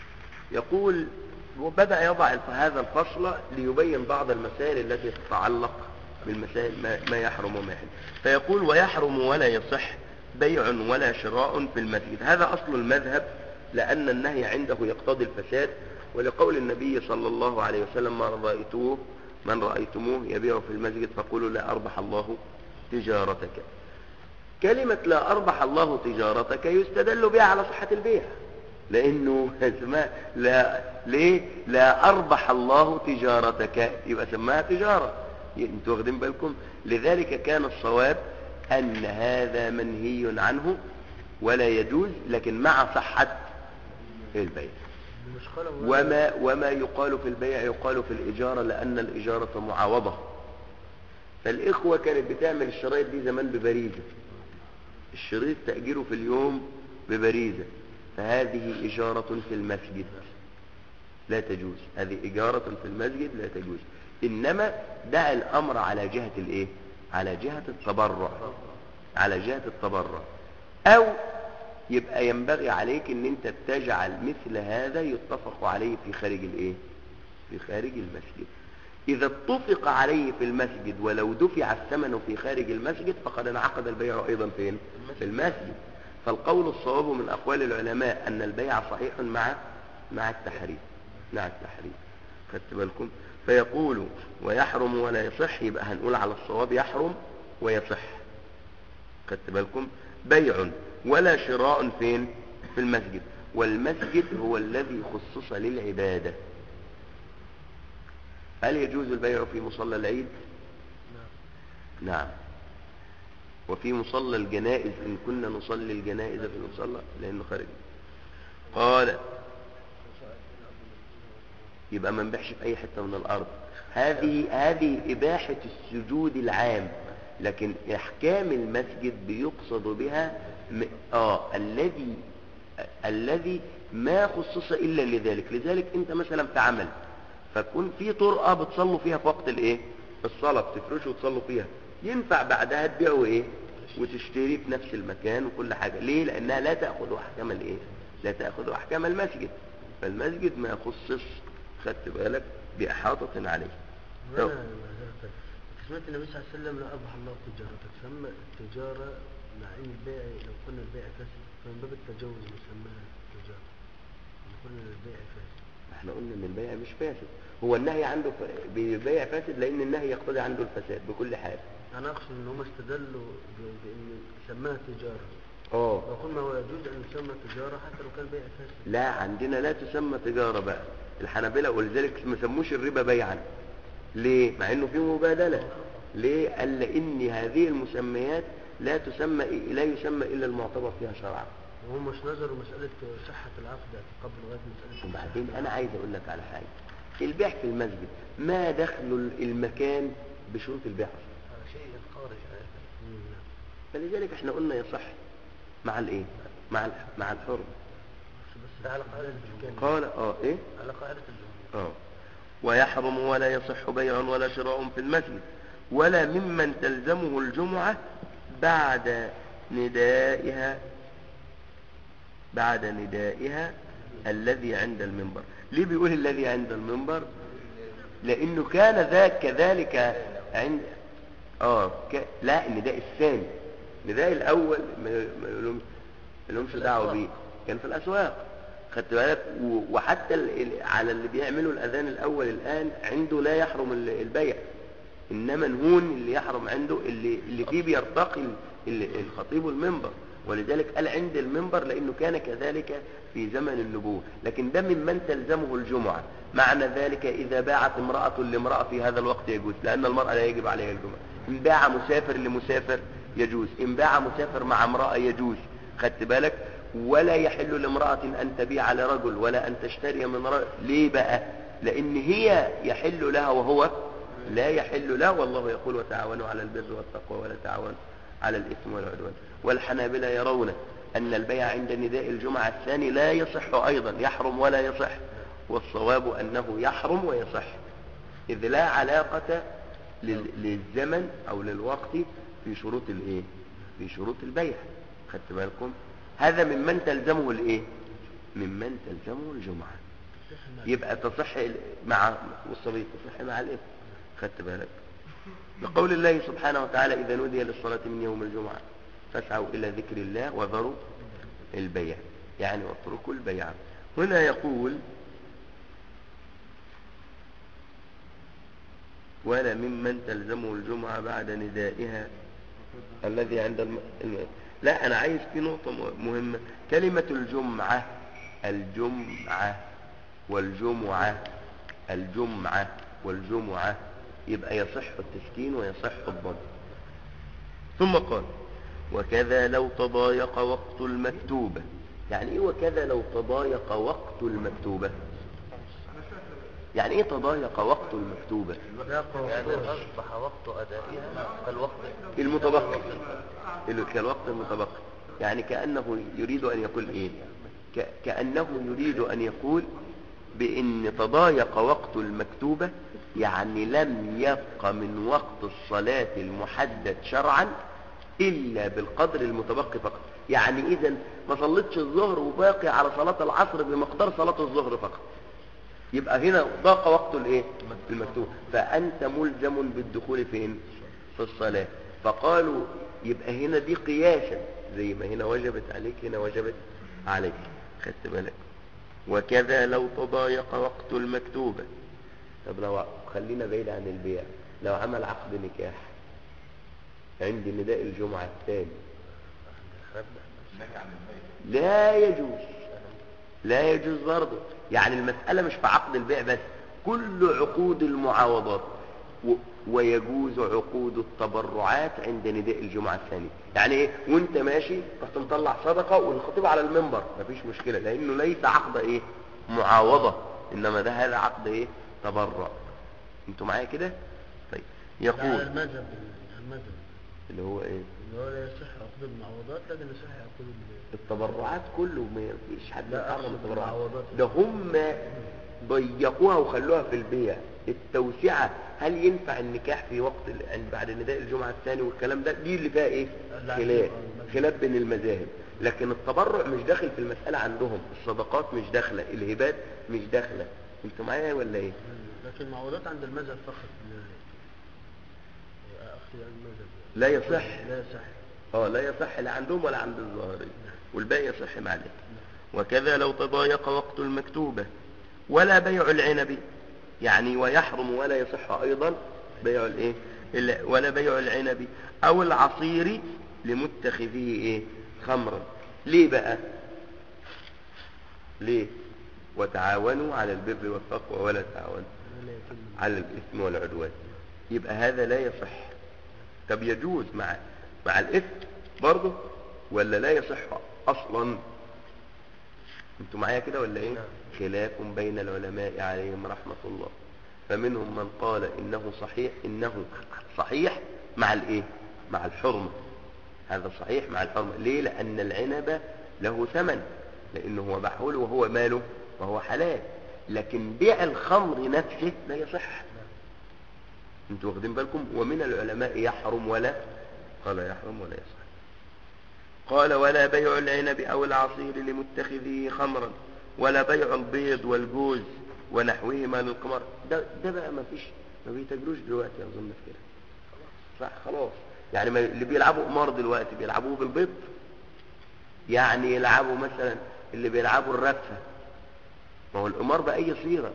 يقول وبدأ يضع هذا الفصل ليبين بعض المسائل التي تتعلق بالمسائل ما, ما يحرم وما يحل. فيقول ويحرم ولا يصح بيع ولا شراء في المسجد. هذا أصل المذهب، لأن النهي عنده يقتضي الفساد، ولقول النبي صلى الله عليه وسلم من رأيتوه من رأيتموه يبيع في المسجد فقولوا لا أربح الله تجارتك. كلمة لا أربح الله تجارتك يستدل بها على صحة البيع، لأنه سماء لا ليه لا أربح الله تجارتك يبقى سماها تجارة. انتوا واخدين بالكم؟ لذلك كان الصواب أن هذا منهي عنه ولا يجوز، لكن مع صحة البيع. وما وما يقال في البيع يقال في الإجارة، لأن الإجارة معاوضة. فالإخوة كانت بتعمل الشرايط دي زمان ببريزة، الشريط تأجيره في اليوم ببريزة، فهذه إجارة في المسجد لا تجوز، هذه إجارة في المسجد لا تجوز. إنما دع الأمر على جهة الإيه؟ على جهة التبرع، على جهة التبرع. أو يبقى ينبغي عليك ان انت تجعل مثل هذا يتفق عليه في خارج الايه؟ في خارج المسجد. اذا اتفق عليه في المسجد ولو دفع الثمن في خارج المسجد فقد انعقد البيع ايضا فين؟ في المسجد. فالقول الصواب من اقوال العلماء ان البيع صحيح مع مع التحريم، مع التحريم. خدت بالكم؟ فيقول ويحرم ولا يصح، يبقى هنقول على الصواب يحرم ويصح. خدت بالكم؟ بيع ولا شراء فين؟ في المسجد. والمسجد هو الذي خصص للعبادة. هل يجوز البيع في مصلى العيد؟ نعم. وفي مصلى الجنائز إن كنا نصلي الجنائز في المصلى لأنه خارج. قال يبقى ما نبيعش في أي حتة من الأرض. هذه هذه إباحة السجود العام، لكن إحكام المسجد بيقصد بها م... آه الذي الذي ما خصص إلا لذلك. لذلك أنت مثلا في عمل فكون في طرقة بتصلوا فيها في وقت الإيه؟ الصلاة، بتفرشوا وتصلوا فيها، ينفع بعدها تبيعوا إيه؟ وتشتري في نفس المكان وكل حاجة. ليه؟ لأنها لا تأخذ أحكام الإيه؟ لا تأخذ أحكام المسجد. فالمسجد ما يخصص، خدت بالك، بإحاطة عليه. سمعت النبي صلى الله عليه وسلم لا أربح الله تجارتك، سمى التجارة مع ان البيع لو كنا البيع فاسد فمن باب التجاوز نسميها تجارة، لو كنا البيع فاسد. احنا قلنا ان البيع مش فاسد، هو النهي عنده ف... بيبيع فاسد لان النهي يقتضي عنده الفساد بكل حال. انا اقصد ان هم استدلوا ب... بان سماها تجارة. اه وقل ما هو يجوز ان يسمى تجارة حتى لو كان بيع فاسد. لا، عندنا لا تسمى تجارة بقى الحنابلة، ولذلك ما سموش الربا بيعا. ليه؟ مع انه فيه مبادلة. ليه؟ قال لان هذه المسميات لا تسمى لا يسمى الا المعتبر فيها شرعا. وهم مش نظروا مسألة صحة العقد قبل لغاية مسألة. وبعدين انا عايز اقول لك على حاجة، البيع في المسجد ما دخل المكان بشروط البيع هذا شيء خارج عن. فلذلك احنا قلنا يصح مع الايه؟ مع مع الحر. بس على قاعدة الجمهور. قال اه ايه؟ على قاعدة الجمهور. اه ويحرم ولا يصح بيع ولا شراء في المسجد ولا ممن تلزمه الجمعة بعد ندائها بعد ندائها الذي عند المنبر. ليه بيقول الذي عند المنبر؟ لانه كان ذاك كذلك عند اه ك... لا النداء الثاني، النداء الاول ما لهمش دعوه بيه، كان في الاسواق. خدت بالك؟ وحتى على اللي بيعملوا الاذان الاول الان عنده لا يحرم البيع، انما نهون اللي يحرم عنده اللي اللي فيه بيرتقي الخطيب المنبر. ولذلك قال عند المنبر لانه كان كذلك في زمن النبوة. لكن ده ممن تلزمه الجمعة. معنى ذلك اذا باعت امرأة لامرأة في هذا الوقت يجوز، لان المرأة لا يجب عليها الجمعة. ان باع مسافر لمسافر يجوز، ان باع مسافر مع امرأة يجوز. خدت بالك؟ ولا يحل لامرأة ان تبيع لرجل ولا ان تشتري من رجل. ليه بقى؟ لان هي يحل لها وهو لا يحل له، والله يقول وتعاونوا على البر والتقوى ولا تعاونوا على الإثم والعدوان. والحنابلة يرون أن البيع عند نداء الجمعة الثاني لا يصح أيضا، يحرم ولا يصح. والصواب أنه يحرم ويصح، إذ لا علاقة للزمن أو للوقت في شروط الإيه؟ في شروط البيع. خدت بالكم؟ هذا ممن تلزمه الإيه؟ ممن تلزمه الجمعة. يبقى تصح مع والصبي تصح مع الإثم. خدت بالك؟ بقول الله سبحانه وتعالى إذا نودي للصلاة من يوم الجمعة فاسعوا إلى ذكر الله وذروا البيع، يعني واتركوا البيع. هنا يقول ولا ممن تلزمه الجمعة بعد ندائها الذي عند الم... الم... لا أنا عايز في نقطة مهمة. كلمة الجمعة الجمعة والجمعة الجمعة والجمعة يبقى يصح التسكين ويصح الضم. ثم قال وكذا لو تضايق وقت المكتوبة. يعني ايه وكذا لو تضايق وقت المكتوبة؟ يعني ايه تضايق وقت المكتوبة؟ يعني أصبح وقت أدائها كالوقت المتبقي، كالوقت المتبقي. يعني كأنه يريد أن يقول ايه؟ ك... كأنه يريد أن يقول بأن تضايق وقت المكتوبة يعني لم يبق من وقت الصلاة المحدد شرعا إلا بالقدر المتبقي فقط. يعني إذن ما صلتش الظهر وباقي على صلاة العصر بمقدار صلاة الظهر فقط، يبقى هنا ضاق وقت الايه المكتوب، فأنت ملزم بالدخول فين في الصلاة. فقالوا يبقى هنا دي قياسا زي ما هنا وجبت عليك هنا وجبت عليك. خدت بالك؟ وكذا لو تضايق وقت المكتوبة. طب لو خلينا بعيد عن البيع، لو عمل عقد نكاح عند نداء الجمعة الثاني لا يجوز، لا يجوز برضه. يعني المسألة مش في عقد البيع بس، كل عقود المعاوضات و... ويجوز عقود التبرعات عند نداء الجمعة الثاني. يعني ايه؟ وانت ماشي رحت مطلع صدقة والخطيب على المنبر مفيش مشكلة، لانه ليس عقد ايه معاوضة، انما ده هذا عقد ايه تبرع. انتوا معايا كده؟ طيب يقول المذهب المذهب اللي هو ايه؟ اللي هو لا يصح عقود المعوضات لكن يصح عقود التبرعات كله. ما فيش حد لا يحرم أقصد التبرعات، المعوضات. ده هم ضيقوها وخلوها في البيع. التوسعة هل ينفع النكاح في وقت ال... يعني بعد نداء الجمعة الثاني والكلام ده، دي اللي فيها ايه خلاف خلاف بين المذاهب. لكن التبرع مش داخل في المسألة عندهم، الصدقات مش داخلة، الهبات مش داخلة. انتوا معايا ولا ايه؟ لكن المعوضات عند المذهب فقط اخي المذهب لا يصح لا يصح اه لا يصح لا عندهم ولا عند الظاهري، والباقي يصح مع ذلك. وكذا لو تضايق وقت المكتوبة ولا بيع العنب، يعني ويحرم ولا يصح ايضا بيع الايه ولا بيع العنب او العصير لمتخذيه ايه خمرا. ليه بقى؟ ليه؟ وتعاونوا على البر والتقوى ولا تعاونوا على الاثم والعدوان. يبقى هذا لا يصح. طب يجوز مع مع الاثم برضه ولا لا يصح اصلا؟ انتوا معايا كده ولا ايه؟ خلاف بين العلماء عليهم رحمة الله. فمنهم من قال انه صحيح، انه صحيح مع الايه مع الحرمة. هذا صحيح مع الحرمة. ليه؟ لان العنب له ثمن، لانه هو محول وهو ماله وهو حلال. لكن بيع الخمر نفسه لا يصح. انتوا واخدين بالكم؟ ومن العلماء يحرم ولا قال يحرم ولا يصح. قال ولا بيع العنب او العصير لمتخذيه خمرا ولا بيع البيض والجوز ونحوهما للقمار. ده ده بقى ما فيش ما بيتاجروش دلوقتي اظن في كده. صح خلاص. يعني ما اللي بيلعبوا قمار دلوقتي بيلعبوه بالبيض، يعني يلعبوا مثلا اللي بيلعبوا الرفه. ما هو القمار باي صيغه،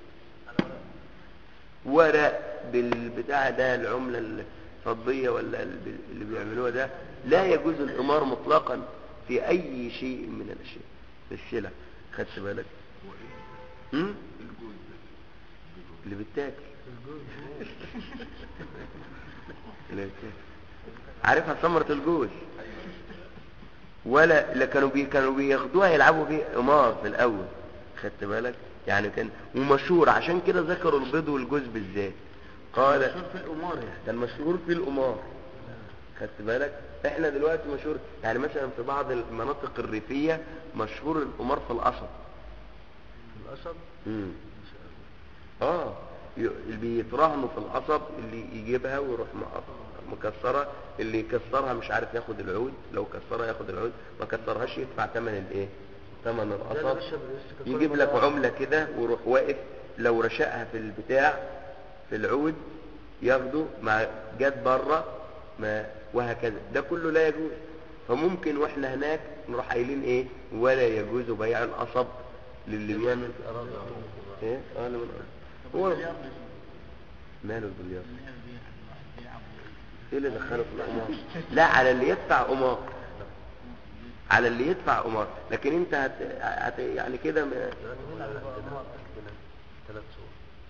ورق بالبتاع ده العمله الفضيه ولا اللي بيعملوها ده، لا يجوز القمار مطلقا في اي شيء من الاشياء السلع. خدت بالك؟ امم اللي بتاكل اللي بتاكل عارفها ثمرة الجوز. ولا لا كانوا بي كانوا بياخدوها يلعبوا بيه قمار في الاول. خدت بالك؟ يعني كان ومشهور، عشان كده ذكروا البيض والجوز بالذات. قال مشهور في القمار يعني كان مشهور في القمار. خدت بالك؟ احنا دلوقتي مشهور يعني مثلا في بعض المناطق الريفية مشهور القمار في القصب. القصب امم اه ي- اللي بيتراهنوا في القصب، اللي يجيبها ويروح م- مكسرة، اللي يكسرها مش عارف ياخد العود، لو كسرها ياخد العود، ما كسرهاش يدفع ثمن الايه ثمن ده القصب أنا بشرب الويسكي كل يجيب مرة لك واحدة. عملة كده ويروح واقف لو رشقها في البتاع في العود ياخده مع جت بره ما وهكذا، ده كله لا يجوز. فممكن واحنا هناك نروح قايلين ايه ولا يجوز بيع القصب للي بيعمل أراضي ايه اه اللي من طب هو البلياردو يا شيخ، ماله البلياردو اللعب دي الواحد بيلعب و- ايه اللي دخله في القمار؟ لا على اللي يدفع قمار، على اللي يدفع قمار، لكن انت هت... هت... يعني كده ما... ثلاث صور.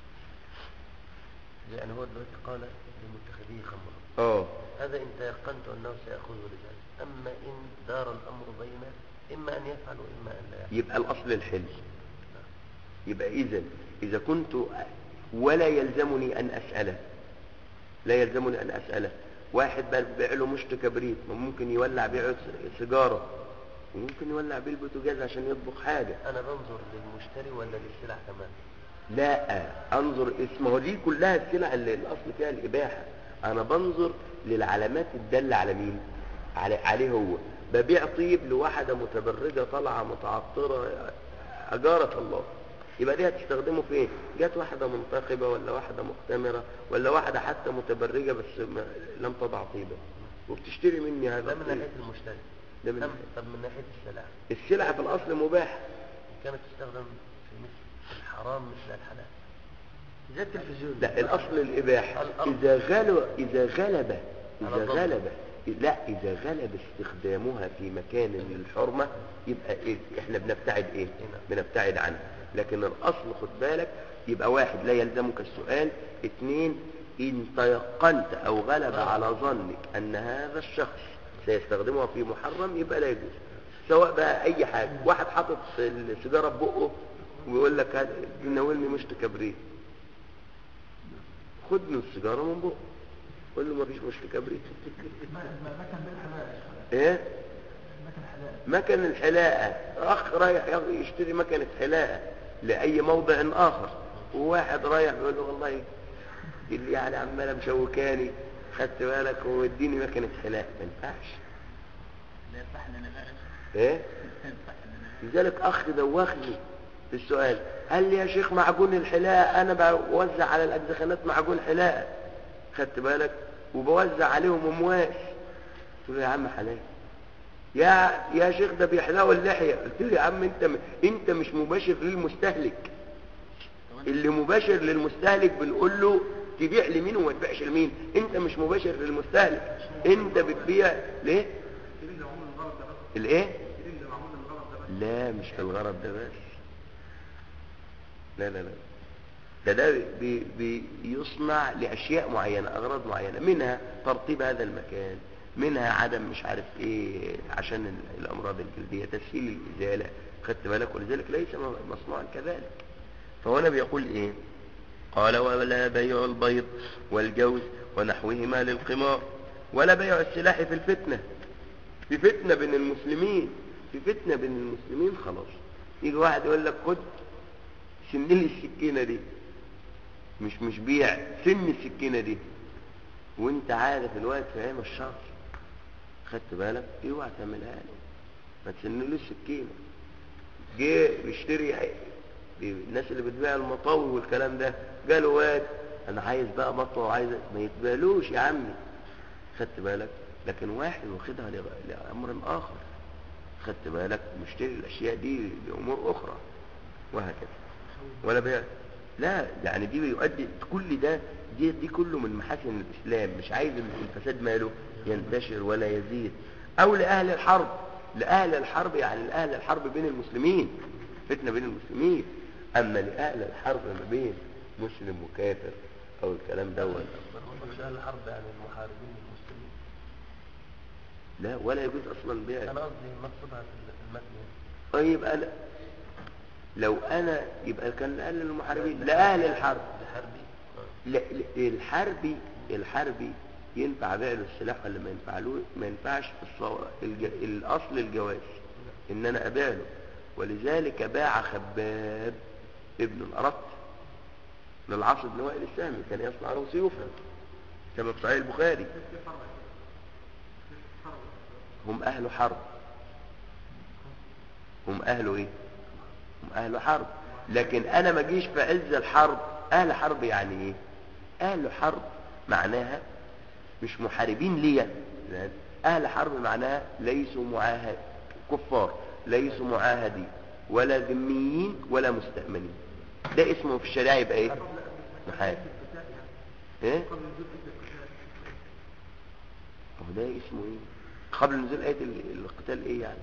يعني هو دلوقتي قال لمتخذيه خمرا، اه هذا إن تيقنت أنه سيأخذه لذلك. أما إن دار الأمر بينه إما أن يفعل وإما أن لا يفعل. يبقى الاصل الحل. يبقى اذا اذا كنت ولا يلزمني ان اساله، لا يلزمني ان اساله. واحد بيع له مشط كبريت، ما ممكن يولع بيعه سيجاره، وممكن يولع بيه البوتاجاز عشان يطبخ حاجه. أنا بنظر للمشتري ولا للسلع كمان؟ لا انظر اسمه، دي كلها السلع اللي الاصل فيها الاباحه. انا بنظر للعلامات الداله على مين؟ على عليه هو. ببيع طيب لواحده متبرجه طالعه متعطره اجاره الله، يبقى دي هتستخدمه فين؟ جت واحده منتقبه ولا واحده مختمره ولا واحده حتى متبرجه بس ما لم تضع طيبه وبتشتري مني هذا ده من الطيب. ناحية المشتري. ده من أم- طب من ناحية السلع، السلع في الاصل مباح. إن كانت تستخدم في مثل الحرام مثل الحلال. زي التلفزيون. لا الاصل الاباحه. الأصل. اذا غلب اذا غلب على اذا الضبط. غلب لا اذا غلب استخدامها في مكان للحرمه يبقى إيه؟ احنا بنبتعد ايه نعم. بنبتعد عنه. لكن الاصل خد بالك يبقى واحد لا يلزمك السؤال، اثنين ان تيقنت او غلب على ظنك ان هذا الشخص سيستخدمها في محرم يبقى لا يجوز. سواء بقى اي حاجه، واحد حاطط السيجاره في بقه ويقول لك هات- ناولني مشط كبريت، خد له السيجاره من بقه قول له ما فيش مشط كبريت. ايه مكن الحلاقه، اخ رايح يشتري مكنه حلاقه لاي موضع اخر، وواحد رايح بيقول له والله اللي يعني عماله مشوكاني خدت بالك واديني مكنه حلاقه، ما ينفعش. لا يصح لنا بقى يا شيخ. ايه لا يصح لنا. لذلك اخ دوخني في السؤال، قال لي يا شيخ معجون الحلاقه انا بوزع على الاجزخانات معجون حلاقه خدت بالك وبوزع عليهم امواس. قلت له يا عم حلال، يا يا شيخ ده بيحلقوا اللحيه. قلت له يا عم انت م... انت مش مباشر للمستهلك، اللي مباشر للمستهلك بنقول له تبيع لمين وما تبيعش لمين. انت مش مباشر للمستهلك، انت بتبيع ليه الايه؟ لا مش في الغرض ده بس، لا لا لا ده ده بي بيصنع لاشياء معينه، اغراض معينه، منها ترطيب هذا المكان، منها عدم مش عارف ايه عشان ال- الامراض الجلديه، تسهيل الازاله خدت بالك، ولذلك ليس م- مصنوعا كذلك. فهنا بيقول ايه؟ قال ولا بيع البيض والجوز ونحوهما للقمار، ولا بيع السلاح في الفتنه. في فتنه بين المسلمين، في فتنه بين المسلمين خلاص يجي واحد يقول لك خد سن لي السكينه دي، مش مش بيع، سن السكينه دي وانت عارف الوقت في ايام الشر خدت بالك اوعى تعملها له، ما تسنلوش السكينه. جه بيشتري الناس اللي بتبيع المطاوي والكلام ده، جاله واد انا عايز بقى مطوه وعايز، ما يتبالوش يا عمي خدت بالك. لكن واحد واخدها لغ- لامر اخر خدت بالك، مشتري الاشياء دي لامور اخرى وهكذا. ولا بيع لا يعني دي بيؤدي كل ده، دي دي كله من محاسن الاسلام. مش عايز الفساد ماله ينتشر ولا يزيد. او لاهل الحرب، لاهل الحرب يعني لاهل الحرب بين المسلمين، فتنه بين المسلمين. اما لاهل الحرب ما بين مسلم وكافر او الكلام دوت مش أهل الحرب يعني المحاربين المسلمين. لا ولا يجوز اصلا بيع. أنا قصدي مقصودها في المتن يعني. طيب انا لو انا يبقى كان لاهل المحاربين لاهل الحرب. لحربي. لا لا، الحربي الحربي ينفع بيع له السلاح ولا ما ينفعلوش؟ ما ينفعش في الصو... الج... الاصل الجواز ان انا ابيع له. ولذلك باع خباب ابن الارت للعاص بن وائل السامي، كان يصنع له سيوفا كما في صحيح البخاري. هم اهل حرب، هم اهله ايه؟ هم اهله حرب. لكن انا ما اجيش في عز الحرب. اهل حرب يعني ايه؟ اهل حرب معناها مش محاربين ليا، اهل حرب معناها ليسوا معاهد كفار، ليسوا معاهدين ولا ذميين ولا مستأمنين. ده اسمه في الشريعة يبقى ايه؟ محارب. ايه؟ هو ده اسمه ايه؟ قبل نزول آية القتال ايه يعني؟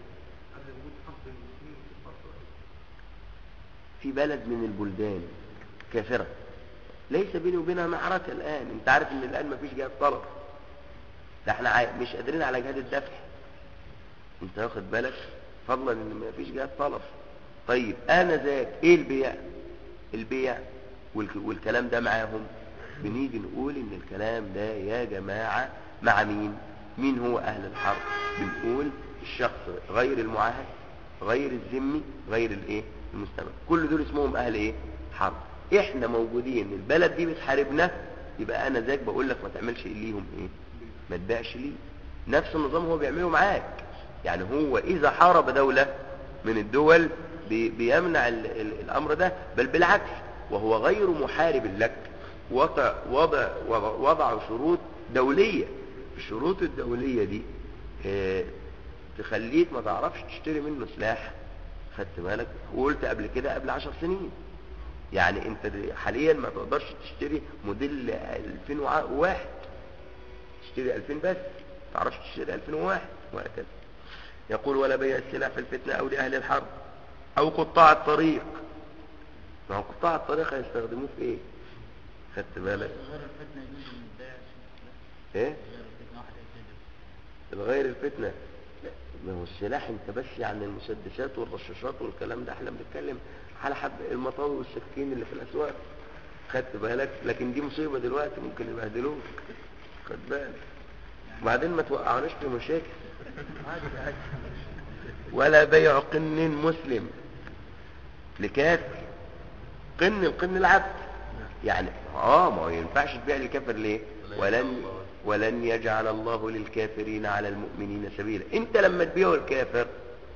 في بلد من البلدان كافرة ليس بيني وبينها معركة الآن. انت عارف ان الآن مفيش جهاد طلب، ده احنا عاي... مش قادرين على جهاد الدفع. انت واخد بالك؟ فضلا ان مفيش جهاد طلب. طيب انا ذاك ايه البيع؟ البيع والك... والكلام ده معاهم. بنيجي نقول ان الكلام ده يا جماعة مع مين؟ مين هو اهل الحرب؟ بنقول الشخص غير المعاهد، غير الذمي، غير الايه؟ المستمر. كل دول اسمهم اهل ايه؟ حرب. احنا موجودين، البلد دي بتحاربنا، يبقى انا ذاك بقول لك ما تعملش ليهم ايه؟ ما تبيعش ليه. نفس النظام هو بيعمله معاك. يعني هو اذا حارب دولة من الدول بي بيمنع ال ال الامر ده، بل بالعكس وهو غير محارب لك وضع وضع وضع شروط دولية. الشروط الدولية دي اه تخليك ما تعرفش تشتري منه سلاح. خدت بالك؟ وقلت قبل كده قبل عشر سنين يعني انت حاليا ما تقدرش تشتري موديل ألفين وواحد، تشتري ألفين بس، ما تعرفش تشتري ألفين وواحد وهكذا. يقول ولا بيع السلاح في الفتنة او لأهل الحرب او قطاع الطريق. ما هو قطاع الطريق هيستخدموه في ايه؟ خدت بالك؟ غير الفتنة يجوز من البيع. ايه؟ غير الفتنة واحدة يجوز. الغير الفتنة ما هو السلاح انت بس يعني المسدسات والرشاشات والكلام ده احنا بنتكلم على حب المطاوي والسكين اللي في الاسواق. خدت بالك؟ لكن دي مصيبة دلوقتي ممكن يبهدلوك. خد بالك؟ وبعدين ما توقعناش في مشاكل. ولا بيع قن مسلم لكافر. قن القن العبد يعني اه ما هو ينفعش تبيع للكافر ليه؟ ولن ولن يجعل الله للكافرين على المؤمنين سبيلا. انت لما تبيعه الكافر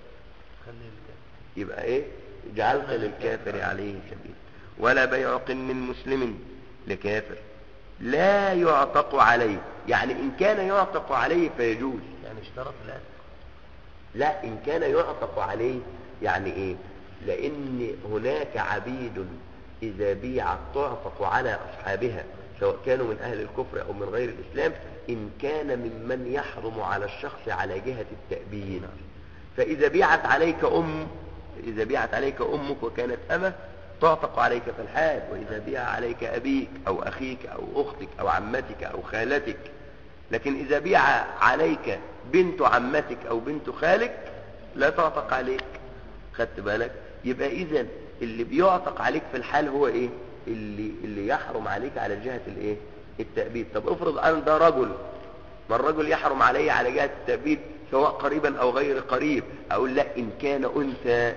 يبقى ايه؟ جعلت للكافر عليه سبيلا. ولا بيع قن مسلم لكافر لا يعتق عليه. يعني ان كان يعتق عليه فيجوز. يعني اشترط الأسر. لا ان كان يعتق عليه يعني ايه؟ لان هناك عبيد اذا بيعت تعتق على اصحابها سواء كانوا من اهل الكفر او من غير الاسلام ان كان ممن يحرم على الشخص على جهة التأبيد. فاذا بيعت عليك ام اذا بيعت عليك امك وكانت امه تعتق عليك في الحال. واذا بيع عليك ابيك او اخيك او اختك او عمتك او خالتك. لكن اذا بيع عليك بنت عمتك او بنت خالك لا تعتق عليك. خدت بالك؟ يبقى اذا اللي بيعتق عليك في الحال هو ايه؟ اللي اللي يحرم عليك على جهة الايه؟ التأبيد. طب افرض ان ده رجل، ما الرجل يحرم علي على جهة التأبيد سواء قريبا او غير قريب. اقول لا ان كان انثى.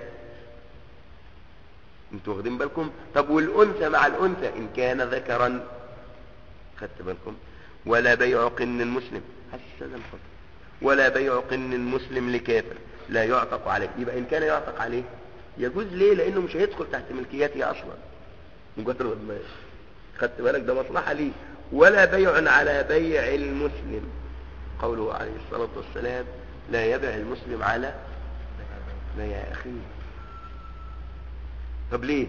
انتوا واخدين بالكم؟ طب والانثى مع الانثى ان كان ذكرا. خدت بالكم؟ ولا بيع قن المسلم ولا بيع قن المسلم لكافر لا يعتق عليه. يبقى ان كان يعتق عليه يجوز. ليه؟ لانه مش هيدخل تحت ملكيته اصلا مجرد ما. خدت بالك؟ ده مصلحة ليه. ولا بيع على بيع المسلم. قوله عليه الصلاة والسلام لا يبيع المسلم على بيع اخيه. طب ليه؟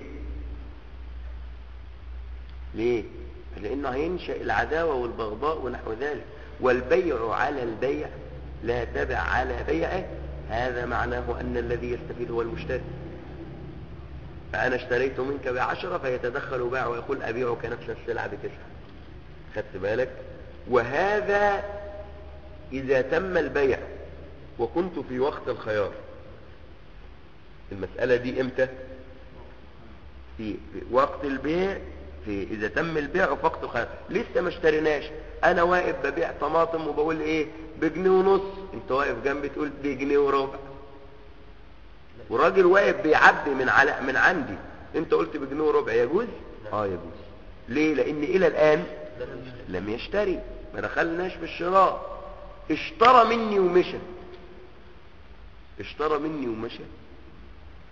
ليه؟ لانه هينشأ العداوة والبغضاء ونحو ذلك. والبيع على البيع لا تبع على بيعه. هذا معناه ان الذي يستفيد هو المشتري. فانا اشتريت منك بعشرة فيتدخل باع ويقول ابيعك نفس السلعة بتسعة. خدت بالك؟ وهذا اذا تم البيع وكنت في وقت الخيار. المسألة دي امتى؟ في وقت البيع. في اذا تم البيع وفي وقت الخيار لسه ما اشتريناش. انا واقف ببيع طماطم وبقول ايه؟ بجنيه ونص. انت واقف جنبي تقول بجنيه وربع. وراجل واقف بيعبي من على من عندي انت قلت بجنيه وربع. يجوز؟ اه يجوز. ليه؟ لان الى الان لم يشتري. ما دخلناش في الشراء. اشترى مني ومشى. اشترى مني ومشى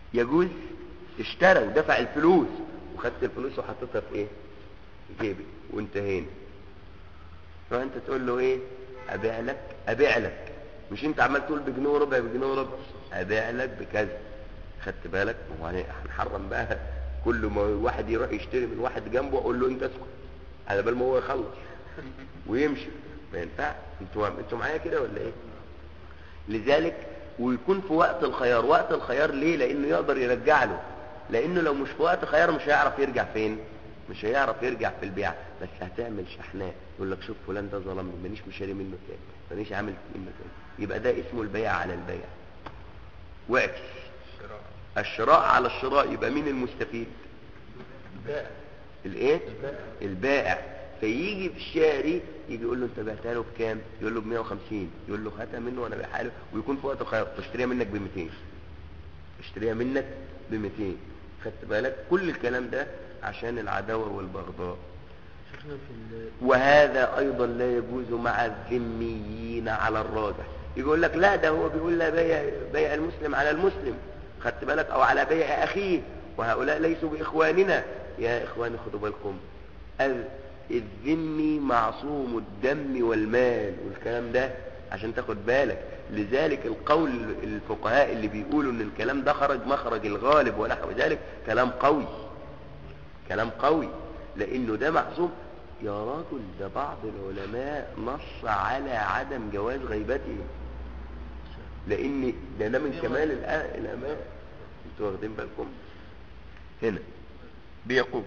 يجوز؟ اشترى ودفع الفلوس وخدت الفلوس وحطيتها في ايه؟ في جيبي وانتهينا. فانت تقول له ايه؟ ابيع لك ابيع لك مش انت عمال تقول بجنيه وربع بجنيه وربع، ابيع لك بكذا. خدت بالك؟ ما هو هنحرم بقى كل ما واحد يروح يشتري من واحد جنبه اقول له انت اسكت على بال ما هو يخلص ويمشي. ما ينفع. انتوا انتوا معايا كده ولا ايه؟ لذلك ويكون في وقت الخيار. وقت الخيار ليه؟ لانه يقدر يرجع له، لانه لو مش في وقت خيار مش هيعرف يرجع فين، مش هيعرف يرجع في البيع. بس هتعمل شحناء يقول لك شوف فلان ده ظلمني مانيش مشاري منه تاني، مانيش عامل منه تاني. يبقى ده اسمه البيع على البيع. واعكس الشراء على الشراء، يبقى مين المستفيد؟ البائع. الايه؟ البائع. البائع. فيجي في الشاري يجي يقول له انت بعتها له بكام؟ يقول له ب مية وخمسين، يقول له هاتها منه وانا بيعها له، ويكون في وقت الخيار اشتريها منك ب مئتين، اشتريها منك ب مئتين. خدت بالك؟ كل الكلام ده عشان العداوه والبغضاء. شيخنا في ال- وهذا ايضا لا يجوز مع الذميين على الراجح. يقول لك لا ده هو بيقول لا بيع بيع المسلم على المسلم، خدت بالك؟ او على بيع اخيه، وهؤلاء ليسوا باخواننا. يا اخواني خدوا بالكم، الذمي معصوم الدم والمال والكلام ده عشان تاخد بالك. لذلك القول الفقهاء اللي بيقولوا ان الكلام ده خرج مخرج الغالب ونحو ذلك كلام قوي، كلام قوي، لانه ده معصوم. يا راجل ده بعض العلماء نص على عدم جواز غيبته، لان ده, ده من كمال الأ- الامان. انتوا واخدين بالكم؟ هنا بيقول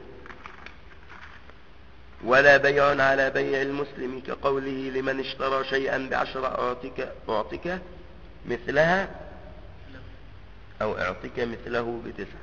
ولا بيع على بيع المسلم كقوله لمن اشترى شيئا بعشر اعطك اعطك مثلها او اعطك مثله بتسع.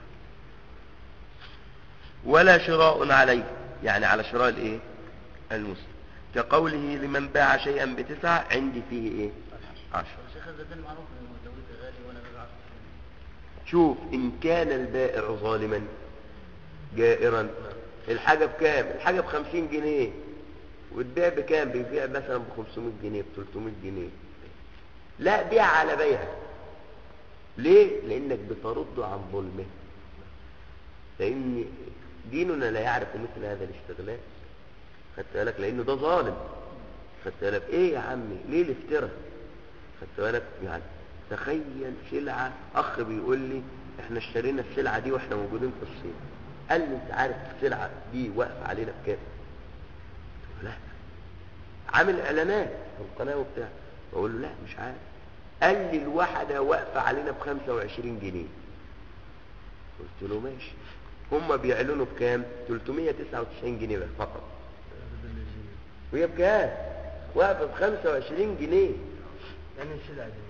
ولا شراء عليه، يعني على شراء الايه؟ المسلم، كقوله لمن باع شيئا بتسع عندي فيه ايه؟ عشر. الشيخ الزيتون معروف انه دولته غالي وانا ببيع. شوف ان كان البائع ظالما جائرا، الحاجة بكام؟ الحاجة بخمسين جنيه والبيع بكام؟ بيبيع مثلا بخمسمائة جنيه بثلاثمائة جنيه. لا بيع على بيع. ليه؟ لانك بترد عن ظلمه، لان ديننا لا يعرف مثل هذا الاستغلال. خدت بالك؟ لانه ده ظالم. خدت بالك؟ ايه يا عمي ليه الافتراء؟ خدت بالك؟ يعني تخيل سلعة، اخ بيقول لي احنا اشترينا السلعة دي واحنا موجودين في الصين، قال لي انت عارف السلعة دي واقفة علينا بكام؟ قلت له لا. عامل اعلانات في القناة وبتاع، بقول له لا مش عارف. قال لي الواحدة واقفة علينا بخمسة وعشرين جنيه. قلت له ماشي. هم بيعلنوا بكام؟ ثلاثمائة وتسعة وتسعين جنيه بس فقط، وهي بكام؟ واقفة بخمسة وعشرين جنيه. يعني السلعة دي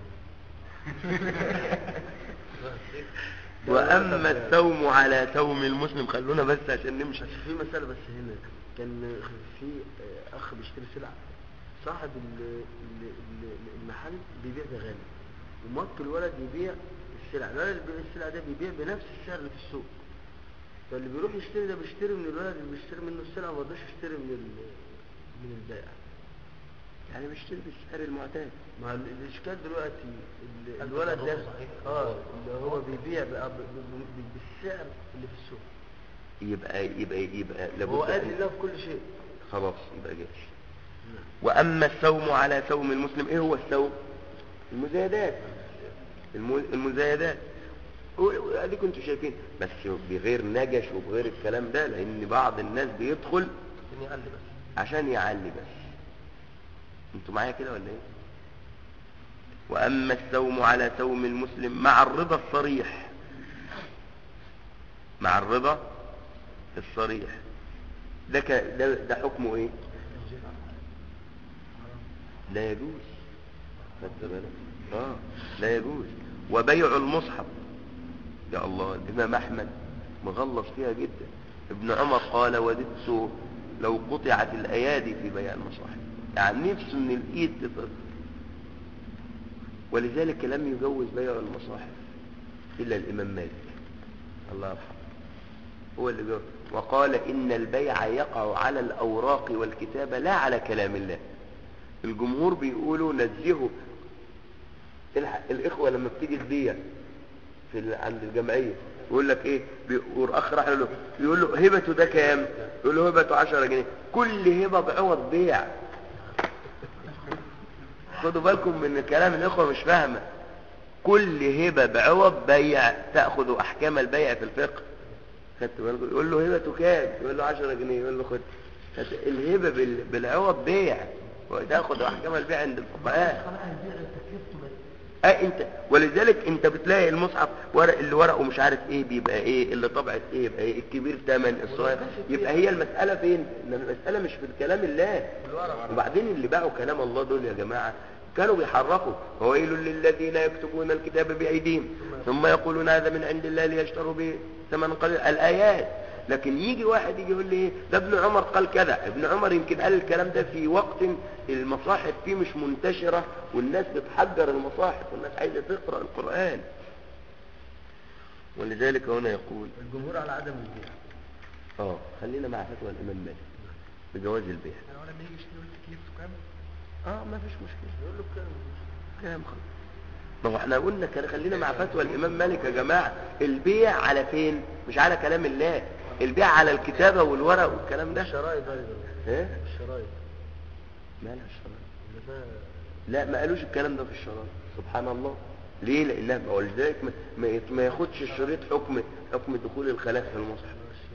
واما الثوم على ثوم المسلم، خلونا بس عشان نمشي. بس في مسألة بس هنا، كان في أخ بيشتري سلعة، صاحب ال- ال- ال- المحل بيبيع بغالي، ومط الولد يبيع السلعة. الولد اللي بيبيع السلعة ده بيبيع بنفس السعر اللي في السوق، فاللي بيروح يشتري ده بيشتري من الولد اللي بيشتري منه السلعة، ما رضاش يشتري من ال- من البائع. يعني بيشتري بالسعر المعتاد. مع ال- الإشكال دلوقتي ال- أنت الولد ده تصرفه صحيح. اه اللي هو بيبيع بقى ب- ب- ب- بالسعر اللي في السوق، يبقى يبقى يبقى هو لابد قادر أن- له في كل شيء. خلاص يبقى جاش. واما الثوم على ثوم المسلم، ايه هو الثوم؟ المزايدات. الم- المزايدات اديكم انتوا شايفين، بس بغير نجش وبغير الكلام ده، لان بعض الناس بيدخل عشان يعلي بس. عشان يعلي بس. انتوا معايا كده ولا ايه؟ واما الثوم على ثوم المسلم مع الرضا الصريح، مع الرضا الصريح، ده ك... ده, ده حكمه ايه؟ لا يجوز. خدت بالك؟ اه لا يجوز. وبيع المصحف، يا الله الامام احمد مغلظ فيها جدا. ابن عمر قال وددت لو قطعت الايادي في بيع المصاحف، يعني نفسه ان الايد تطلع. ولذلك لم يجوز بيع المصاحف الا الامام مالك الله يرحمه، هو اللي جوز. وقال ان البيع يقع على الاوراق والكتابة لا على كلام الله. الجمهور بيقولوا نزهوا الح- الاخوة لما بتيجي تبيع في ال- عند الجمعيه يقول لك ايه بي- والاخ راح له يقول له هبته ده كام؟ يقول له هبته عشرة جنيه. كل هبه بعوض بيع. خدوا بالكم من كلام الاخوه مش فاهمه. كل هبه بعوض بيع تاخذ احكام البيع في الفقه. خدت بالكم؟ يقول له هبته كام؟ يقول له عشرة جنيه. يقول له خد. خدت- الهبه بال- بالعوض بيع وتاخذ احكام البيع عند الفقهاء. اه انت ولذلك انت بتلاقي المصحف ورق اللي ورقه مش عارف ايه بيبقى ايه، اللي طبعت ايه يبقى ايه، الكبير ثمن الصغير. يبقى هي المسألة فين؟ ان المسألة مش في الكلام الله. وبعدين اللي باعوا كلام الله دول يا جماعة كانوا بيحرفوا. وويل للذين يكتبون الكتاب بأيديهم ثم يقولون هذا من عند الله ليشتروا به ثمن قليل الآيات. لكن يجي واحد يجي يقول لي ايه ده ابن عمر قال كذا. ابن عمر يمكن قال الكلام ده في وقت المصاحف فيه مش منتشرة والناس بتحجر المصاحف والناس عايزة تقرأ القرآن. ولذلك هنا يقول الجمهور على عدم البيع. اه خلينا مع فتوى الإمام مالك بجواز البيع. يعني هو لما يجي يشتري يقول لك تكلفته كام؟ اه ما فيش مشكلة. يقول له كام؟ كام خلاص. ما هو احنا قلنا كان خلينا مع فتوى الإمام مالك يا جماعة. البيع على فين؟ مش على كلام الله. البيع على الكتابة والورق والكلام ده. الشرايط ايضا. ايه؟ الشرايط. مالها الشرايط؟ اللي فيها لا ما قالوش الكلام ده في الشرايط. سبحان الله. ليه؟ لانها ولذلك ما, ما يت- ما ياخدش الشريط حكم حكم دخول الخلاف في المصحف.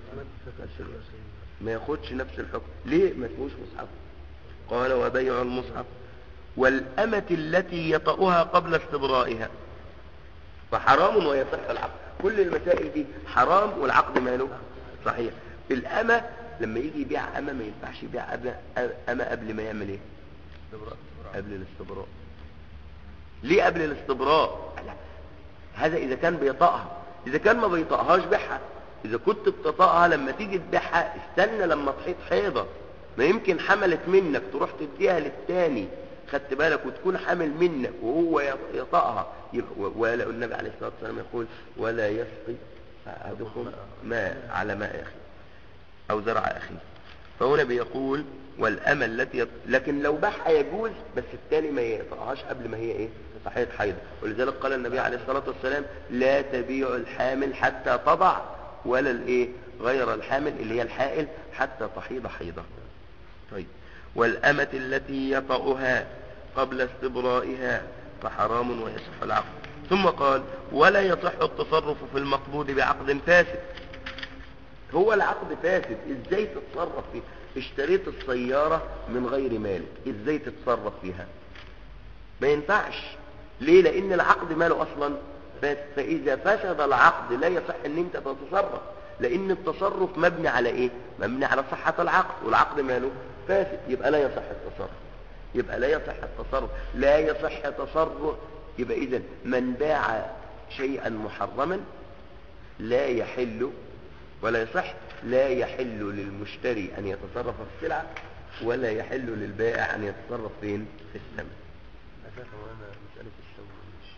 ما ياخدش نفس الحكم. ليه؟ ما اسموش مصحف. قال وبيع المصحف والأمة التي يطأها قبل استبرائها فحرام ويصح العقد. كل المسائل دي حرام والعقد ماله صحيح. الأمة لما يجي يبيع أمة ما ينفعش يبيع أمة أمة قبل ما يعمل ايه؟ قبل الاستبراء. ليه قبل الاستبراء؟ لا. هذا إذا كان بيطأها. إذا كان ما بيطأهاش بيعها. إذا كنت بتطأها لما تيجي تبيعها استنى لما تحيط حيضة. ما يمكن حملت منك تروح تديها للتاني خدت بالك وتكون حامل منك وهو يطأها. ولا النبي عليه الصلاة والسلام يقول ولا يسقي أحدكم ماء على ماء أخيه أو زرع أخيه. فهنا بيقول والأمة التي يط... لكن لو باعها يجوز بس التاني ما يطأهاش قبل ما هي ايه صحيح حيضة. ولذلك قال النبي عليه الصلاة والسلام لا تبيع الحامل حتى تضع ولا الايه غير الحامل اللي هي الحائل حتى تحيض حيضة. طيب والأمة التي يطأها قبل استبرائها فحرام ويصح العقد. ثم قال ولا يصح التصرف في المقبوض بعقد فاسد. هو العقد فاسد ازاي تتصرف فيه؟ اشتريت السيارة من غير مالك ازاي تتصرف فيها؟ ما ينفعش. ليه؟ لان العقد ماله اصلا فاسد. فاذا فسد العقد لا يصح ان انت تتصرف لان التصرف مبني على ايه؟ مبني على صحة العقد والعقد ماله فاسد. يبقى لا يصح التصرف. يبقى لا يصح التصرف لا يصح تصرف. يبقى اذا من باع شيئا محرما لا يحل ولا يصح. لا يحل للمشتري ان يتصرف في السلعة ولا يحل للبائع ان يتصرف فين في الثمن. اساسا وانا مسألة السوم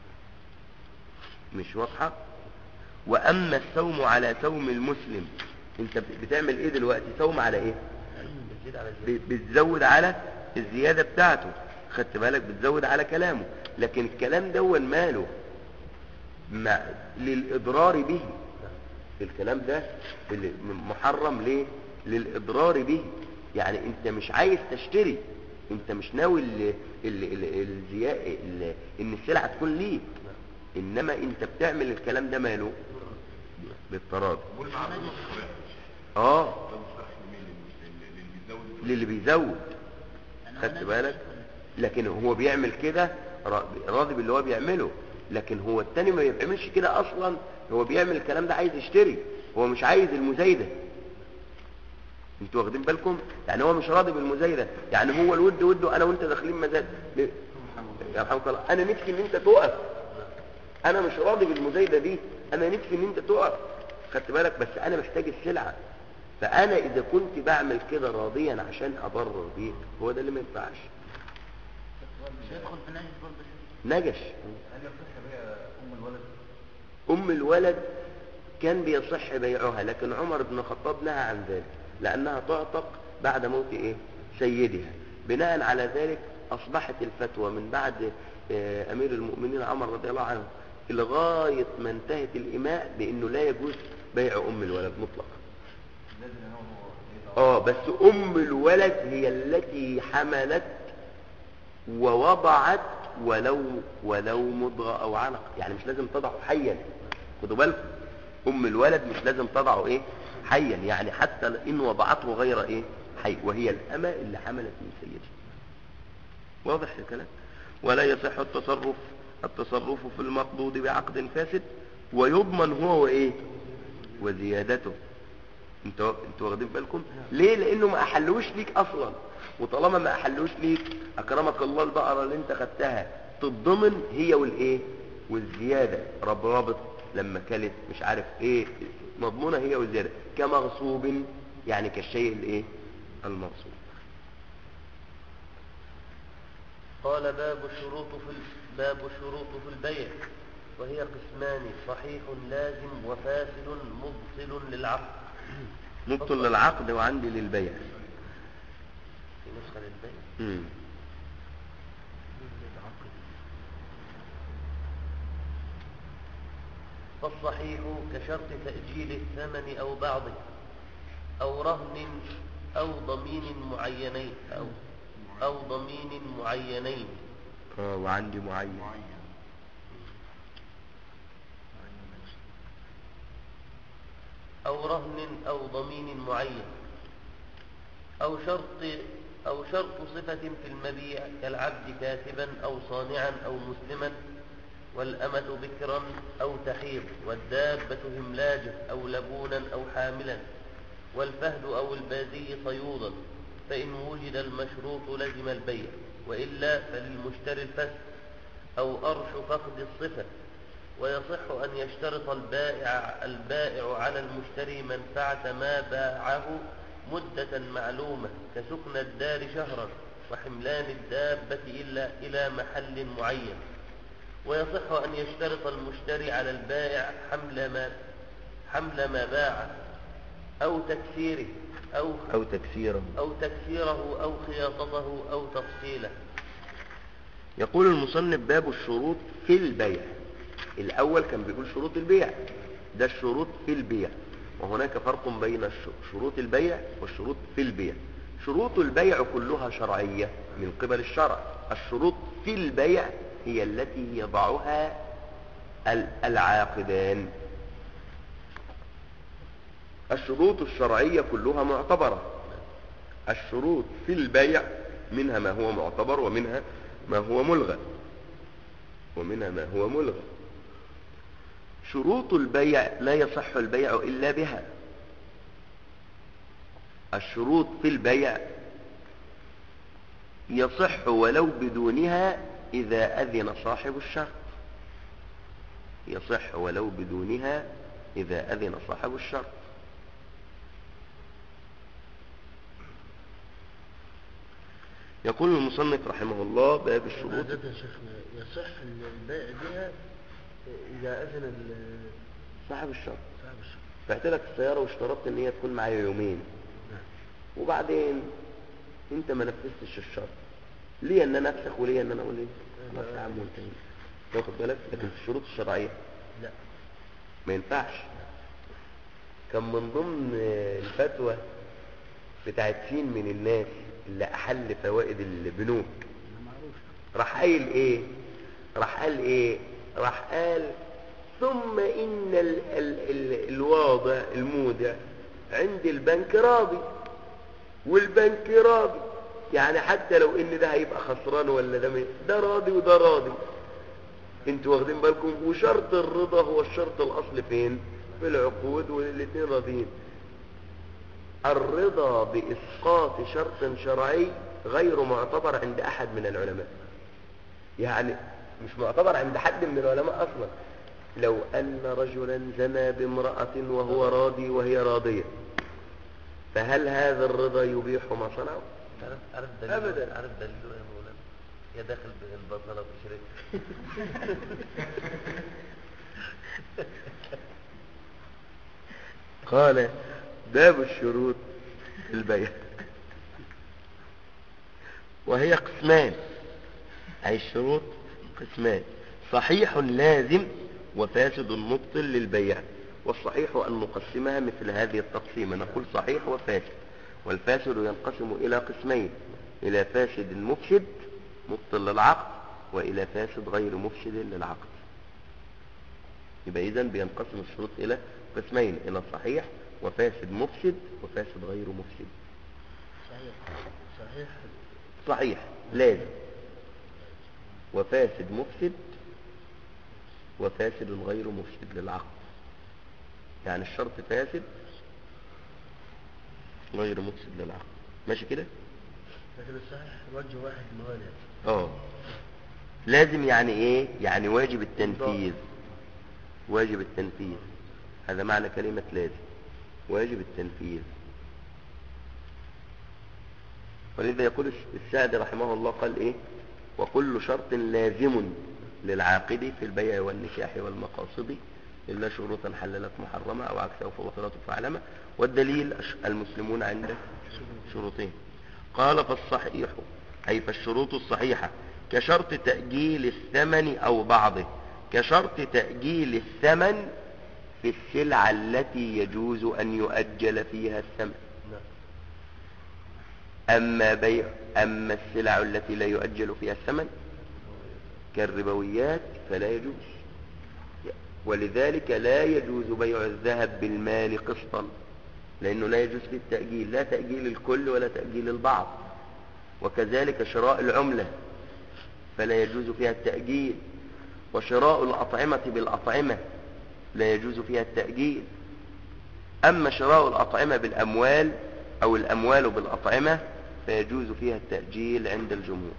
مش مش واضحة. واما السوم على سوم المسلم انت بتعمل ايه دلوقتي؟ سوم على ايه؟ بتزود على الزيادة بتاعته. خدت بالك؟ بتزود على كلامه. لكن الكلام دون ماله مع للإضرار به. الكلام ده اللي محرم ليه؟ للإضرار به. يعني انت مش عايز تشتري انت مش ناوي ال ال ال الزياء ال ان السلعة تكون ليه. انما انت بتعمل الكلام ده ماله بالتراضي. اه للي بيزود. خدت بالك؟ لكن هو بيعمل كده راضي باللي هو بيعمله. لكن هو التاني ما بيعملش كده اصلا. هو بيعمل الكلام ده عايز يشتري. هو مش عايز المزايدة. انتوا واخدين بالكم؟ يعني هو مش راضي بالمزايدة. يعني هو الود وده انا وانت داخلين مزاد يا رحمك الله انا نفسي ان انت تقف. انا مش راضي بالمزايدة دي. انا نفسي ان انت تقف. خدت بالك؟ بس انا محتاج السلعة. فانا اذا كنت بعمل كده راضيا عشان اضرر بيك هو ده اللي ما ينفعش. مش هيدخل في نجش برضه. نجش. هل يصح بيع ام الولد؟ ام الولد كان بيصح بيعها لكن عمر بن الخطاب نهى عن ذلك لانها تعتق بعد موت ايه سيدها. بناء على ذلك اصبحت الفتوى من بعد امير المؤمنين عمر رضي الله عنه لغاية ما انتهت الإماء بأنه لا يجوز بيع أم الولد مطلقا. لازم هو اه بس أم الولد هي التي حملت ووضعت ولو ولو مضغة أو علق، يعني مش لازم تضعه حيا. خدوا بالكم، أم الولد مش لازم تضعه إيه حيا، يعني حتى إن وضعته غير إيه حي، وهي الأمة اللي حملت من سيدها. واضح الكلام؟ ولا يصح التصرف التصرف في المقبوض بعقد فاسد، ويضمن هو وإيه وزيادته. انتوا انتوا واخدين بالكم ليه؟ لانه ما احلوش ليك اصلا، وطالما ما احلوش ليك اكرمك الله البقره اللي انت خدتها تتضمن هي والايه والزياده، ربربط لما كلت مش عارف ايه، مضمونه هي والزياده، كمغصوب يعني كالشيء الايه المغصوب. قال باب الشروط في ال- باب الشروط في البيع، وهي قسمان: صحيح لازم وفاسد مبطل للعقد. مبطل للعقد وعندي للبيع. في نسخة للبيع. امم فالصحيح كشرط تأجيل الثمن أو بعضه، أو رهن أو ضمين معينين أو أو ضمين معينين اه وعندي معين. أو رهن أو ضمين معين، أو شرط أو شرط صفة في المبيع كالعبد كاتبا أو صانعا أو مسلما، والأمة بكرا أو تحيض، والدابة هملاجا أو لبونا أو حاملا، والفهد أو البادي صيودا. فإن وجد المشروط لزم البيع، وإلا فللمشتري الفسد أو أرش فقد الصفة. ويصح أن يشترط البائع البائع على المشتري منفعة ما باعه مدة معلومة، كسكن الدار شهرا وحملان الدابة إلا إلى محل معين. ويصح أن يشترط المشتري على البائع حمل ما حمل ما باعه أو تكسيره أو او تكسيره أو تكسيره أو خياطته أو تفصيله. يقول المصنف باب الشروط في البيع. الأول كان بيقول شروط البيع، ده الشروط في البيع، وهناك فرق بين الش- شروط البيع والشروط في البيع. شروط البيع كلها شرعية من قبل الشرع، الشروط في البيع هي التي يضعها ال- العاقدان. الشروط الشرعية كلها معتبرة، الشروط في البيع منها ما هو معتبر ومنها ما هو ملغى ومنها ما هو ملغى. شروط البيع لا يصح البيع إلا بها. الشروط في البيع يصح ولو بدونها إذا أذن صاحب الشرط، يصح ولو بدونها إذا أذن صاحب الشرط. يقول المصنف رحمه الله باب الشروط. عادة يا شيخنا يصح البيع بها إذا أذن ال- صاحب الشرط، صاحب الشرط. بعت لك السيارة واشترطت ان هي تكون معايا يومين، نعم. وبعدين انت ما نفذتش الشرط، ليه ان انا افسخ وليه ان انا اقول ايه خلاص يا عم وانتهينا، واخد بالك؟ لكن في الشروط الشرعية لا. ما ينفعش. كان من ضمن الفتوى بتاعت سين من الناس اللي احل فوائد البنوك، معروف. راح قايل ايه راح قال ايه راح قال ثم ان ال ال ال الواضع المودع عند البنك راضي والبنك راضي، يعني حتى لو ان ده هيبقى خسران ولا ده ده راضي وده راضي. انتوا واخدين بالكم؟ وشرط الرضا هو الشرط الاصل فين؟ في العقود، والاثنين راضيين. الرضا باسقاط شرط شرعي غير معتبر عند احد من العلماء، يعني مش معتبر عند حد من العلماء اصلا. لو ان رجلا زنى بامرأة وهو راضي وهي راضية، فهل هذا الرضا يبيح ما صنعه؟ عارف عارف دليل أبداً. عارف دليله يا مولانا؟ يا داخل بالبصلة وتشرك. قال باب الشروط في البيع، وهي قسمان، أي الشروط قسمان: صحيح لازم وفاسد مبطل للبيع. والصحيح أن نقسمها مثل هذه التقسيمة، نقول صحيح وفاسد. والفاسد ينقسم إلى قسمين: إلى فاسد مفسد مبطل للعقد، وإلى فاسد غير مفسد للعقد. يبقى إذن بينقسم الشروط إلى قسمين: إلى صحيح وفاسد مفسد وفاسد غير مفسد. صحيح صحيح صحيح لازم، وفاسد مفسد وفاسد غير مفسد للعقد. يعني الشرط فاسد غير مفسد للعقد. ماشي كده؟ لكن الصحيح وجه واحد موانع. اه لازم يعني ايه؟ يعني واجب التنفيذ. واجب التنفيذ، هذا معنى كلمة لازم، واجب التنفيذ. ولذا يقول السعدي رحمه الله قال ايه: وكل شرط لازم للعاقد في البيع والنكاح والمقاصد إلا شروطا حللت محرمة أو عكسها فبطلت فعلمة. والدليل المسلمون عند شروطين. قال: فالصحيح أي فالشروط الصحيحة كشرط تأجيل الثمن أو بعضه، كشرط تأجيل الثمن في السلعة التي يجوز أن يؤجل فيها الثمن. أما بيع أما السلع التي لا يؤجل فيها الثمن كالربويات فلا يجوز. ولذلك لا يجوز بيع الذهب بالمال قسطا، لأنه لا يجوز فيه التأجيل، لا تأجيل الكل ولا تأجيل البعض. وكذلك شراء العملة فلا يجوز فيها التأجيل، وشراء الأطعمة بالأطعمة لا يجوز فيها التأجيل. أما شراء الأطعمة بالأموال أو الأموال بالأطعمة فيجوز فيها التأجيل عند الجمهور.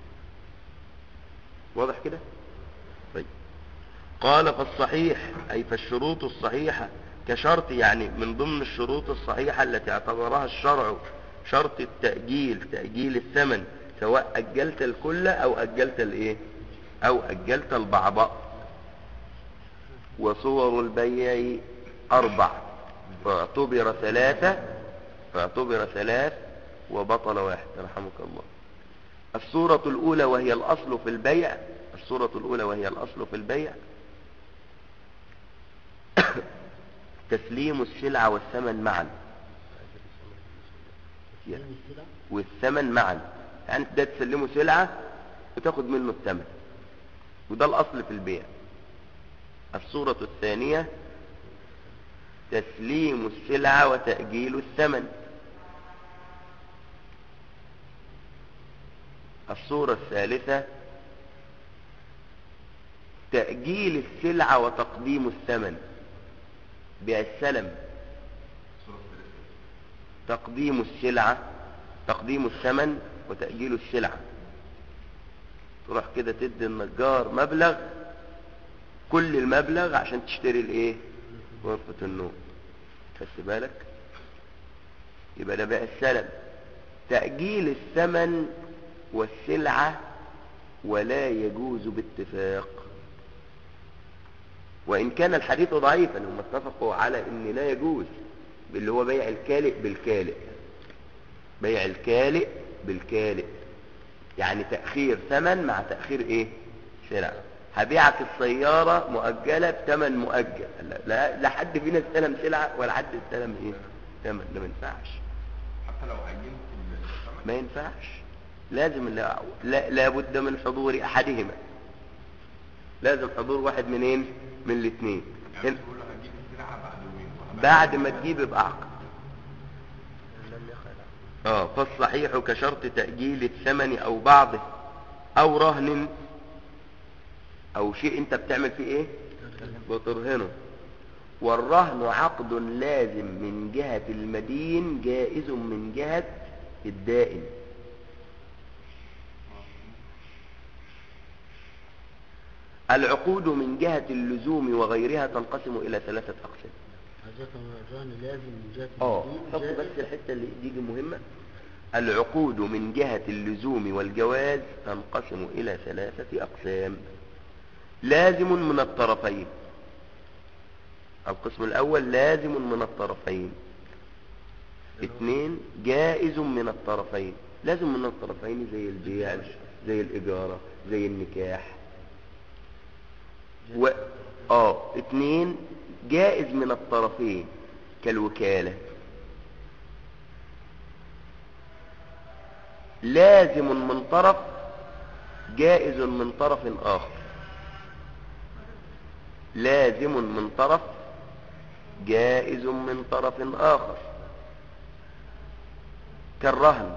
واضح كده؟ طيب. قال: فالصحيح أي فالشروط الصحيحة كشرط، يعني من ضمن الشروط الصحيحة التي اعتبرها الشرع شرط التأجيل، تأجيل الثمن، سواء أجلت الكل أو أجلت الإيه أو أجلت البعض. وصور البيع أربع فاعتبر ثلاثة فاعتبر ثلاث وبطل واحد رحمك الله. الصورة الأولى وهي الأصل في البيع الصورة الأولى وهي الأصل في البيع تسليم السلعة والثمن معا. والثمن معا، يعني ده تسلمه سلعة وتاخد منه الثمن، وده الأصل في البيع. الصورة الثانية تسليم السلعة وتأجيل الثمن. الصورة الثالثة تأجيل السلعة وتقديم الثمن بالسلم. تقديم السلعة تقديم الثمن وتأجيل السلعة. تروح كده تدي النجار مبلغ، كل المبلغ عشان تشتري الايه غرفة النوم. خدت بالك؟ يبقى ده بقى السلم. تأجيل الثمن والسلعة ولا يجوز باتفاق، وإن كان الحديث ضعيفا. هم اتفقوا على ان لا يجوز، اللي هو بيع الكالئ بالكالئ. بيع الكالئ بالكالئ يعني تأخير ثمن مع تأخير ايه سلع. هبيعك السيارة مؤجلة بثمن مؤجل، لا, لا حد فينا استلم سلعة ولا حد استلم ايه ثمن. ده ما ينفعش، حتى لو عجلت الثمن ما ينفعش. لازم لا, لا لابد من حضور احدهما. لازم حضور واحد منين من الاثنين. يعني تقول له هجيب السلعة بعد يومين بعد ما تجيب يبقى عقد. اه فالصحيح كشرط تأجيل الثمن او بعضه او رهن او شيء انت بتعمل فيه ايه بترهنه. والرهن عقد لازم من جهة المدين جائز من جهة الدائن. العقود من جهة اللزوم وغيرها تنقسم الى ثلاثة اقسام. الرهن لازم من جهة اه المدين حط جائز. بس الحتة اللي دي مهمة. العقود من جهة اللزوم والجواز تنقسم إلى ثلاثة أقسام: لازم من الطرفين. القسم الأول لازم من الطرفين. اثنين جائز من الطرفين. لازم من الطرفين زي البيع، زي الإجارة، زي النكاح. و... اه اتنين جائز من الطرفين كالوكالة، لازم من طرف جائز من طرف آخر، لازم من طرف جائز من طرف آخر كالرهن.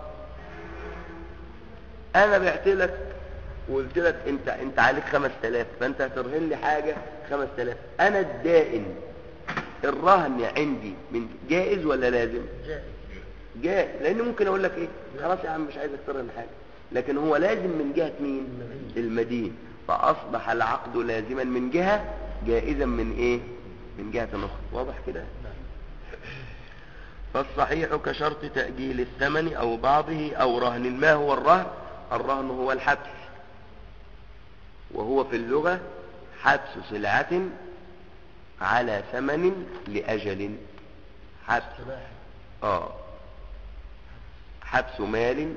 أنا بعت لك وقلت لك انت انت عليك خمس تلاف، فانت هترهن لي حاجة خمس تلاف، انا الدائن الرهن عندي من جائز ولا لازم؟ جائز. جائز، لان ممكن اقول لك ايه خلاص يا عم مش عايزك ترهن حاجة، لكن هو لازم من جهة مين؟ المدين، فاصبح العقد لازما من جهة، جائزا من ايه؟ من جهة اخرى. واضح كده؟ فالصحيح كشرط تأجيل الثمن او بعضه او رهن. ما هو الرهن؟ الرهن هو الحبس، وهو في اللغة حبس سلعة على ثمن لأجل. حبس اه حبس مال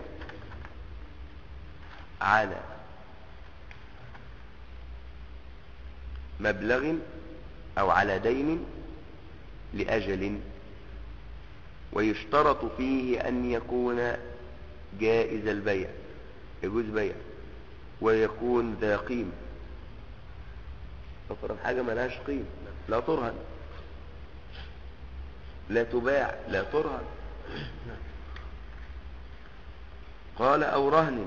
على مبلغ أو على دين لأجل، ويشترط فيه أن يكون جائز البيع، يجوز بيع، ويكون ذا قيمة. افرض حاجة ملهاش قيمة لا ترهن، لا تباع لا ترهن. قال او رهن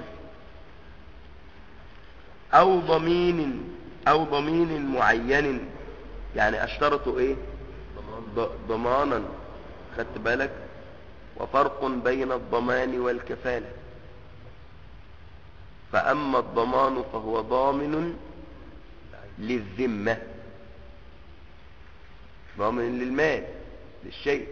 او ضمين، او ضمين معين، يعني اشترط ايه؟ ضمانا. خدت بالك؟ وفرق بين الضمان والكفالة. فأما الضمان فهو ضامن للذمة، ضامن للمال للشيء.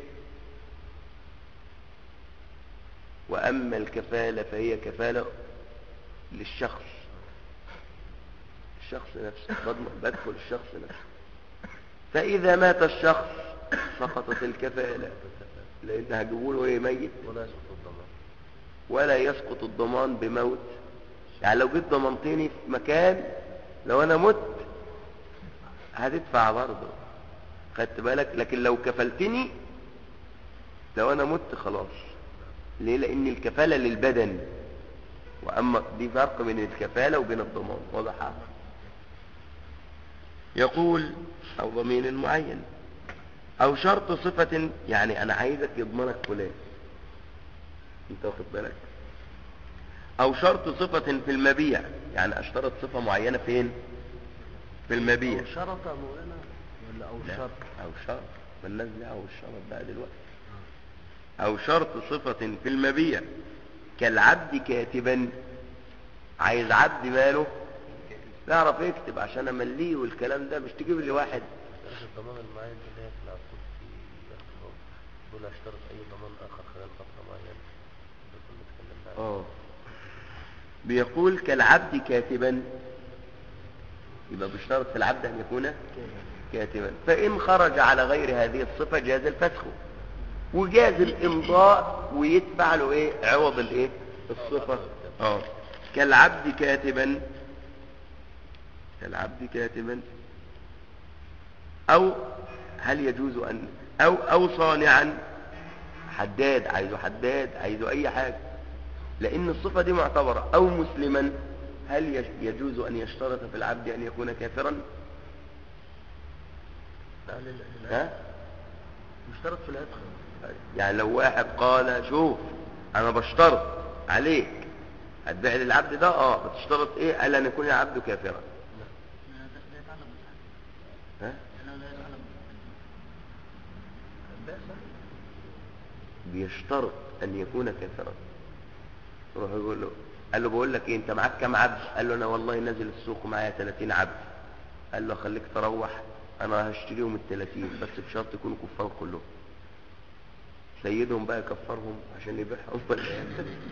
وأما الكفالة فهي كفالة للشخص، الشخص نفسه، بدخل الشخص نفسه. فإذا مات الشخص سقطت الكفالة، لأن هجيبوله ايه؟ ميت. ولا يسقط الضمان، ولا يسقط الضمان بموت. يعني لو جيت ضمنتني في مكان، لو انا مت هتدفع برضه، خدت بالك؟ لكن لو كفلتني، لو انا مت خلاص. ليه؟ لان الكفالة للبدن، واما دي فرق بين الكفالة وبين الضمان. واضح؟ يقول او ضمين معين او شرط صفة، يعني انا عايزك يضمنك فلان، انت واخد بالك؟ او شرط صفة في المبيع، يعني اشترط صفة معينة فين؟ في المبيع. أو شرط مولانا ولا أو لا. شرط؟ او شرط، مالناش دعوه بالشرط بقى دلوقتي. او شرط صفة في المبيع كالعبد كاتبا، عايز عبد ماله يعرف يكتب عشان امليه، والكلام ده مش تجيب لي واحد. الضمان المعين اللي هي في العقود في اختلاف، دول اشترط اي ضمان اخر خلال فترة معينة. ده كنا اتكلمنا عنه. اه بيقول كالعبد كاتبا، يبقى بيشترط في العبد ان يكون كاتبا. فان خرج على غير هذه الصفة جاز الفسخ، وجاز الامضاء ويدفع له ايه؟ عوض الايه؟ الصفة. اه كالعبد كاتبا، كالعبد كاتبا. او هل يجوز ان او او صانعا، حداد، عايزه حداد، عايزه اي حاجة، لان الصفة دي معتبرة. او مسلما، هل يجوز ان يشترط في العبد ان يكون كافرا؟ لا لل- ها؟ مشترط في العتق. يعني لو واحد قال شوف انا بشترط عليك هتبيع للعبد ده، اه بتشترط ايه؟ قال ان يكون العبد كافرا. لا لا يتعلم بالحق. ها؟ لا لا يتعلم بالحق. بيشترط ان يكون كافرا. روح يقول له، قال له بقول لك ايه، انت معاك كام عبد؟ قال له انا والله نازل السوق معايا ثلاثين عبد. قال له خليك تروح، انا هشتريهم ال ثلاثين بس بشرط يكونوا كفار كلهم. سيدهم بقى يكفرهم عشان يبيعهم ولا إيه؟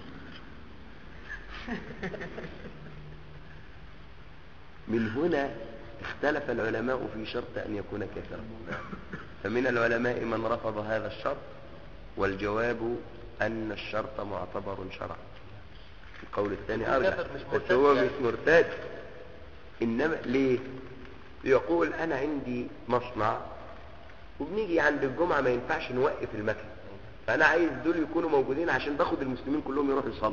من هنا اختلف العلماء في شرط ان يكون كافرا. فمن العلماء من رفض هذا الشرط، والجواب ان الشرط معتبر شرعا. القول الثاني ارجح، كافر مش بس مرتد هو يعني. مش مرتد. انما ليه؟ يقول انا عندي مصنع وبنيجي عند الجمعة ما ينفعش نوقف المكن، فانا عايز دول يكونوا موجودين عشان باخد المسلمين كلهم يروحوا يصلوا.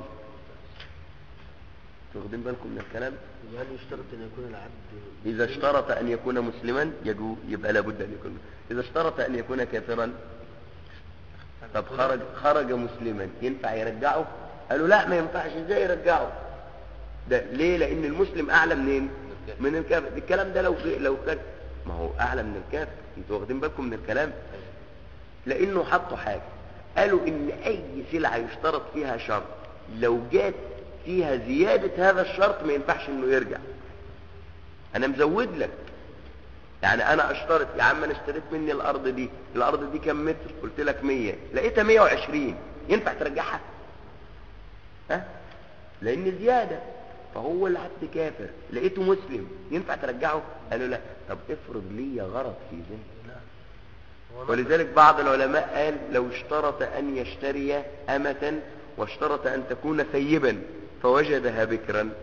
واخدين بالكم من الكلام؟ هل يشترط ان يكون العبد اذا اشترط ان يكون مسلما يجو يبقى لابد ان يكون، اذا اشترط ان يكون كافرا طب خرج خرج مسلما ينفع يرجعه؟ قالوا لا ما ينفعش. ازاي يرجعه؟ ده ليه؟ لان المسلم اعلى منين؟ من الكافر. الكلام ده لو لو كان ما هو اعلى من الكافر. انتوا واخدين بالكم من الكلام؟ لانه حطوا حاجه، قالوا ان اي سلعه يشترط فيها شرط لو جات فيها زياده هذا الشرط ما ينفعش انه يرجع. انا مزود لك، يعني انا اشترط يا عم انا اشتريت مني الارض دي، الارض دي كام متر؟ قلت لك مية، لقيتها مية وعشرين، ينفع ترجعها؟ ها؟ لان زياده. فهو العبد كافر لقيته مسلم ينفع ترجعه؟ قالوا لا. طب افرض لي غرض في ذلك. ولذلك بعض العلماء قال لو اشترط ان يشتري امة واشترط ان تكون ثيبا فوجدها بكرا، نفس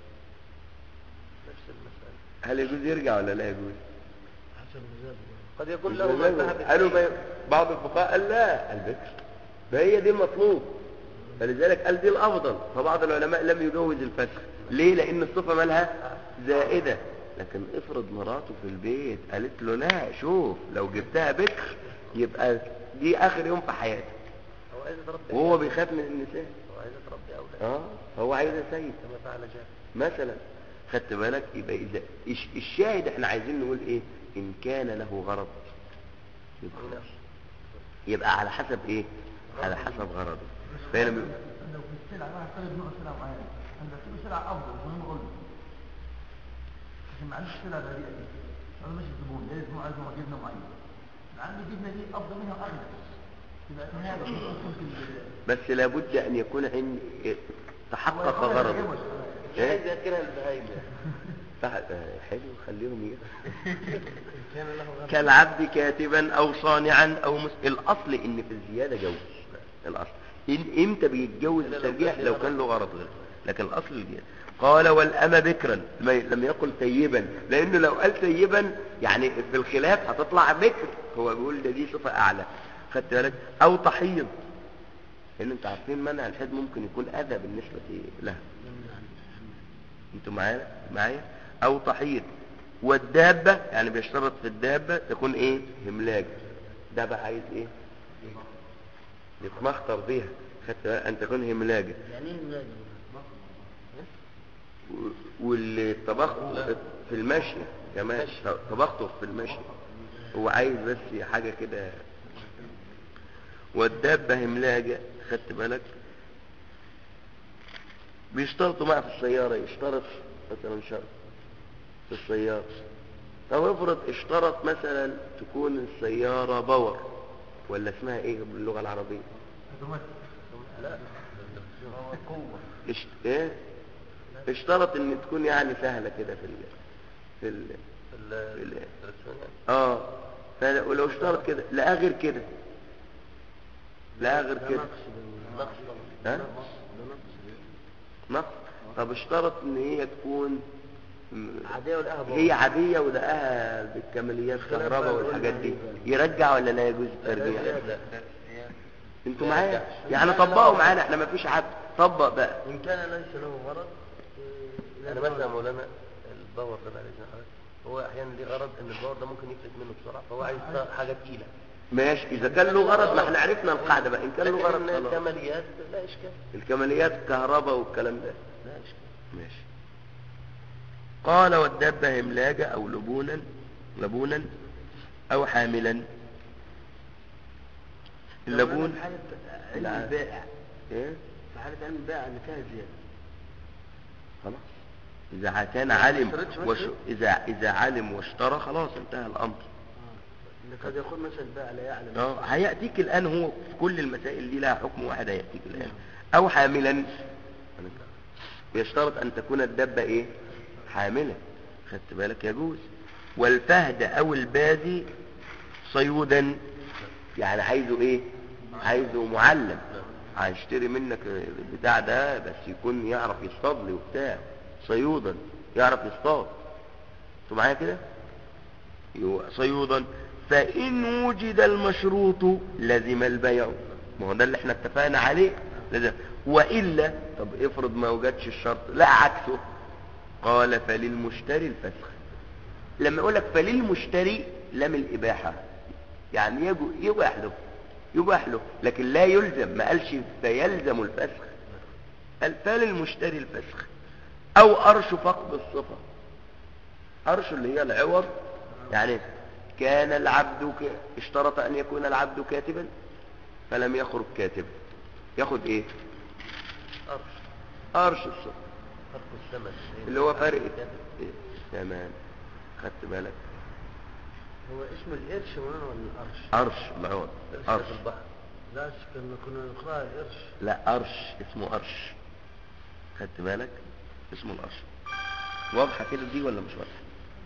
المسألة. هل يجوز يرجع ولا لا يجوز؟ حسب المذهب. قد يكون له مذهب قالوا بي... بعض الفقهاء قال لا البكر، فهي دي المطلوب، فلذلك قال دي الافضل. فبعض العلماء لم يجوز الفسخ. ليه؟ لان الصفة مالها زائدة. لكن افرض مراته في البيت قالت له لا شوف لو جبتها بكر يبقى دي اخر يوم في حياتك، هو عايز يتربي وهو أولاد. بيخاف من النساء. هو عايز يتربي أولاد اه هو عايز سيد كما فعل جابر. مثلا. خدت بالك؟ يبقى اذا الش- الشاهد احنا عايزين نقول ايه؟ ان كان له غرض يبقى خلاص. يبقى على حسب ايه؟ على حسب غرضه. فهنا بيقول لو في السلعة واحد طلب نوع سلعة معينة، أنا بكتب سلعة أفضل وأنا أقول له عشان ما عنديش سلعة رديئة دي، أنا مش الزبون لازم نوع عايز نوع جبنة معين، عندي جبنة دي أفضل منها وأغلى، يبقى هذا ممكن بس لابد ان يكون عند تحقق غرضه. مش عايز يأكلها البهايم. صح. آه، حلو خليهم يجوا. كان له غرض. كالعبد كاتبا او صانعا او مس... الاصل ان في الزياده جوز. الاصل إن امتى بيتجوز الترجيح؟ لو كان له غرض غير، لكن الاصل الزياده. قال والأمة بكرا، لم يقل ثيبا، لانه لو قال ثيبا يعني في الخلاف هتطلع بكر، هو بيقول ده دي صفه اعلى. خدت بالك؟ او تحيض، لان انتوا عارفين منع الحيض ممكن يكون اذى بالنسبه لها. انتوا معايا معايا او تحيض. والدابة يعني بيشترط في الدابة تكون ايه؟ هملاج. ده بقى عايز ايه؟ يتمخطر بيها. خدت بالك؟ ان تكون هملاجة. يعني ايه ملاجئ؟ والتبخر في المشي كمان، تبخر في المشي، هو عايز بس حاجة كده. والدابة هملاجة. خدت بالك؟ بيشترطوا معه في السيارة، يشترط مثلا شرط في السيارة. طب افرض اشترط مثلا تكون السيارة باور، ولا اسمها ايه باللغة العربية؟ لا هو قوة. اشت... ايه؟ اشترط ان تكون يعني سهلة كده في ال... في ال... ال- ال- الدركسيون يعني. اه فل- ولو اشترط كده لا غير كده، لا غير ده كده. نقص بال- نقص ها؟ ده نقص. نقص. طب اشترط ان هي تكون م- عادية ولا أهبة؟ هي عادية ودقاها بالكماليات كهرباء والحاجات دي، يرجع ولا لا يجوز الترجيع؟ لا لا انتوا لا معايا؟ يرجع. يعني طبقوا معانا، احنا ما فيش عبد. طبق بقى. إن كان ليس له غرض إيه، انا لا مثلا غرض. مولانا الباور ده بعد اذن حضرتك، هو احيانا ليه غرض ان الباور ده ممكن يفلت منه بسرعه، فهو عايز حاجه تقيله. ماشي، اذا كان له غرض ما احنا عرفنا القاعدة بقى. ان كان له غرض لكن خلاص. الكماليات لا اشكال. الكماليات كهرباء والكلام ده لا اشكال. ماشي. قال والدابة هملاجة او لبونا لبونا او حاملا. اللبون في حالة علم لا. البائع، ايه؟ في حالة علم البائع اللي فيها زيادة. خلاص. اذا كان علم اشتريتش وش... مثلا؟ اذا اذا علم واشترى خلاص انتهى الامر. آه. اللي قد يكون مثلا البائع لا يعلم. اه هيأتيك الان، هو في كل المسائل دي لها حكم واحد هيأتيك الان. او حاملا، يشترط ان تكون الدابة ايه؟ حاملة. خدت بالك؟ يجوز. والفهد او البادي صيودا، يعني عايزه ايه؟ عايزه معلم، هيشتري منك البتاع ده بس يكون يعرف يصطاد لي وبتاع، صيودا يعرف يصطاد. انتوا معايا كده؟ صيودا فإن وجد المشروط لزم البيع. ما هو ده اللي احنا اتفقنا عليه لازم. وإلا طب افرض ما وجدش الشرط، لا عكسه، قال فللمشتري الفسخ. لما يقول لك فللمشتري لم الإباحة، يعني يجو يباح له يباح له لكن لا يلزم، ما قالش فيلزم الفسخ، قال فللمشتري الفسخ. أو أرش فقد الصفة، أرش اللي هي العوض، يعني كان العبد ك... اشترط أن يكون العبد كاتبا فلم يخرج كاتبا، ياخد ايه؟ أرش أرش الصفة، فرق الثمن اللي هو فرق إيه؟ تمام، خدت بالك؟ هو اسم القرش ولا القرش؟ أرش العوض، أرش. في البحر. لا كنا كنا نقرأ القرش. لا أرش، اسمه أرش، خدت بالك؟ اسمه الأرش. واضحة كده دي ولا مش واضحة؟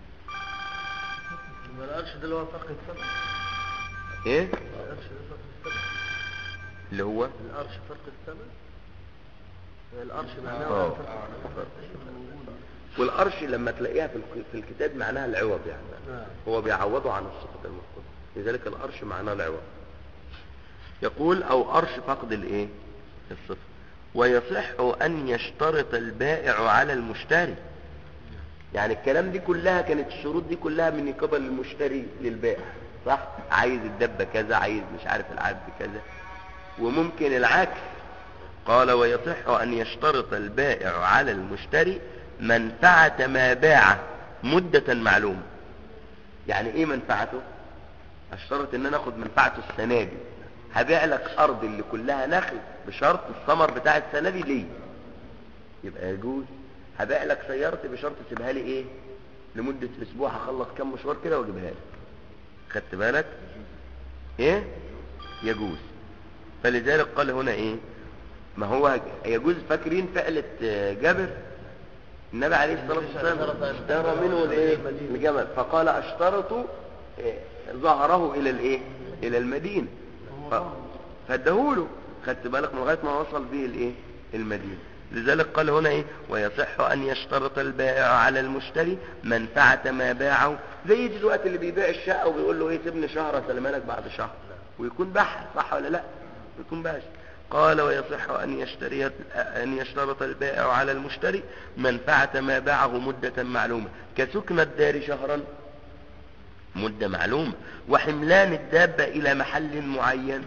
يبقى القرش ده اللي هو فرق الثمن. ايه؟ القرش ده فرق الثمن. اللي هو القرش فرق الثمن. القرش معناه اه فرق الثمن. والقرش لما تلاقيها في الك- في الكتاب معناها العوض، يعني نعم. هو بيعوضه عن الصفة المفقودة، لذلك القرش معناه العوض. يقول او قرش فقد الايه؟ الصفة. ويصح ان يشترط البائع على المشتري، يعني الكلام دي كلها كانت الشروط دي كلها من قبل المشتري للبائع، صح؟ عايز الدبة كذا، عايز مش عارف العبد كذا، وممكن العكس. قال ويصح ان يشترط البائع على المشتري منفعة ما باع مدة معلومة. يعني ايه منفعته؟ اشترط ان انا اخد منفعته السنة دي، هبيع لك ارض اللي كلها نخل بشرط الثمر بتاع السنة دي ليه، يبقى يجوز. هبيع لك سيارتي بشرط تسيبها لي ايه لمدة اسبوع، هخلص كام مشوار كده واجيبها لك، خدت بالك؟ ايه يجوز. فلذلك قال هنا ايه؟ ما هو يجوز. فاكرين فعلة جابر؟ النبي عليه الصلاة والسلام اشترى منه الايه؟ الجمل، فقال اشترط إيه؟ ظهره الى الايه؟ الى المدينة، ف... فادهوله، خدت بالك؟ من لغاية ما وصل به الايه؟ المدينة. لذلك قال هنا ايه؟ ويصح ان يشترط البائع على المشتري منفعة ما باعه، زي دلوقتي اللي بيبيع الشقة وبيقول له ايه سيبني شهر اسلمها بعد شهر، ويكون باعها، صح ولا لا؟ ويكون باعها. قال ويصح ان يشتري ان يشترط البائع على المشتري منفعة ما باعه مدة معلومة، كسكن الدار شهرا مدة معلومة، وحملان الدابة الى محل معين،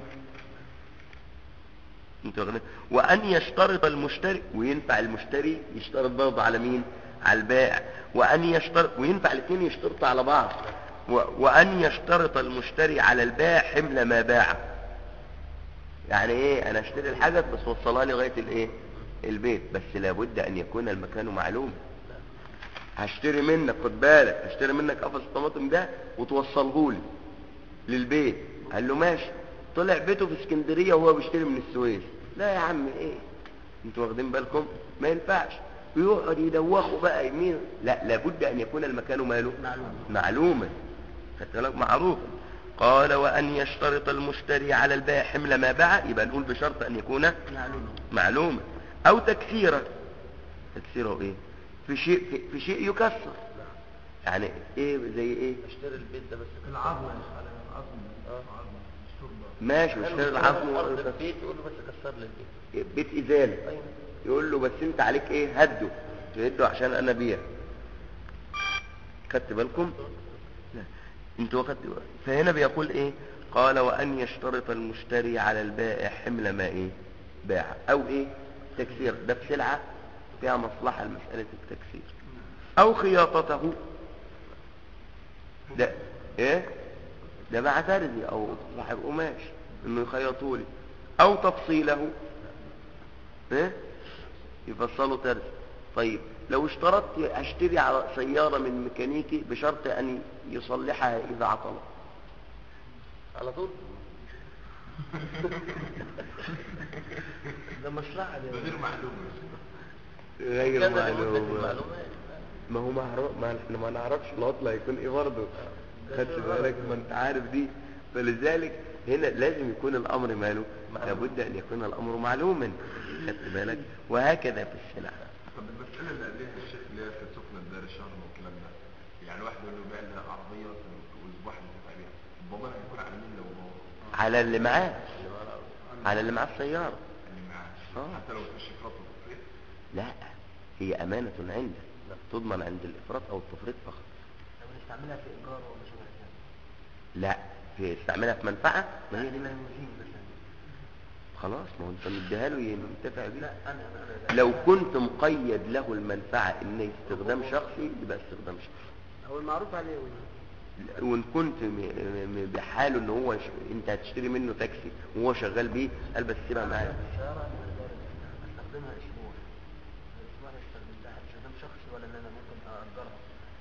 وأن يشترط المشتري، وينفع المشتري يشترط برضه على مين؟ على البائع. وأن يشترط، وينفع الاثنين يشترطوا على بعض. و... وأن يشترط المشتري على البائع حمل ما باع. يعني ايه؟ انا اشتري الحاجة بس وصلها لي لغاية الايه؟ البيت، بس لابد ان يكون المكان معلوم. هشتري منك، خد بالك، هشتري منك قفص الطماطم ده وتوصله لي للبيت. قال له ماشي. طلع بيته في اسكندرية وهو بيشتري من السويس، لا يا عم ايه انتوا واخدين بالكم؟ ما ينفعش. ويقعد يدوخوا بقى يمين، لا، لابد ان يكون المكان ماله معلوما، خدت بالك؟ معروف. قال وان يشترط المشتري على البائع حمل ما باع، يبقى نقول بشرط ان يكون معلوما. او تكسيره. تكسيره ايه؟ في شيء في, في شيء يكسر، يعني ايه؟ زي ايه؟ اشتري البيت ده بس العظم يا شيخ، العظم اه ماشي، واشتري العظم ارض ويكسر. البيت يقول له بس كسر لي البيت. بيت ازاله، ايوه يقول له بس انت عليك ايه؟ هده تهده عشان انا بيع، خدت بالكم؟ لا انتوا واخد. فهنا بيقول ايه؟ قال وان يشترط المشتري على البائع حمل ما ايه؟ باع، او ايه؟ تكسير، ده في سلعة فيها مصلحة لمسألة التكسير، او خياطته، ده ايه؟ ده مع ترزي او صاحب قماش انه يخيطوا لي، او تفصيله، ايه؟ يفصلوا ترزي. طيب لو اشترطت اشتري على سيارة من ميكانيكي بشرط ان يصلحها اذا عطلت، على طول ده مصلحة دي. غير معلوم. غير كذا لمدة معلومة. المعلومات. ما هو معروف، ما احنا ما نعرفش العطلة هيكون ايه برضه، خدت بالك؟ ما انت عارف دي. فلذلك هنا لازم يكون الامر ماله، لابد ان يكون الامر معلوما، خدت بالك؟ وهكذا في السلع. طب المسألة اللي قالها الشيخ اللي هي في سكن الدار الشهر والكلام ده، يعني واحد يقول له بيع لي عربية واحد متفق عليها الضمان هيكون على مين لو هو على اللي معاه على اللي معاه السيارة. اللي معاه آه. حتى لو مفيش افراط وتفريط؟ لا، هي أمانة عندك تضمن عند الإفراط أو التفريط فقط. طب نستعملها في إيجار ولا شبه كده؟ لا، في استعملها في منفعة، ما هي دي لما منفعة. يزيد مثلا. خلاص، ما هو انت مديها له ينتفع لا بيها. أنا أنا أنا لو كنت مقيد له المنفعة إن استخدام شخصي يبقى استخدام شخصي. هو المعروف عليه وإن كنت م- م- بحاله إن هو ش... أنت هتشتري منه تاكسي وهو شغال بيه، قال بس سيبها معايا. السيارة أنا أستخدمها أسبوع. الأسبوع اللي استخدمتها استخدام شخصي ولا إن أنا ممكن أأجرها؟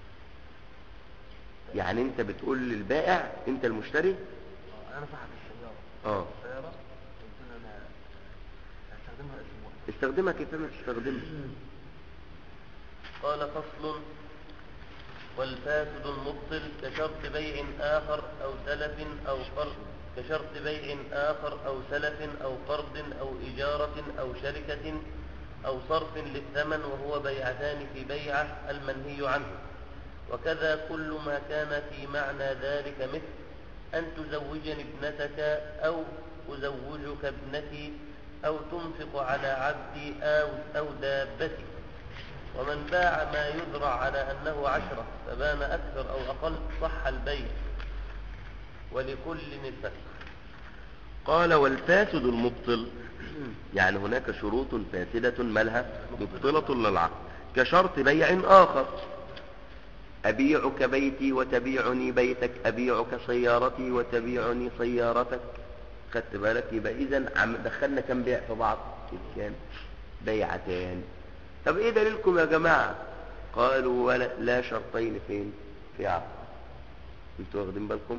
يعني أنت بتقول للبائع أنت المشتري؟ آه، أنا صاحب السيارة. آه. السيارة قلت له أنا هستخدمها أسبوع. استخدمها كيفما تستخدمها. قال فصل: والفاسد المبطل كشرط بيع آخر أو سلف أو قرض كشرط بيع آخر أو سلف أو قرض أو إجارة أو شركة أو صرف للثمن، وهو بيعتان في بيعة المنهي عنه. وكذا كل ما كان في معنى ذلك، مثل أن تزوجني ابنتك أو أزوجك ابنتي أو تنفق على عبدي أو, أو دابتي. ومن باع ما يذرع على أنه عشرة فبان أكثر أو أقل صح البيع، ولكل الفسخ. قال والفاسد المبطل، يعني هناك شروط فاسدة مالها مبطلة للعقد، كشرط بيع آخر: أبيعك بيتي وتبيعني بيتك، أبيعك سيارتي وتبيعني سيارتك. خدت بالك؟ يبقى إذن عم دخلنا كم بيع في بعض؟ كان بيعتان. طب إيه دليلكم يا جماعة؟ قالوا ولا لا شرطين فين؟ في عقد. انتوا واخدين بالكم؟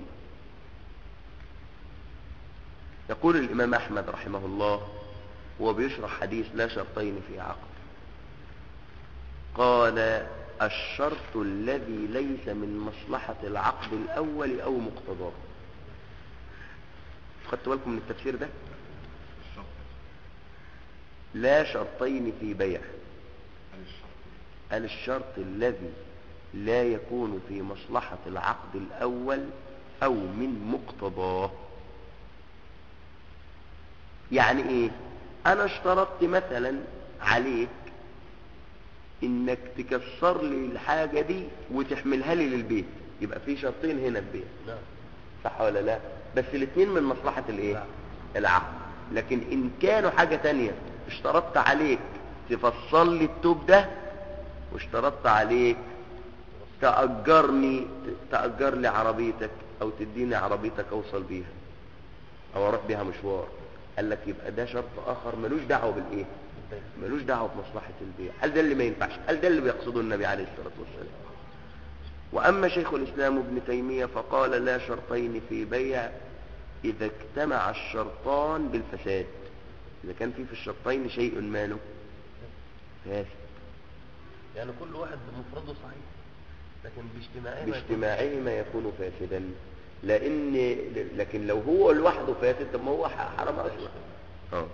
يقول الإمام أحمد رحمه الله وهو بيشرح حديث لا شرطين في عقد، قال: الشرط الذي ليس من مصلحة العقد الأول أو مقتضاه. خدتوا بالكم من التفسير ده؟ الشرط لا شرطين في بيع، هل الشرط قال الشرط الذي لا يكون في مصلحة العقد الأول أو من مقتضاه. يعني إيه؟ أنا اشترطت مثلا عليك إنك تكسر لي الحاجة دي وتحملها لي للبيت، يبقى في شرطين هنا في بيت، نعم. صح ولا لا؟ بس الاثنين من مصلحة الايه؟ نعم. العقد. لكن ان كانوا حاجة تانية، اشترطت عليك تفصل لي التوب ده، واشترطت عليك تأجرني تأجر لي عربيتك او تديني عربيتك اوصل بيها او اروح بيها مشوار، قال لك يبقى ده شرط اخر ملوش دعوة بالايه؟ ملوش دعوة بمصلحة البيع. قال ده اللي ما ينفعش، قال ده اللي بيقصده النبي عليه الصلاة والسلام. وأما شيخ الإسلام ابن تيمية فقال: لا شرطين في بيع إذا اجتمع الشرطان بالفساد. إذا كان في في الشرطين شيء ماله فاسد، يعني كل واحد بمفرده صحيح، لكن باجتماعه ما يكون- باجتماعهما يكون فاسدا. لأن لكن لو هو لوحده فاسد، طب ما هو حرام أصلا. آه.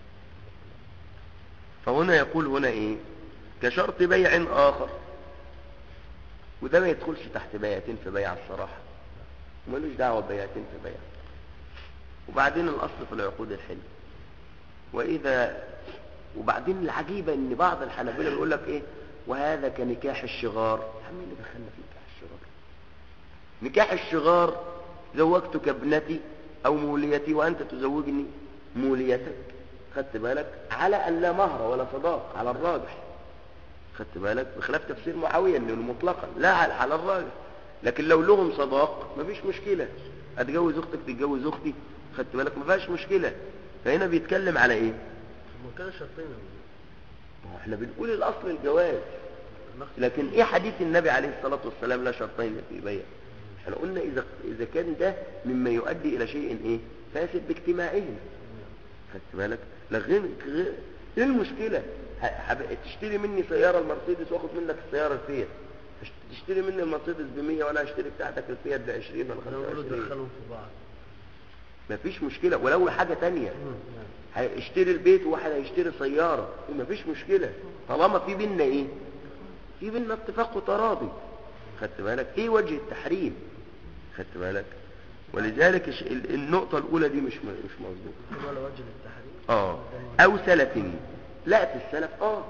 فهنا يقول هنا إيه؟ كشرط بيع آخر، وده ما يدخلش تحت بيعتين في بيع الصراحة، ومالوش دعوة ببيعتين في بيع. وبعدين الأصل في العقود الحل. وإذا وبعدين العجيبة إن بعض الحنابلة بيقول لك إيه؟ وهذا كنكاح الشغار. يا عم اللي دخلنا في نكاح الشغار؟ نكاح الشغار: زوجتك ابنتي أو موليتي وأنت تزوجني موليتك. خدت بالك؟ على أن لا مهر ولا صداق على الراجح. خدت بالك؟ بخلاف تفسير معاوية انه مطلقا لا على الراجح. لكن لو لهم صداق مفيش مشكلة، اتجوز اختك تتجوز اختي، خدت بالك؟ مفيش مشكلة. فهنا بيتكلم على ايه؟ ما كده شرطين. ما احنا بنقول الاصل الجواز، لكن ايه حديث النبي عليه الصلاة والسلام لا شرطين في بيع؟ احنا قلنا اذا اذا كان ده مما يؤدي الى شيء ايه؟ فاسد باجتماعهم. خدت بالك؟ لكن غير ايه المشكلة؟ ح- تشتري مني سيارة المرسيدس واخد منك السيارة الفيات، تشتري مني المرسيدس بمية وانا اشتري بتاعتك الفيات بعشرين ولا خمسة نقولوا وعشرين، دخلهم في بعض. مفيش مشكلة. ولو حاجة تانية، هيشتري البيت وواحد هيشتري سيارة، مفيش مشكلة طالما في بينا ايه؟ في بينا اتفاق وتراضي. خدت بالك؟ ايه وجه التحريم؟ خدت بالك؟ ولذلك الش- ال- النقطة الأولى دي مش م- مش مظبوطة. ولا وجه التحريم. اه أو سلف. لا في السلف اه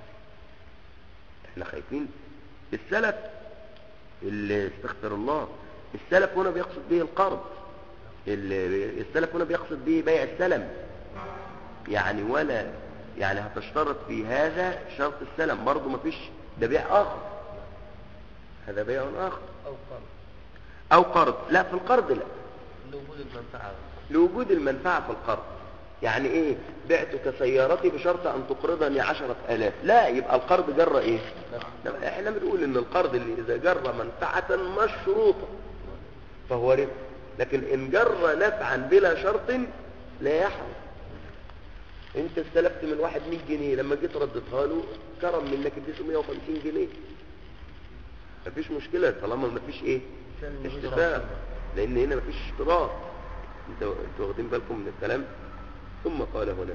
احنا خايفين السلف اللي استغفر الله، السلف هنا بيقصد به القرض، ال- السلف هنا بيقصد به بيع السلم، يعني ولا يعني هتشترط في هذا شرط السلم برضه مفيش، ده بيع آخر، هذا بيع آخر. أو قرض أو قرض. لا في القرض لا، لوجود المنفعة. لوجود المنفعة في القرض. يعني ايه بعتك سيارتي بشرط ان تقرضني عشرة الاف، لا يبقى القرض جرى ايه؟ لا، احنا بنقول ان القرض اللي اذا جرى منفعة مشروطة فهو ربا، لكن ان جرى نفعا بلا شرط لا يحرم. انت استلفت من واحد مية جنيه، لما جيت ردتها له كرم منك اديته مية وخمسين جنيه، مفيش مشكلة طالما مفيش ايه اتفاق، لان هنا مفيش اشتراط. انتوا انتوا واخدين بالكم من الكلام؟ ثم قال هنا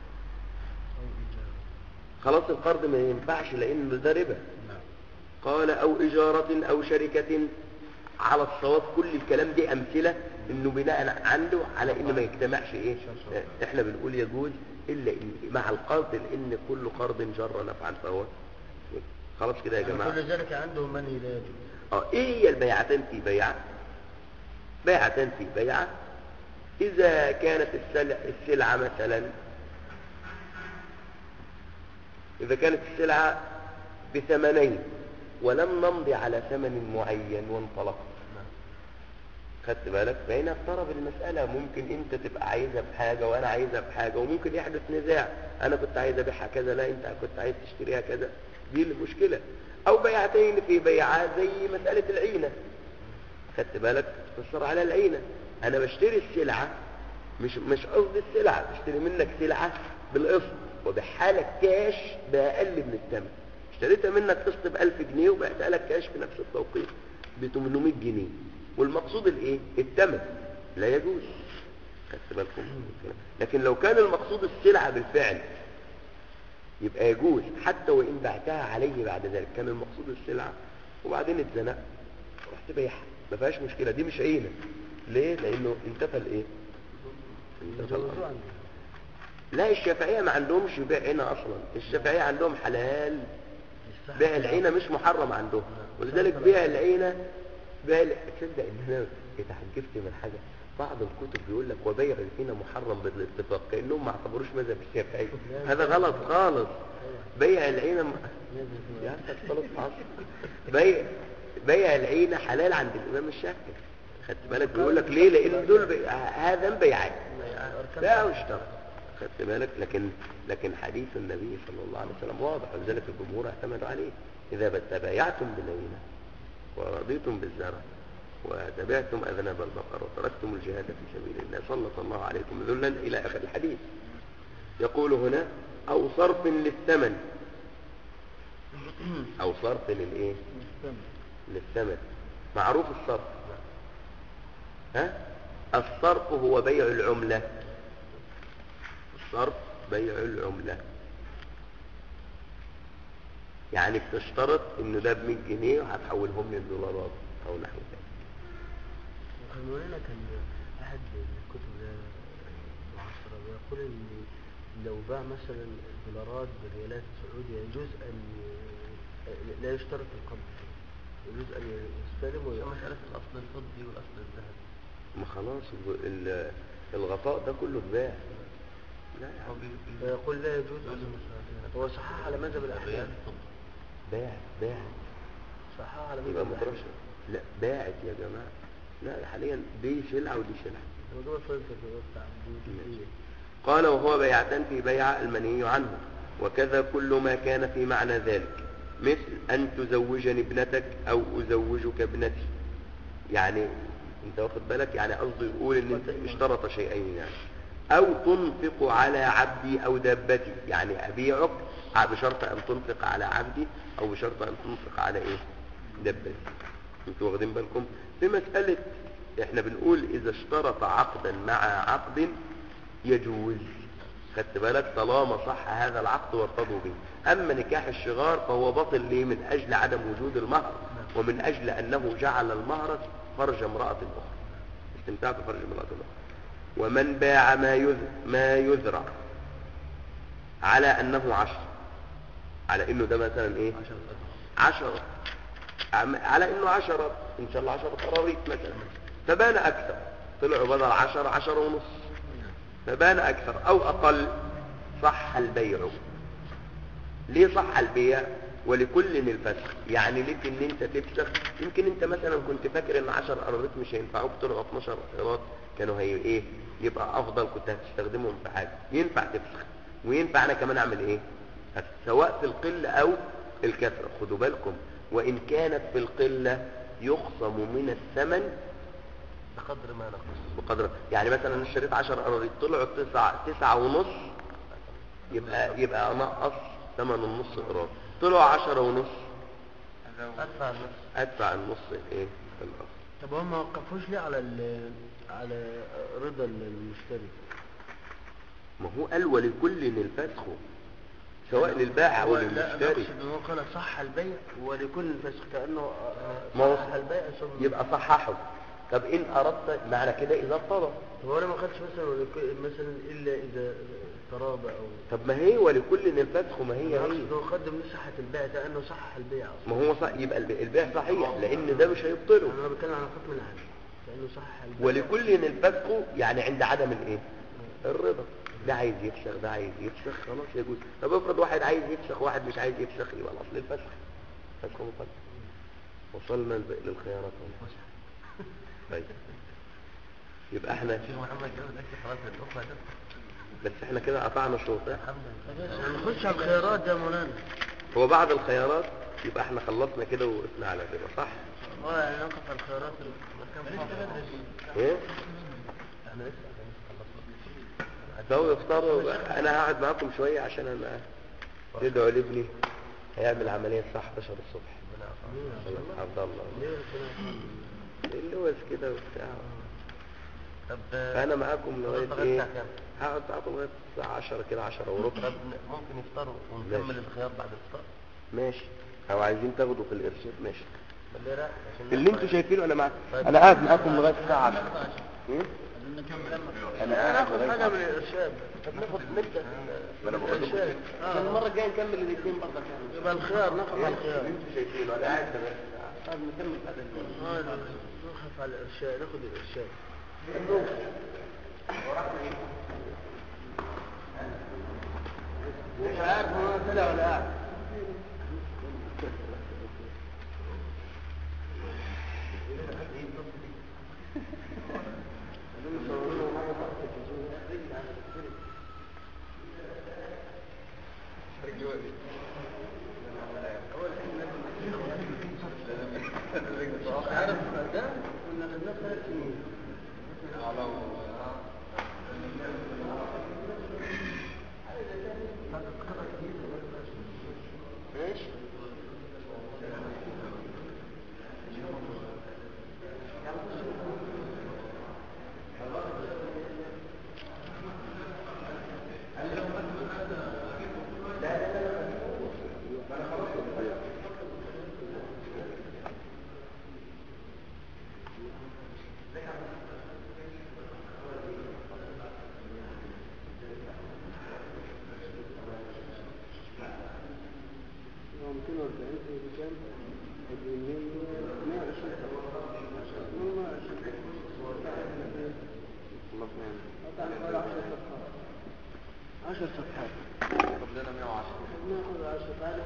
خلاص القرض ما ينفعش لان ده ربا. قال او اجارة او شركة، على الصواب كل الكلام دي امثلة انه بناء عنده على ان ما يجتمعش ايه. احنا بنقول يجوز الا إن مع القرض لان كل قرض جر نفعا فهو خلاص كده يا جماعة. كل ذلك عندهم من لا يجوز. اه ايه هي البيعتان في بيعة؟ بيعتان في بيعة إذا كانت السلع السلعة مثلا، إذا كانت السلعة بثمنين ولم نمضي على ثمن معين وانطلقت، خدت بالك؟ فهنا افترض المسألة، ممكن انت تبقى عايزها بحاجة وانا عايزها بحاجة وممكن يحدث نزاع، انا كنت عايز ابيعها كذا لا انت كنت عايز تشتريها كذا، دي المشكلة. او بيعتين في بيعات زي مسألة العينة، خدت بالك؟ تصر على العينة، انا بشتري السلعة مش مش قصدي السلعة، بشتري منك سلعة بالقسط وبحالك كاش بأقل من الثمن، اشتريتها منك قسط بألف جنيه وبعتها لك كاش في نفس التوقيت بثمانمائة جنيه، والمقصود الايه؟ الثمن، لا يجوز. خدت بالكم؟ لكن لو كان المقصود السلعة بالفعل يبقى يجوز حتى وإن بعتها عليه بعد ذلك، كان المقصود السلعة وبعدين اتزنق رحت بيعها ما فيهاش مشكلة، دي مش عينة. ليه؟ لأنه انتفى الايه؟ انتفى الأمر. لا الشافعية ما عندهمش بيع عينة أصلا، الشافعية عندهم حلال، بيع العينة مش محرم عندهم، ولذلك بيع العينة بيع ال- تصدق ان انا اتعجبت من حاجة، بعض الكتب بيقول لك وبيع العينة محرم بالاتفاق، كأنهم ما اعتبروش مذهب الشافعي، هذا غلط خالص. بيع العينة م... يا عم خلاص عصر بيع بيع العينة حلال عند الإمام الشافعي، خدت بالك؟ بيقول لك ليه؟ لأن دول بي... هذا بيعان لا واشترى، خدت بالك؟ لكن لكن حديث النبي صلى الله عليه وسلم واضح، ولذلك الجمهور اعتمدوا عليه، إذا تبايعتم بالعينة ورضيتم بالزرع وتبعتم أذناب البقر وتركتم الجهاد في سبيل الله سلط الله عليكم ذلا إلى آخر الحديث. يقول هنا أو صرف للثمن، أو صرف للإيه؟ للثمن. معروف الصرف، ها؟ الصرف هو بيع العملة، الصرف بيع العملة، يعني بتشترط انه ده ب مية جنيه وهتحولهم لي الدولارات او نحو ذلك. مولانا كان احد الكتب المعاصرة بيقول ان لو باع مثلا الدولارات بالريالات السعودية يجوز ان لا يشترط القبض، يجوز ان يستلم ويأخذ. مسألة الأصل الفضي والأصل الذهبي، ما خلاص ال- ال- الغطاء ده كله اتباع. لا يا هو عم. بي- بي- فيقول لا يجوز. هو صحح على مذهب الريال الأحناف، الفضي. باع باع صحح على يبقى مذهب مدرسة. الأحناف. لا باعت يا جماعة، لا حاليا دي سلعة ودي سلعة. هو ده الفرق بتاع الدين. قال وهو بيعتان في بيع المنهي عنه، وكذا كل ما كان في معنى ذلك، مثل أن تزوجني ابنتك أو أزوجك ابنتي، يعني انت واخد بالك؟ يعني قصده يقول ان انت اشترط شيئين، يعني او تنفق على عبدي او دابتي، يعني ابيعك بشرط ان تنفق على عبدي او بشرط ان تنفق على ايه؟ دابتي. انتوا واخدين بالكم؟ في مسألة احنا بنقول اذا اشترط عقدا مع عقد يجوز، خدت بالك؟ طالما صح هذا العقد وارتضوا به. اما نكاح الشغار فهو باطل ليه؟ من اجل عدم وجود المهر، ومن اجل انه جعل المهر فرج امرأة أخرى، استمتعت بفرج امرأة أخرى. ومن باع ما يذ- ما يذرع على أنه عشر، على إنه ده مثلا إيه عشرة، عم- على إنه عشرة إن شاء الله عشرة قراريط مثلا، فبان أكثر، طلعوا بدل عشر عشر ونص، فبان أكثر أو أقل، صح البيع. ليه صح البيع؟ ولكل الفسخ، يعني ليك ان انت تفسخ. يمكن انت مثلا كنت فاكر ان عشر قرارات مش هينفعوك، طلعوا اتناشر قرارات كانوا هي ايه، يبقى افضل، كنت هتستخدمهم في حاجه، ينفع تفسخ وينفع انا كمان اعمل ايه، سواء في القله او الكثره. خدوا بالكم، وان كانت في القله يخصم من الثمن بقدر ما نقص. بقدر، يعني مثلا انا اشتريت عشر قراريط طلعوا تسعة تسعة ونص، يبقى يبقى انقص ثمن النص قرار. طلعوا عشرة ونص، أدفع النص. ادفع النص الايه الاخر. طب هم ما وقفوش ليه على ال- على رضا المشتري؟ ما هو قال ولكل الفسخ، سواء للبائع او هو- لا للمشتري. نقصد ان هو قال صح البيع ولكل الفسخ، كانه آه، ما هو صح البيع ثم يبقى صححه. طب ان اردت معنى كده اذا اضطرب. طب هو انا ما خدش مثلا ولكل مثلا الا اذا تراضى او طب ما هي ولكل الفسخ، ما هي أنا هي اقصد هو قدم لي صحة البيع كانه صح البيع اصلا. ما هو صح، يبقى الب- البيع صحيح لان ده مش هيبطله. انا بتكلم عن حكم العدل كانه صح البيع. ولكل الفسخ يعني عند عدم الايه الرضا، ده عايز يفسخ ده عايز يفسخ، خلاص يجوز. طب افرض واحد عايز يفسخ واحد مش عايز يفسخ، يبقى الاصل الفسخ، فسخ مقدم. وصلنا الب- للخيارات هنا. طيب يبقى احنا شيخ محمد جاب الأكل خلاص الأخرى ده. بس احنا كده قطعنا شوط. الحمد لله. هنخش على الخيارات يا مولانا. هو بعد الخيارات يبقى احنا خلصنا كده ووقفنا على الربا، صح؟ اه يعني نقف على الخيارات المكان فاضي. ايه؟ احنا لسه خلصنا. لو يفطروا انا هقعد معاكم شويه عشان انا تدعوا لابني هيعمل عمليه الساعه حداشر الصبح. عبد الله ليه ربنا يرحمه؟ اللوز كده وبتاع، طب فانا معاكم لغايه لغاية ايه؟ الساعة كام؟ هقعد معاكم لغايه الساعه عشرة كده، عشرة وربع. طب ممكن يفطروا ونكمل ماشي. الخيار بعد الفطار. ماشي، او عايزين تاخدوا في الارشاد ماشي، ليه لا؟ عشان اللي ناخد- انتوا شايفينه انا معاك. طيب. انا قاعد معاكم لغايه الساعه عشرة. ايه؟ انا قاعد ناخد لغاية حاجة من عشرة. الارشاد. طب ناخد نبدأ ما انا بقول لكم الارشاد عشان المرة الجاية نكمل الاثنين برضه. يبقى الخيار نقف على الخيار. اللي انتوا شايفينه انا قاعد لغايه الساعه. طب نكمل بعد الفطار. اه نقف على الارشاد، ناخد الارشاد. مش عارف هو طلع ولا قاعد. عارف ده كنا خدناه ثلاث سنين. ايش؟ مئتين وأربعين في كام؟ مئة وعشرين عشر صفحات. طب لنا مئة وعشرة. ناخذ عشر صفحات.